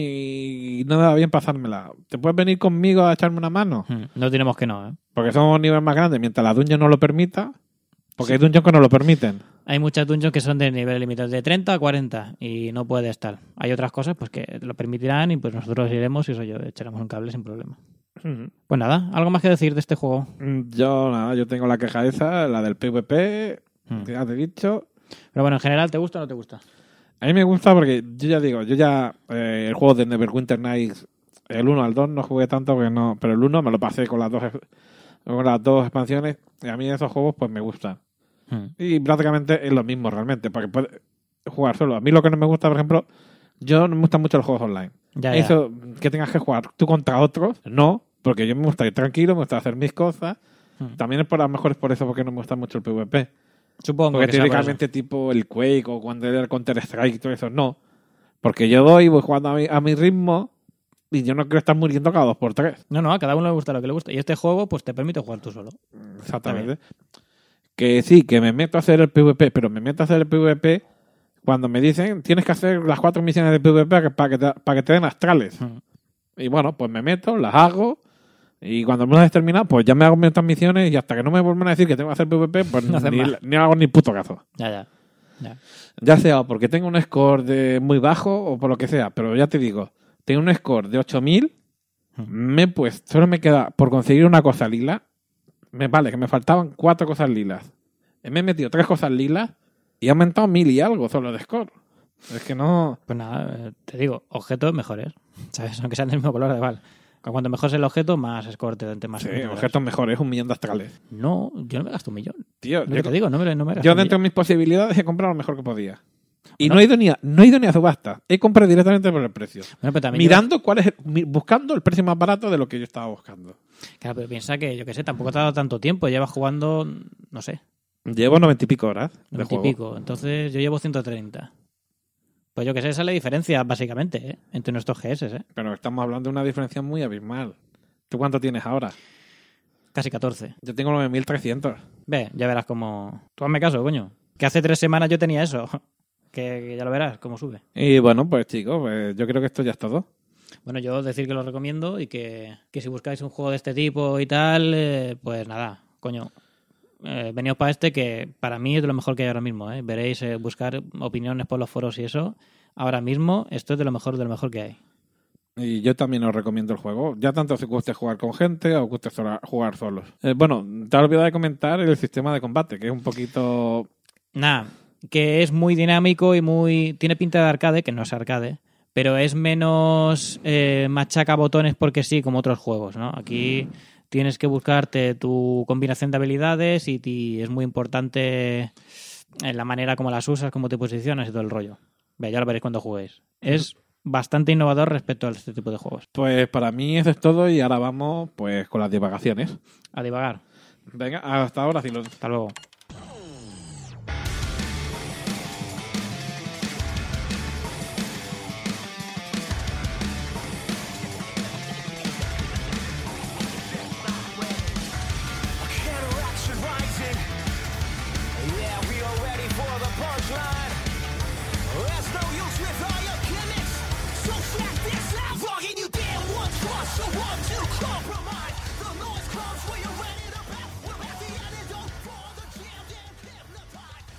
y no me da bien pasármela. ¿Te puedes venir conmigo a echarme una mano? Hmm, No tenemos que no, ¿eh? Porque somos nivel más grande, mientras la dungeon no lo permita, porque Sí. hay dungeons que no lo permiten. Hay muchas dungeons que son de nivel limitado de treinta a cuarenta y no puede estar. Hay otras cosas pues que lo permitirán y pues nosotros iremos y eso yo echaremos un cable sin problema. Pues nada, ¿algo más que decir de este juego? Yo, nada, yo tengo la queja esa, la del PvP, Hmm. que ya te he dicho. Pero bueno, en general, ¿te gusta o no te gusta? A mí me gusta porque yo ya digo, yo ya eh, el juego de Neverwinter Nights, el uno al dos no jugué tanto, porque no, pero el uno me lo pasé con las dos con las dos expansiones y a mí esos juegos pues me gustan. Hmm. Y prácticamente es lo mismo realmente, porque puedes jugar solo. A mí lo que no me gusta, por ejemplo, yo no me gustan mucho los juegos online. Ya, ya. Eso, que tengas que jugar tú contra otros, no, porque yo me gusta ir tranquilo, me gusta hacer mis cosas. Hmm. También es por, a lo mejor es por eso porque no me gusta mucho el PvP. Supongo Porque que sea por teóricamente tipo el Quake o cuando era el Counter-Strike y todo eso, no. Porque yo doy y voy jugando a mi, a mi ritmo y yo no quiero estar muriendo cada dos por tres. eso. No, no, a cada uno le gusta lo que le gusta. Y este juego pues te permite jugar tú solo. Exactamente. Que sí, que me meto a hacer el PvP, pero me meto a hacer el PvP cuando me dicen tienes que hacer las cuatro misiones de PvP para que, para que, te, para que te den astrales. Hmm. Y bueno, pues me meto, las hago y cuando me las he terminado, pues ya me hago mis otras misiones y hasta que no me vuelvan a decir que tengo que hacer PvP, pues No hacen ni, más. ni hago ni puto caso. Ya, ya. ya. Ya sea porque tengo un score de muy bajo o por lo que sea, pero ya te digo, tengo un score de ocho mil, Hmm. me pues solo me queda por conseguir una cosa lila. Me vale, que me faltaban cuatro cosas lilas. Me he metido tres cosas lilas y he aumentado mil y algo solo de score. Es que no... Pues nada, eh, te digo, objetos mejores. ¿Sabes? Aunque sean del mismo color, da igual. Cuanto mejor sea el objeto, más score te dan más. Sí, puntos. objetos mejores, un millón de astrales. No, yo no me gasto un millón. Tío, Lo que yo, te digo, no me, no me gasto yo un dentro de millón. mis posibilidades he comprado lo mejor que podía. Y Bueno. no he ido ni a, no he ido ni a subasta. He comprado directamente por el precio. Bueno, pero también Mirando cuál es el- mi- buscando el precio más barato de lo que yo estaba buscando. lleva- Claro, pero piensa que, yo qué sé, tampoco te ha dado tanto tiempo. Llevas jugando, no sé, Llevo noventa y pico horas de noventa y juego. pico. Entonces yo llevo ciento treinta. Pues yo que sé, esa es la diferencia, básicamente, ¿eh? Entre nuestros G S, ¿eh? Pero estamos hablando de una diferencia muy abismal. ¿Tú cuánto tienes ahora? Casi catorce. Yo tengo nueve mil trescientos. Ve, ya verás cómo... Tú hazme caso, coño. Que hace tres semanas yo tenía eso. Que, que ya lo verás, cómo sube. Y bueno, pues chicos, pues yo creo que esto ya es todo. Bueno, yo decir que lo recomiendo y que, que si buscáis un juego de este tipo y tal, eh, pues nada, coño, eh, veníos para este que para mí es de lo mejor que hay ahora mismo. ¿eh? Veréis eh, buscar opiniones por los foros y eso. Ahora mismo esto es de lo mejor de lo mejor que hay. Y yo también os recomiendo el juego. Ya tanto os guste jugar con gente o os guste sola- jugar solos. Eh, bueno, te he olvidado de comentar el sistema de combate, que es un poquito... Nada, que es muy dinámico y muy... Tiene pinta de arcade, que no es arcade, pero es menos eh, machaca botones porque sí, como otros juegos, ¿no? Aquí tienes que buscarte tu combinación de habilidades y, ti- es muy importante en la manera como las usas, cómo te posicionas y todo el rollo. Ve, ya lo veréis cuando juguéis. Es bastante innovador respecto a este tipo de juegos. Pues para mí eso es todo y ahora vamos pues con las divagaciones. A divagar. Venga, hasta ahora, si lo... Hasta luego. Counteraction rising. Yeah, we are ready for the punchline. There's no use with all your gimmicks. So check this out. Logging you down one trust, so one to compromise. The noise comes when you're ready to bet. We're at the end and don't fall the jam. Damn hypnotized.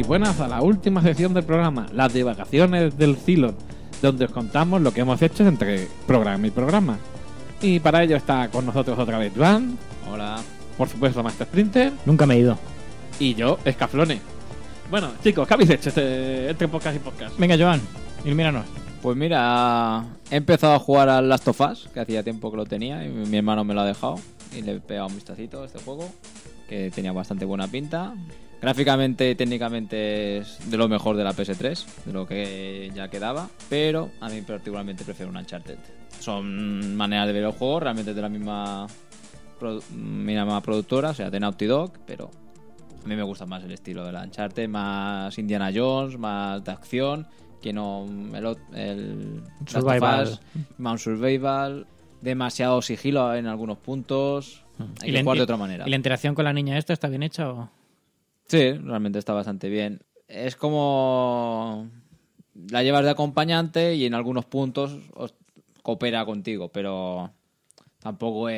buenas a la última sección del programa, las divagaciones del Cylon, donde os contamos lo que hemos hecho entre programa y programa. Y para ello está con nosotros otra vez Joan, Hola. por supuesto Master Splinter Nunca me he ido. y yo, Escaflone. Bueno, chicos, ¿qué habéis hecho este, entre podcast y podcast? Venga, Joan, ilumínanos. Pues mira, he empezado a jugar al Last of Us, que hacía tiempo que lo tenía y mi hermano me lo ha dejado. Y le he pegado un vistacito a este juego, que tenía bastante buena pinta. Gráficamente y técnicamente es de lo mejor de la P S tres, de lo que ya quedaba. Pero a mí particularmente prefiero un Uncharted. Son maneras de ver el juego, realmente de la misma, produ- misma productora, o sea, de Naughty Dog, pero a mí me gusta más el estilo de la Uncharted, más Indiana Jones, más de acción, que no el, ot- el Last of Survival. Us, más un survival, demasiado sigilo en algunos puntos, hay que la- jugar de otra manera. ¿Y la interacción con la niña esta está bien hecha o...? Sí, realmente está bastante bien. Es como la llevas de acompañante y en algunos puntos os coopera contigo, pero tampoco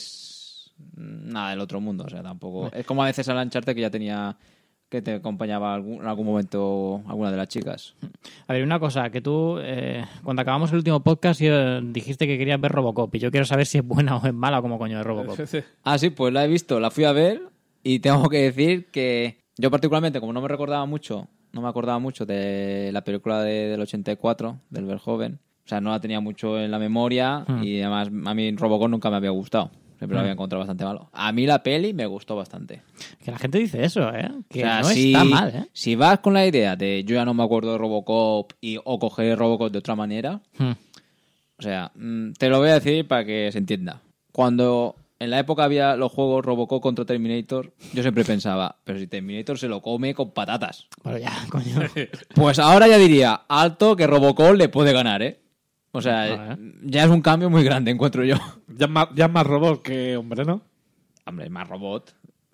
es nada del otro mundo. O sea, tampoco es como a veces al Uncharted que ya tenía que te acompañaba algún- en algún momento alguna de las chicas. A ver, una cosa, que tú, eh, cuando acabamos el último podcast, yo, dijiste que querías ver Robocop y yo quiero saber si es buena o es mala o como coño de Robocop. Ah, sí, pues la he visto, la fui a ver y tengo que decir que yo particularmente, como no me recordaba mucho, no me acordaba mucho de la película de- del ochenta y cuatro, del Verhoeven, o sea, no la tenía mucho en la memoria Hmm. y además a mí Robocop nunca me había gustado. Siempre lo había encontrado bastante malo. A mí la peli me gustó bastante. Que la gente dice eso, ¿eh? Que O sea, no si, está mal, ¿eh? si vas con la idea de yo ya no me acuerdo de Robocop y, o coger Robocop de otra manera, Hmm. o sea, mm, te lo voy a decir para que se entienda. Cuando en la época había los juegos Robocop contra Terminator, yo siempre pensaba, pero si Terminator se lo come con patatas. Bueno, ya, coño. Pues ahora ya diría, alto que Robocop le puede ganar, ¿eh? O sea, Vale. ya es un cambio muy grande, encuentro yo. Ya es más, ya es más robot que hombre, ¿no? Hombre, es más robot,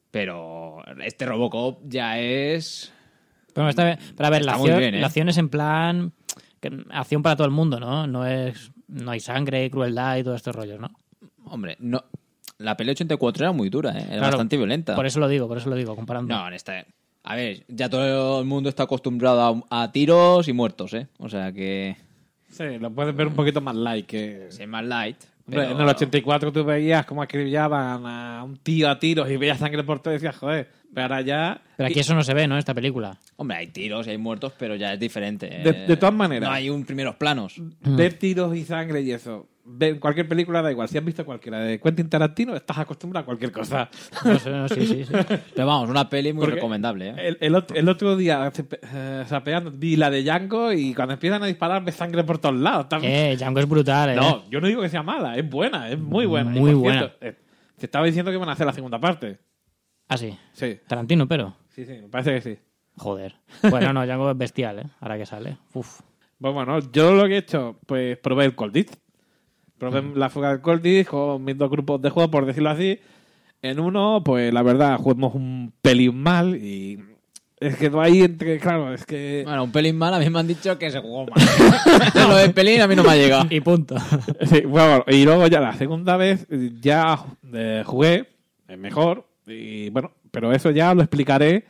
pero este Robocop ya es... Pero, está bien. Pero a ver, la Está muy acción, bien, ¿eh? la acción es en plan... que- acción para todo el mundo, ¿no? No es no hay sangre, crueldad y todo este rollo, ¿no? Hombre, no... La pelea ochenta y cuatro era muy dura, ¿eh? Era Claro, bastante violenta. Por eso lo digo, por eso lo digo, comparando. No, en esta... A ver, ya todo el mundo está acostumbrado a, a tiros y muertos, ¿eh? O sea que... Sí, lo puedes ver un poquito más light que... Es más light. Hombre, pero- en el ochenta y cuatro tú veías cómo acribillaban a un tío a tiros y veías sangre por todo y decías, joder, pero ahora ya... Pero aquí eso no se ve, ¿no? Esta película. Hombre, hay tiros y hay muertos, pero ya es diferente. De- eh. de todas maneras. No hay un primeros planos. Ver tiros y sangre y eso. Ver cualquier película da igual. Si has visto cualquiera de Quentin Tarantino, estás acostumbrado a cualquier cosa. No sé, no, sí, sí, sí. Pero vamos, una peli muy Porque recomendable, ¿eh? El, el otro, el otro día, eh, sapeando, vi la de Django y cuando empiezan a disparar ves sangre por todos lados. También. Eh, Django es brutal, ¿eh? No, yo no digo que sea mala, es buena, es muy buena. Y Muy por buena. cierto, eh, te estaba diciendo que van a hacer la segunda parte. Ah, sí. Sí, Tarantino, pero... sí, sí, me parece que sí. Joder. Bueno, no, Django es bestial, ¿eh? Ahora que sale. Uf. Pues bueno, yo lo que he hecho, pues probé el Cold Dead. Probé la fuga del Cold Dead con mis dos grupos de juego, por decirlo así. En uno, pues la verdad, jugamos un pelín mal y es que no hay entre, claro, es que... Bueno, un pelín mal, a mí me han dicho que se jugó mal. Lo de pelín a mí no me ha llegado. Y punto. Sí, bueno, y luego ya la segunda vez ya eh, jugué eh, mejor y bueno, pero eso ya lo explicaré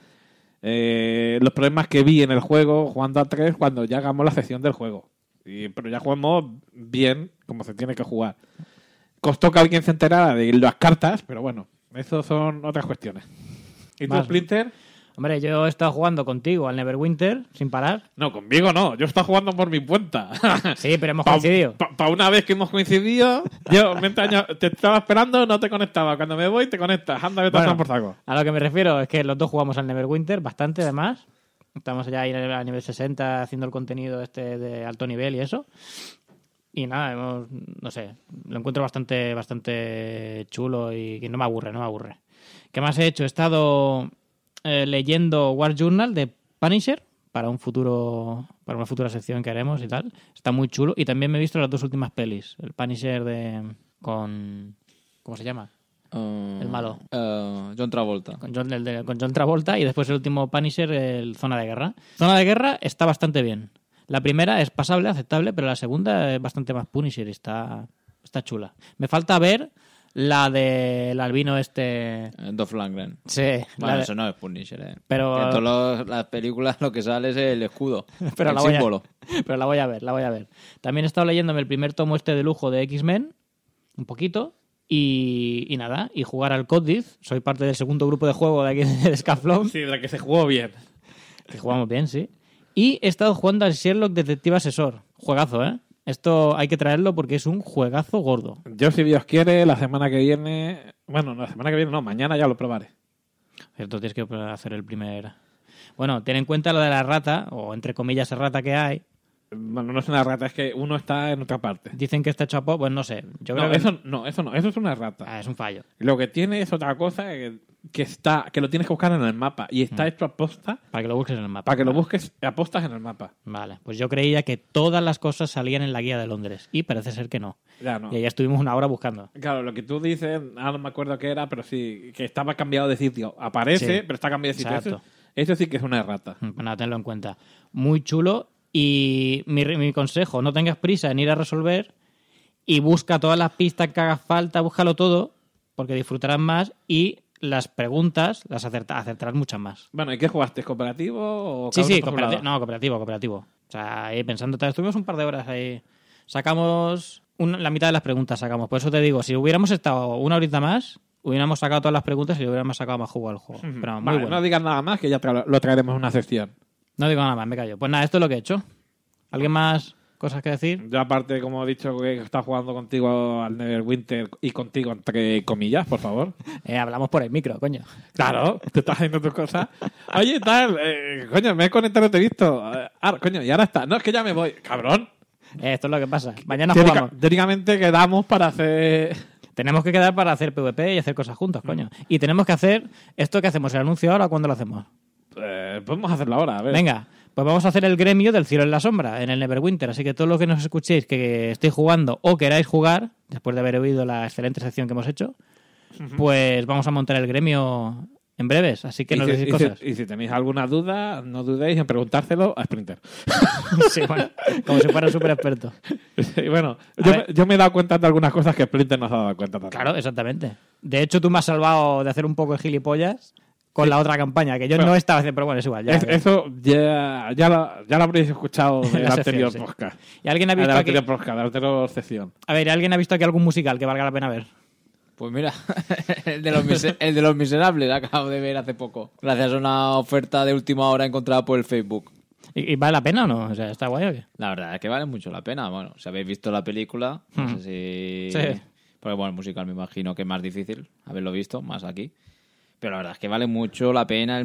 eh, los problemas que vi en el juego jugando a tres cuando ya hagamos la sesión del juego. Y, pero ya jugamos bien como se tiene que jugar. Costó que alguien se enterara de las cartas, pero bueno, eso son otras cuestiones. ¿Y tú, Más- Splinter? Hombre, yo he estado jugando contigo al Neverwinter sin parar. No, conmigo no, yo estaba jugando por mi cuenta. Sí, pero hemos Para coincidido. una vez que hemos coincidido, yo mientras yo te estaba esperando, no te conectaba. Cuando me voy, te conectas. Anda, que te Bueno, por saco. a lo que me refiero es que los dos jugamos al Neverwinter bastante, además. Estamos ya ahí a nivel sesenta haciendo el contenido este de alto nivel y eso. Y nada, hemos, no sé, lo encuentro bastante, bastante chulo y que no me aburre, no me aburre. ¿Qué más he hecho? He estado eh, leyendo War Journal de Punisher para un futuro, para una futura sección que haremos y tal. Está muy chulo. Y también me he visto las dos últimas pelis. El Punisher de con ¿cómo se llama? Uh, El malo. uh, John Travolta. Con John, el de- con John Travolta y después el último Punisher, el Zona de Guerra. Zona de Guerra está bastante bien. La primera es pasable, aceptable, pero la segunda es bastante más Punisher y está, está chula. Me falta ver La del albino este... Eh, Dolph Lundgren. Sí. Bueno, la de- eso no es Punisher, ¿eh? Pero- En todas los- las películas lo que sale es el escudo, pero el la voy a- símbolo. pero la voy a ver, la voy a ver. También he estado leyéndome el primer tomo este de lujo de X-Men, un poquito, y, y nada, y jugar al Coddiz. Soy parte del segundo grupo de juego de aquí de Scaflón, Sí, de la que se jugó bien. que jugamos bien, sí. Y he estado jugando al Sherlock Detective Asesor. Juegazo, ¿eh? Esto hay que traerlo porque es un juegazo gordo. Yo, si Dios quiere, la semana que viene... Bueno, la semana que viene no, mañana ya lo probaré. Cierto, tienes que hacer el primer... Bueno, ten en cuenta lo de la rata, o entre comillas rata que hay. Bueno, no es una rata, es que uno está en otra parte. Dicen que está hecho a pop, pues no sé. Yo creo No, que eso no, eso no, eso es una rata. Ah, es un fallo. Lo que tiene es otra cosa que, que está, que lo tienes que buscar en el mapa y está hecho aposta Para que lo busques en el mapa. para que lo busques apostas en el mapa. Vale, pues yo creía que todas las cosas salían en la guía de Londres y parece ser que no. Ya no. Y ahí estuvimos una hora buscando. Claro, lo que tú dices, ahora no me acuerdo qué era, pero sí, que estaba cambiado de sitio. Aparece, Sí. pero está cambiado de sitio. Exacto. Eso, eso sí que es una rata. Pues nada, tenlo en cuenta. Muy chulo y mi, mi consejo, no tengas prisa en ir a resolver y busca todas las pistas que haga falta, búscalo todo porque disfrutarás más y las preguntas las acerta- acertarás muchas más. Bueno, ¿y qué jugaste? ¿Cooperativo o Sí, cada sí, uno por su cooperativo. lado? No, cooperativo, cooperativo. O sea, ahí pensando, estuvimos un par de horas ahí. Sacamos un- la mitad de las preguntas, sacamos. Por eso te digo, si hubiéramos estado una horita más, hubiéramos sacado todas las preguntas y le hubiéramos sacado más jugo al juego. Pero muy Vale, bueno. no digas nada más, que ya tra- lo traeremos en una sección. No digo nada más, me callo. Pues nada, esto es lo que he hecho. ¿Alguien más cosas que decir? Yo aparte, como he dicho, que está jugando contigo al Neverwinter y contigo entre comillas, por favor. Eh, hablamos por el micro, coño. Claro, te estás haciendo tus cosas. Oye, tal, eh, coño, me he conectado, no te he visto. Eh, ah, coño, y ahora está. No, es que ya me voy. Cabrón. Eh, esto es lo que pasa. Mañana Teórica- jugamos. teóricamente quedamos para hacer... Tenemos que quedar para hacer PvP y hacer cosas juntos, coño. Y tenemos que hacer esto que hacemos, el anuncio ahora o cuándo lo hacemos. Eh, podemos hacerlo ahora, a ver. Venga, pues vamos a hacer el gremio del cielo en la sombra en el Neverwinter. Así que todos los que nos escuchéis que estéis jugando o queráis jugar, después de haber oído la excelente sección que hemos hecho, pues vamos a montar el gremio en breves. Así que y, nos si, decís y cosas. si- y si tenéis alguna duda, no dudéis en preguntárselo a Sprinter. Sí, bueno, como si fuera un súper experto. Y bueno, A yo, ver. me- yo me he dado cuenta de algunas cosas que Sprinter no se ha dado cuenta también. Claro, exactamente. De hecho, tú me has salvado de hacer un poco de gilipollas con la otra campaña, que yo Bueno, no estaba haciendo, pero bueno, es igual. Ya, Es- eso ya, ya, lo, ya lo habréis escuchado del La sección, anterior sí. podcast. ¿Y alguien ha Ah, visto del aquí? anterior podcast, de la anterior sección. A ver, ¿alguien ha visto aquí algún musical que valga la pena ver? Pues mira, el de, los mise- el de los miserables acabo de ver hace poco. Gracias a una oferta de última hora encontrada por el Facebook. ¿Y, y vale la pena o no? O sea, ¿está guay o qué? La verdad es que vale mucho la pena. Bueno, si habéis visto la película, no sé si... Sí. Porque bueno, el musical me imagino que es más difícil haberlo visto, más aquí. Pero la verdad es que vale mucho la pena el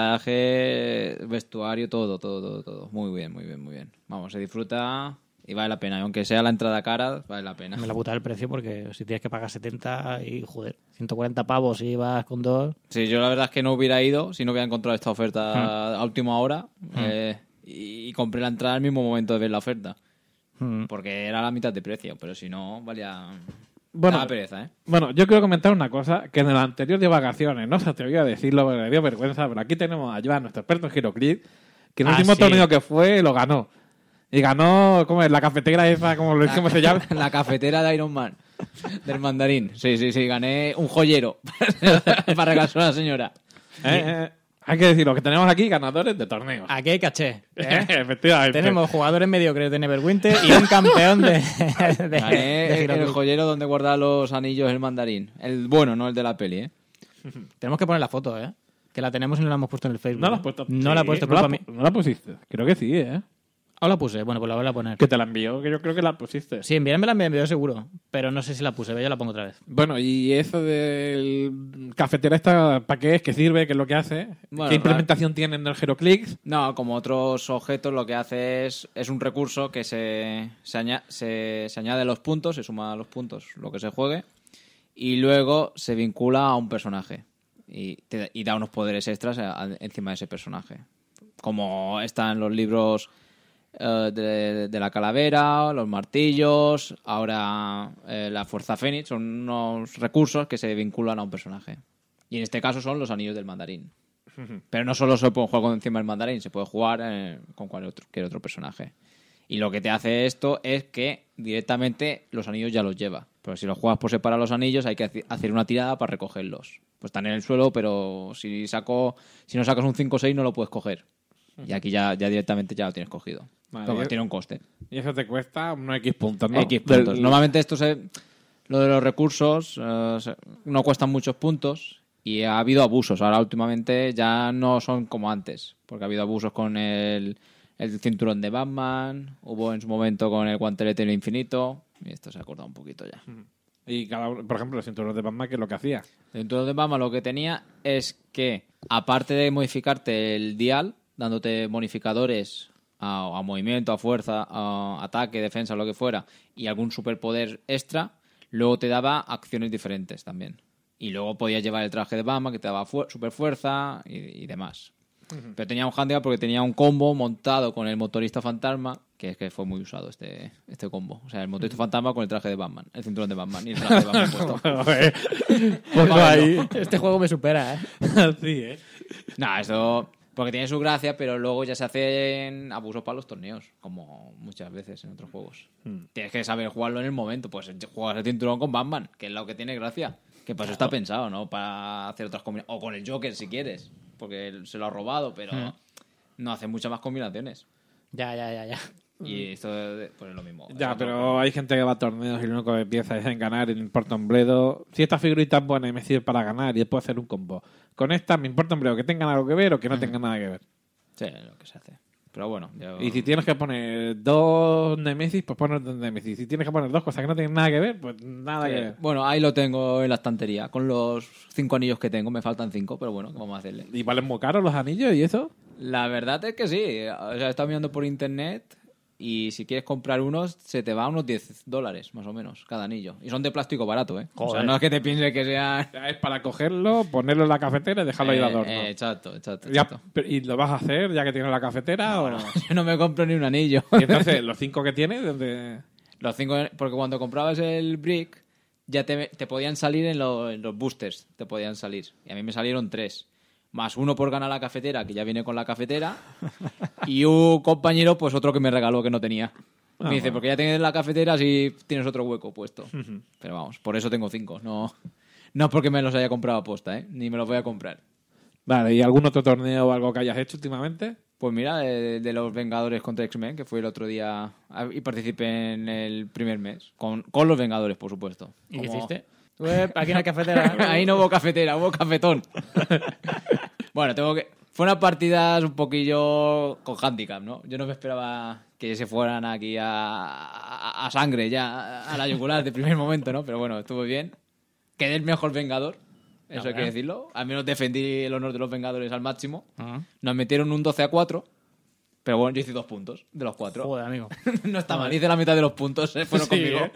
montaje, el vestuario, todo, todo, todo, todo. Muy bien, muy bien, muy bien. Vamos, se disfruta y vale la pena. Y aunque sea la entrada cara, vale la pena. Me la puta el precio porque si tienes que pagar setenta y, joder, ciento cuarenta pavos y vas con dos... Sí, yo la verdad es que no hubiera ido si no hubiera encontrado esta oferta a última hora eh, y, y compré la entrada al mismo momento de ver la oferta. Mm. Porque era la mitad de precio, pero si no, valía... Bueno, Daba pereza, ¿eh? Bueno, yo quiero comentar una cosa que en el anterior de vacaciones no se atrevió a decirlo porque le dio vergüenza, pero aquí tenemos a Joan, nuestro experto en HeroClix, que en el Ah, último sí. torneo que fue lo ganó. Y ganó, ¿cómo es? La cafetera esa, ¿cómo, lo, ¿cómo se llama? La cafetera de Iron Man, del mandarín. Sí, sí, sí, gané un joyero para regalar a la señora. Eh, eh, hay que decirlo, que tenemos aquí ganadores de torneos. Aquí hay caché. ¿eh? Efectivamente. Tenemos jugadores mediocres de Neverwinter y un campeón de, de, de Gané el Heroclix. joyero donde guarda los anillos el mandarín. El bueno, no el de la peli, ¿eh? Tenemos que poner la foto, ¿eh? Que la tenemos y no la hemos puesto en el Facebook. No la ¿eh? has puesto. No la he puesto, no la, culpa mía. pu- no la pusiste. Creo que sí, ¿eh? ¿O la puse? Bueno, pues la voy a poner. Que te la envió, que yo creo que la pusiste. Sí, enviármela me envió seguro. Pero no sé si la puse, yo la pongo otra vez. Bueno, y eso del cafetera esta, ¿para qué es? ¿Qué sirve? ¿Qué es lo que hace? Bueno, ¿Qué implementación tiene en el HeroClix? No, como otros objetos, lo que hace es, es un recurso que se, se, aña- se, se añade a los puntos, se suma a los puntos lo que se juegue, y luego se vincula a un personaje y, te- y da unos poderes extras a- a- encima de ese personaje. Como están los libros eh, de, de la calavera, los martillos, ahora eh, la fuerza Fénix, son unos recursos que se vinculan a un personaje. Y en este caso son los anillos del mandarín. Pero no solo se puede jugar con encima del mandarín, se puede jugar eh, con cualquier otro, cualquier otro personaje. Y lo que te hace esto es que directamente los anillos ya los lleva. Pero si los juegas por separar los anillos, hay que hacer una tirada para recogerlos. Pues están en el suelo, pero si saco si no sacas un cinco o seis no lo puedes coger. Y aquí ya, ya directamente ya lo tienes cogido. Vale, Porque y- tiene un coste. Y eso te cuesta unos X puntos, ¿no? X puntos. Del- Normalmente esto se, lo de los recursos eh, se- no cuestan muchos puntos y ha habido abusos. Ahora últimamente ya no son como antes, porque ha habido abusos con el, el cinturón de Batman, hubo en su momento con el guantelete del infinito y esto se ha cortado un poquito ya. Y cada uno, por ejemplo, el cinturón de Batman, ¿qué es lo que hacía? El cinturón de Batman lo que tenía es que, aparte de modificarte el dial, dándote bonificadores a, a movimiento, a fuerza, a ataque, defensa, lo que fuera, y algún superpoder extra, luego te daba acciones diferentes también. Y luego podías llevar el traje de Batman que te daba fu- super fuerza y, y demás. Pero tenía un handicap porque tenía un combo montado con el motorista fantasma, que es que fue muy usado este, este combo. O sea, el motorista fantasma con el traje de Batman, el cinturón de Batman y el traje de Batman puesto. Pues ahí. Este juego me supera, ¿eh? Así, ¿eh? Nah, eso... Porque tiene su gracia, pero luego ya se hacen abusos para los torneos, como muchas veces en otros juegos. Tienes que saber jugarlo en el momento. Pues juegas el cinturón con Batman, que es lo que tiene gracia. Que para eso está pensado, ¿no? Para hacer otras combinaciones. O con el Joker, si quieres. Porque él se lo ha robado, pero Mm. no hace muchas más combinaciones. Ya, ya, ya, ya. Y esto pues es lo mismo. Ya, Es otro pero juego. hay gente que va a torneos y lo único que piensa es en ganar y no importa un bledo. Si esta figurita es buena y me sirve para ganar y puedo hacer un combo. Con esta me importa un bledo que tengan algo que ver o que no tengan nada que ver. Sí, es lo que se hace. Pero bueno, yo... Y si tienes que poner dos Nemesis, pues pones dos Nemesis. Si tienes que poner dos cosas que no tienen nada que ver, pues nada que Sí. ver. Bueno, ahí lo tengo en la estantería. Con los cinco anillos que tengo, me faltan cinco, pero bueno, ¿qué vamos a hacerle? ¿Y valen muy caros los anillos y eso? La verdad es que sí. O sea, he estado mirando por internet y si quieres comprar unos, se te va a unos diez dólares, más o menos, cada anillo. Y son de plástico barato, ¿eh? O sea, Joder. no es que te pienses que sean... O sea, es para cogerlo, ponerlo en la cafetera y dejarlo ahí de Eh, adorno. eh, exacto, exacto. Ya, exacto. pero- ¿Y lo vas a hacer ya que tienes la cafetera? o... Yo no me compro ni un anillo. Y entonces, los cinco que tienes, ¿dónde...? Los cinco... Porque cuando comprabas el brick, ya te, te podían salir en, lo- en los boosters. Te podían salir. Y a mí me salieron tres. Más uno por ganar la cafetera, que ya viene con la cafetera. Y un compañero, pues otro que me regaló que no tenía. Ah, Me dice, bueno. porque ya tienes la cafetera si tienes otro hueco puesto. Pero vamos, por eso tengo cinco. No, no porque me los haya comprado a posta, ¿eh? Ni me los voy a comprar. Vale, ¿y algún otro torneo o algo que hayas hecho últimamente? Pues mira, de, de los Vengadores contra X-Men, que fue el otro día a- y participé en el primer mes. Con, con los Vengadores, por supuesto. ¿Y qué Como- hiciste? Ué, aquí en la cafetera. Ahí no hubo cafetera, hubo cafetón. Bueno, tengo que... Fue unas partidas un poquillo con handicap, ¿no? Yo no me esperaba que se fueran aquí a, a, a sangre ya, a la yugular de primer momento, ¿no? Pero bueno, estuvo bien. Quedé el mejor Vengador, eso hay que decirlo. Al menos defendí el honor de los Vengadores al máximo. Ah. Nos metieron un doce a cuatro, pero bueno, yo hice dos puntos de los cuatro. Joder, amigo. No está mal, hice la mitad de los puntos, ¿eh? Fueron Sí, conmigo. ¿eh?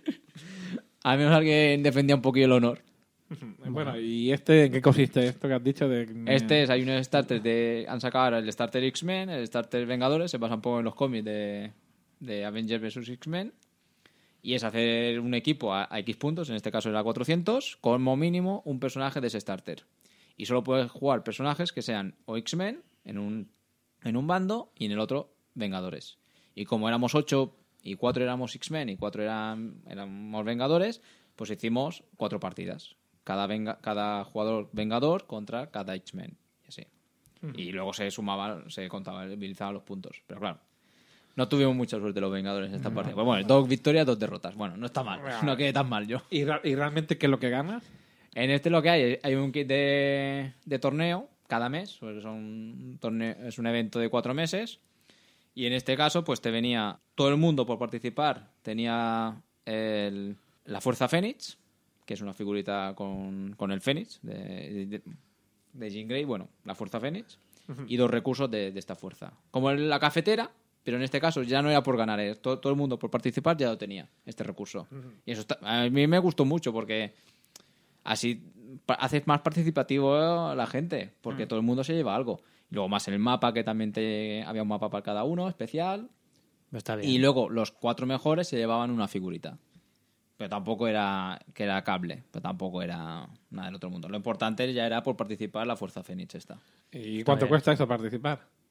Al menos alguien defendía un poquillo el honor. Bueno, ¿y este en qué consiste esto que has dicho? De... Este es, hay unos starters de... Han sacado ahora el starter X-Men, el starter Vengadores, se basa un poco en los cómics de, de Avengers versus X-Men. Y es hacer un equipo a, a X puntos, en este caso era cuatrocientos, como mínimo un personaje de ese starter. Y solo puedes jugar personajes que sean o X-Men en un, en un bando y en el otro Vengadores. Y como éramos ocho y cuatro éramos X-Men y cuatro eran, éramos Vengadores, pues hicimos cuatro partidas. Cada, venga, cada jugador Vengador contra cada X-Men. Y así. Y luego se sumaba, se contabilizaban los puntos. Pero claro, no tuvimos mucha suerte los Vengadores en esta partida. Pues bueno, dos victorias, dos derrotas. Bueno, no está mal. No quedé tan mal yo. ¿Y, ra- y realmente qué es lo que ganas? En este lo que hay, hay un kit de, de torneo cada mes. Pues son un torneo, es un evento de cuatro meses. Y en este caso, pues te venía todo el mundo por participar. Tenía el- la Fuerza Fénix, que es una figurita con, con el Fénix de, de, de Jean Grey. Bueno, la Fuerza Fénix. Y dos recursos de, de esta fuerza. Como en la cafetera, pero en este caso ya no era por ganar. eh, Todo, todo el mundo por participar ya lo tenía, este recurso. Y eso está- a mí me gustó mucho porque así pa- haces más participativo a la gente, porque todo el mundo se lleva algo. Y luego más en el mapa, que también te había un mapa para cada uno, especial. Está bien. Y luego los cuatro mejores se llevaban una figurita. Pero tampoco era que era cable, pero tampoco era nada del otro mundo. Lo importante ya era por participar la Fuerza Fénix esta. ¿Y cuánto bien. cuesta eso participar?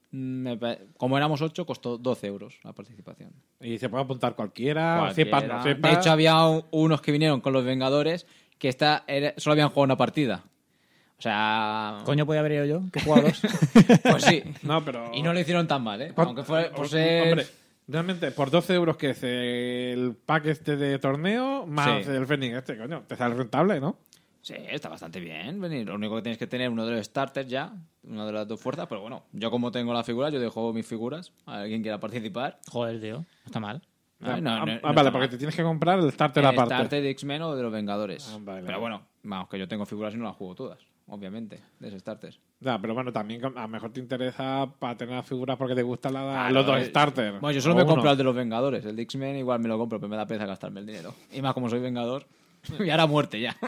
me pa- como éramos ocho, costó doce euros la participación. Y se puede apuntar cualquiera, Cualquiera. sepas, no sepas. De hecho, había un- unos que vinieron con los Vengadores que esta era- solo habían jugado una partida. O sea... Coño, podía haber ido yo, que he jugado dos. Pues sí. No, pero... Y no lo hicieron tan mal, ¿eh? ¿Cuánto- Aunque fue por Hom- ser... Hombre, realmente, por doce euros que es el pack este de torneo, más Sí. el Fenix este, coño, te sale rentable, ¿no? Sí, está bastante bien venir. Lo único que tienes que tener uno de los starters ya, una de las dos fuerzas, pero bueno, yo como tengo las figuras, yo dejo mis figuras a alguien quiera participar. Joder, tío, no está mal. Ay, no, ah, no, no ah, está vale, mal. porque te tienes que comprar el starter El aparte. starter de X-Men o de los Vengadores. Ah, vale, pero vale. bueno, vamos, que yo tengo figuras y no las juego todas, obviamente, de ese starter. Ya, pero bueno, también a lo mejor te interesa para tener las figuras porque te gustan la- Claro, los dos eh, starters. Bueno, yo solo O me uno. compro el de los Vengadores. El de X-Men igual me lo compro, pero me da pereza gastarme el dinero. Y más como soy Vengador, y ahora muerte ya.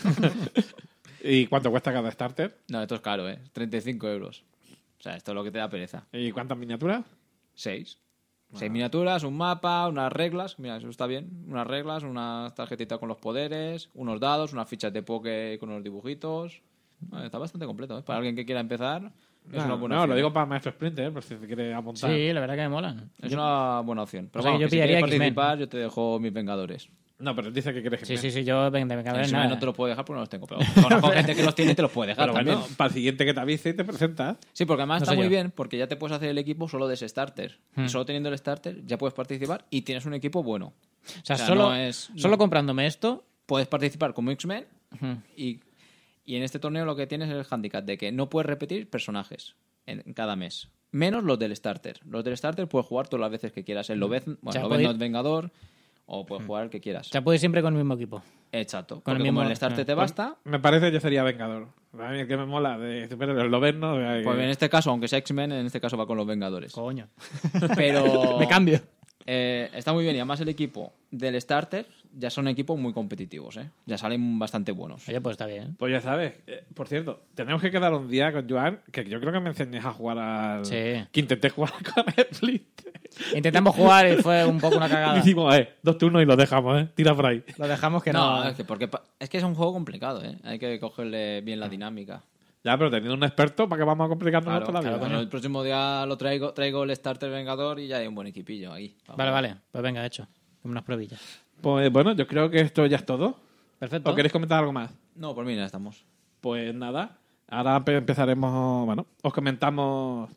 ¿Y cuánto cuesta cada starter? No, esto es caro, ¿eh? treinta y cinco euros. O sea, esto es lo que te da pereza. ¿Y cuántas miniaturas? Seis. Seis miniaturas, un mapa, unas reglas. Mira, eso está bien. Unas reglas, unas tarjetitas con los poderes, unos dados, unas fichas de poke con unos dibujitos. Bueno, está bastante completo, ¿eh? Para alguien que quiera empezar, es No, una buena no, opción. lo digo para Maestro Sprinter, por si se quiere apuntar. Sí, la verdad que me molan. Es una buena opción. Pero O sea, vamos, que yo que si quieres pillaría X-Men. participar, yo te dejo mis Vengadores. No, pero dice que quieres que Sí, sí, sí, yo venga, venga, En ver, X-Men nada. no te lo puedo dejar porque no los tengo. Pero conozco gente que los tiene y te los puede dejar Pero también. bueno, para el siguiente que te avise y te presentas. Sí, porque además No está sé muy yo. bien porque ya te puedes hacer el equipo solo de ese starter. Hmm. Y solo teniendo el starter ya puedes participar y tienes un equipo bueno. O sea, O sea, solo, no es- solo no. comprándome esto. Puedes participar como X-Men Ujú. y, y en este torneo lo que tienes es el handicap de que no puedes repetir personajes en cada mes. Menos los del starter. Los del starter puedes jugar todas las veces que quieras. El Lobezno, bueno, sea, Lobezno puede- es Vengador o puedes jugar el que quieras. O sea, puedes siempre con el mismo equipo. Exacto. con el Porque mismo- como el starter ah. te basta, Me parece que yo sería Vengador. A mí el que me mola de superhéroes, lo ven, ¿no? De- pues en este caso, aunque sea X-Men, en este caso va con los Vengadores. Coño. Pero Me cambio. eh, está muy bien y además el equipo del starter ya son equipos muy competitivos, ¿eh? Ya salen bastante buenos. Oye, pues está bien. Pues ya sabes. Eh, por cierto, tenemos que quedar un día con Joan, que yo creo que me enseñes a jugar al... Sí. Que intenté jugar con el Splinter. Intentamos jugar y fue un poco una Y cagada. decimos, eh, dos turnos y lo dejamos, eh. Tira por ahí. Lo dejamos que no, no. es que, porque, pa- es que es un juego complicado, ¿eh? Hay que cogerle bien la dinámica. Ya, pero teniendo un experto, ¿para qué vamos a complicarnos Claro, toda la claro, vida? bueno, el próximo día lo traigo, traigo el starter Vengador y ya hay un buen equipillo ahí. Vamos. Vale, vale. Pues venga, hecho. Unas probillas. Pues bueno, yo creo que esto ya es todo. Perfecto. ¿O queréis comentar algo más? No, por mí ya estamos. Pues nada, ahora empe- empezaremos, bueno, os comentamos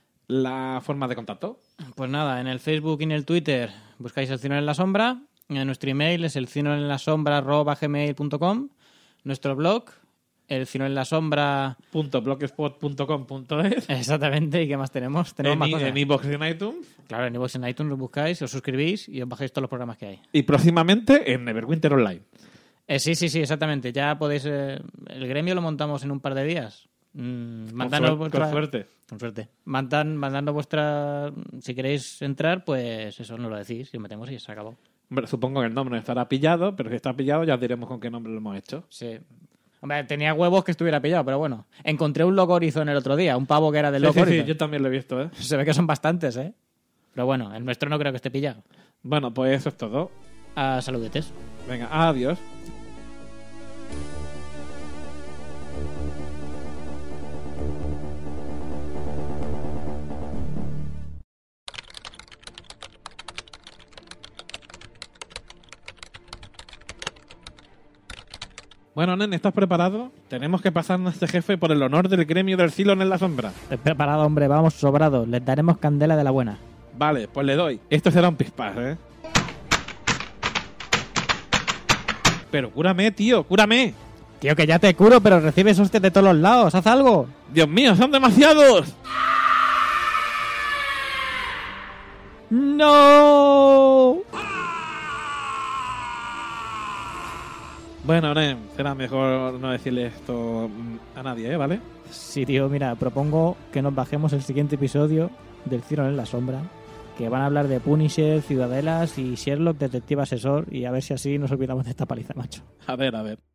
la forma de contacto. Pues nada, en el Facebook y en el Twitter buscáis el Cine en la Sombra. En nuestro email es el cine en la sombra arroba gmail punto com. Nuestro blog, el cine en la sombra. Punto blogspot punto com punto es. Exactamente. ¿Y qué más tenemos? Tenemos En, más i- cosas. en iVoox y en iTunes. Claro, en iVoox y en iTunes lo buscáis, os suscribís y os bajáis todos los programas que hay. Y próximamente en Neverwinter Online. Eh, sí, sí, sí, exactamente. Ya podéis... eh, el gremio lo montamos en un par de días. Mm, Con, mandadnos suer- vuestra- con suerte. Con suerte. Mandad, mandadnos vuestra... Si queréis entrar, pues eso nos lo decís y os metemos y se acabó. Hombre, supongo que el nombre estará pillado, pero si está pillado ya os diremos con qué nombre lo hemos hecho. Sí. Hombre, tenía huevos que estuviera pillado, pero bueno. Encontré un Loco Horizon el otro día, un pavo que era del Sí, Loco sí, sí, Horizon. yo también lo he visto, ¿eh? Se ve que son bastantes, ¿eh? Pero bueno, el nuestro no creo que esté pillado. Bueno, pues eso es todo. A saludetes. Venga, adiós. Bueno, Nen, ¿estás preparado? Tenemos que pasarnos a este jefe por el honor del gremio del Cylon en la sombra. Estoy preparado, hombre, vamos sobrados. Les daremos candela de la buena. Vale, pues le doy. Esto será un pispás, ¿eh? Pero cúrame, tío, cúrame. Tío, que ya te curo, pero recibes hostias de todos los lados. ¡Haz algo! Dios mío, son demasiados. ¡No! Bueno, Nen, será mejor no decirle esto mm, a nadie, ¿eh? ¿Vale? Sí, tío, mira, propongo que nos bajemos el siguiente episodio del Ciro en la Sombra, que van a hablar de Punisher, Ciudadelas y Sherlock, detective asesor, y a ver si así nos olvidamos de esta paliza, macho. A ver, a ver.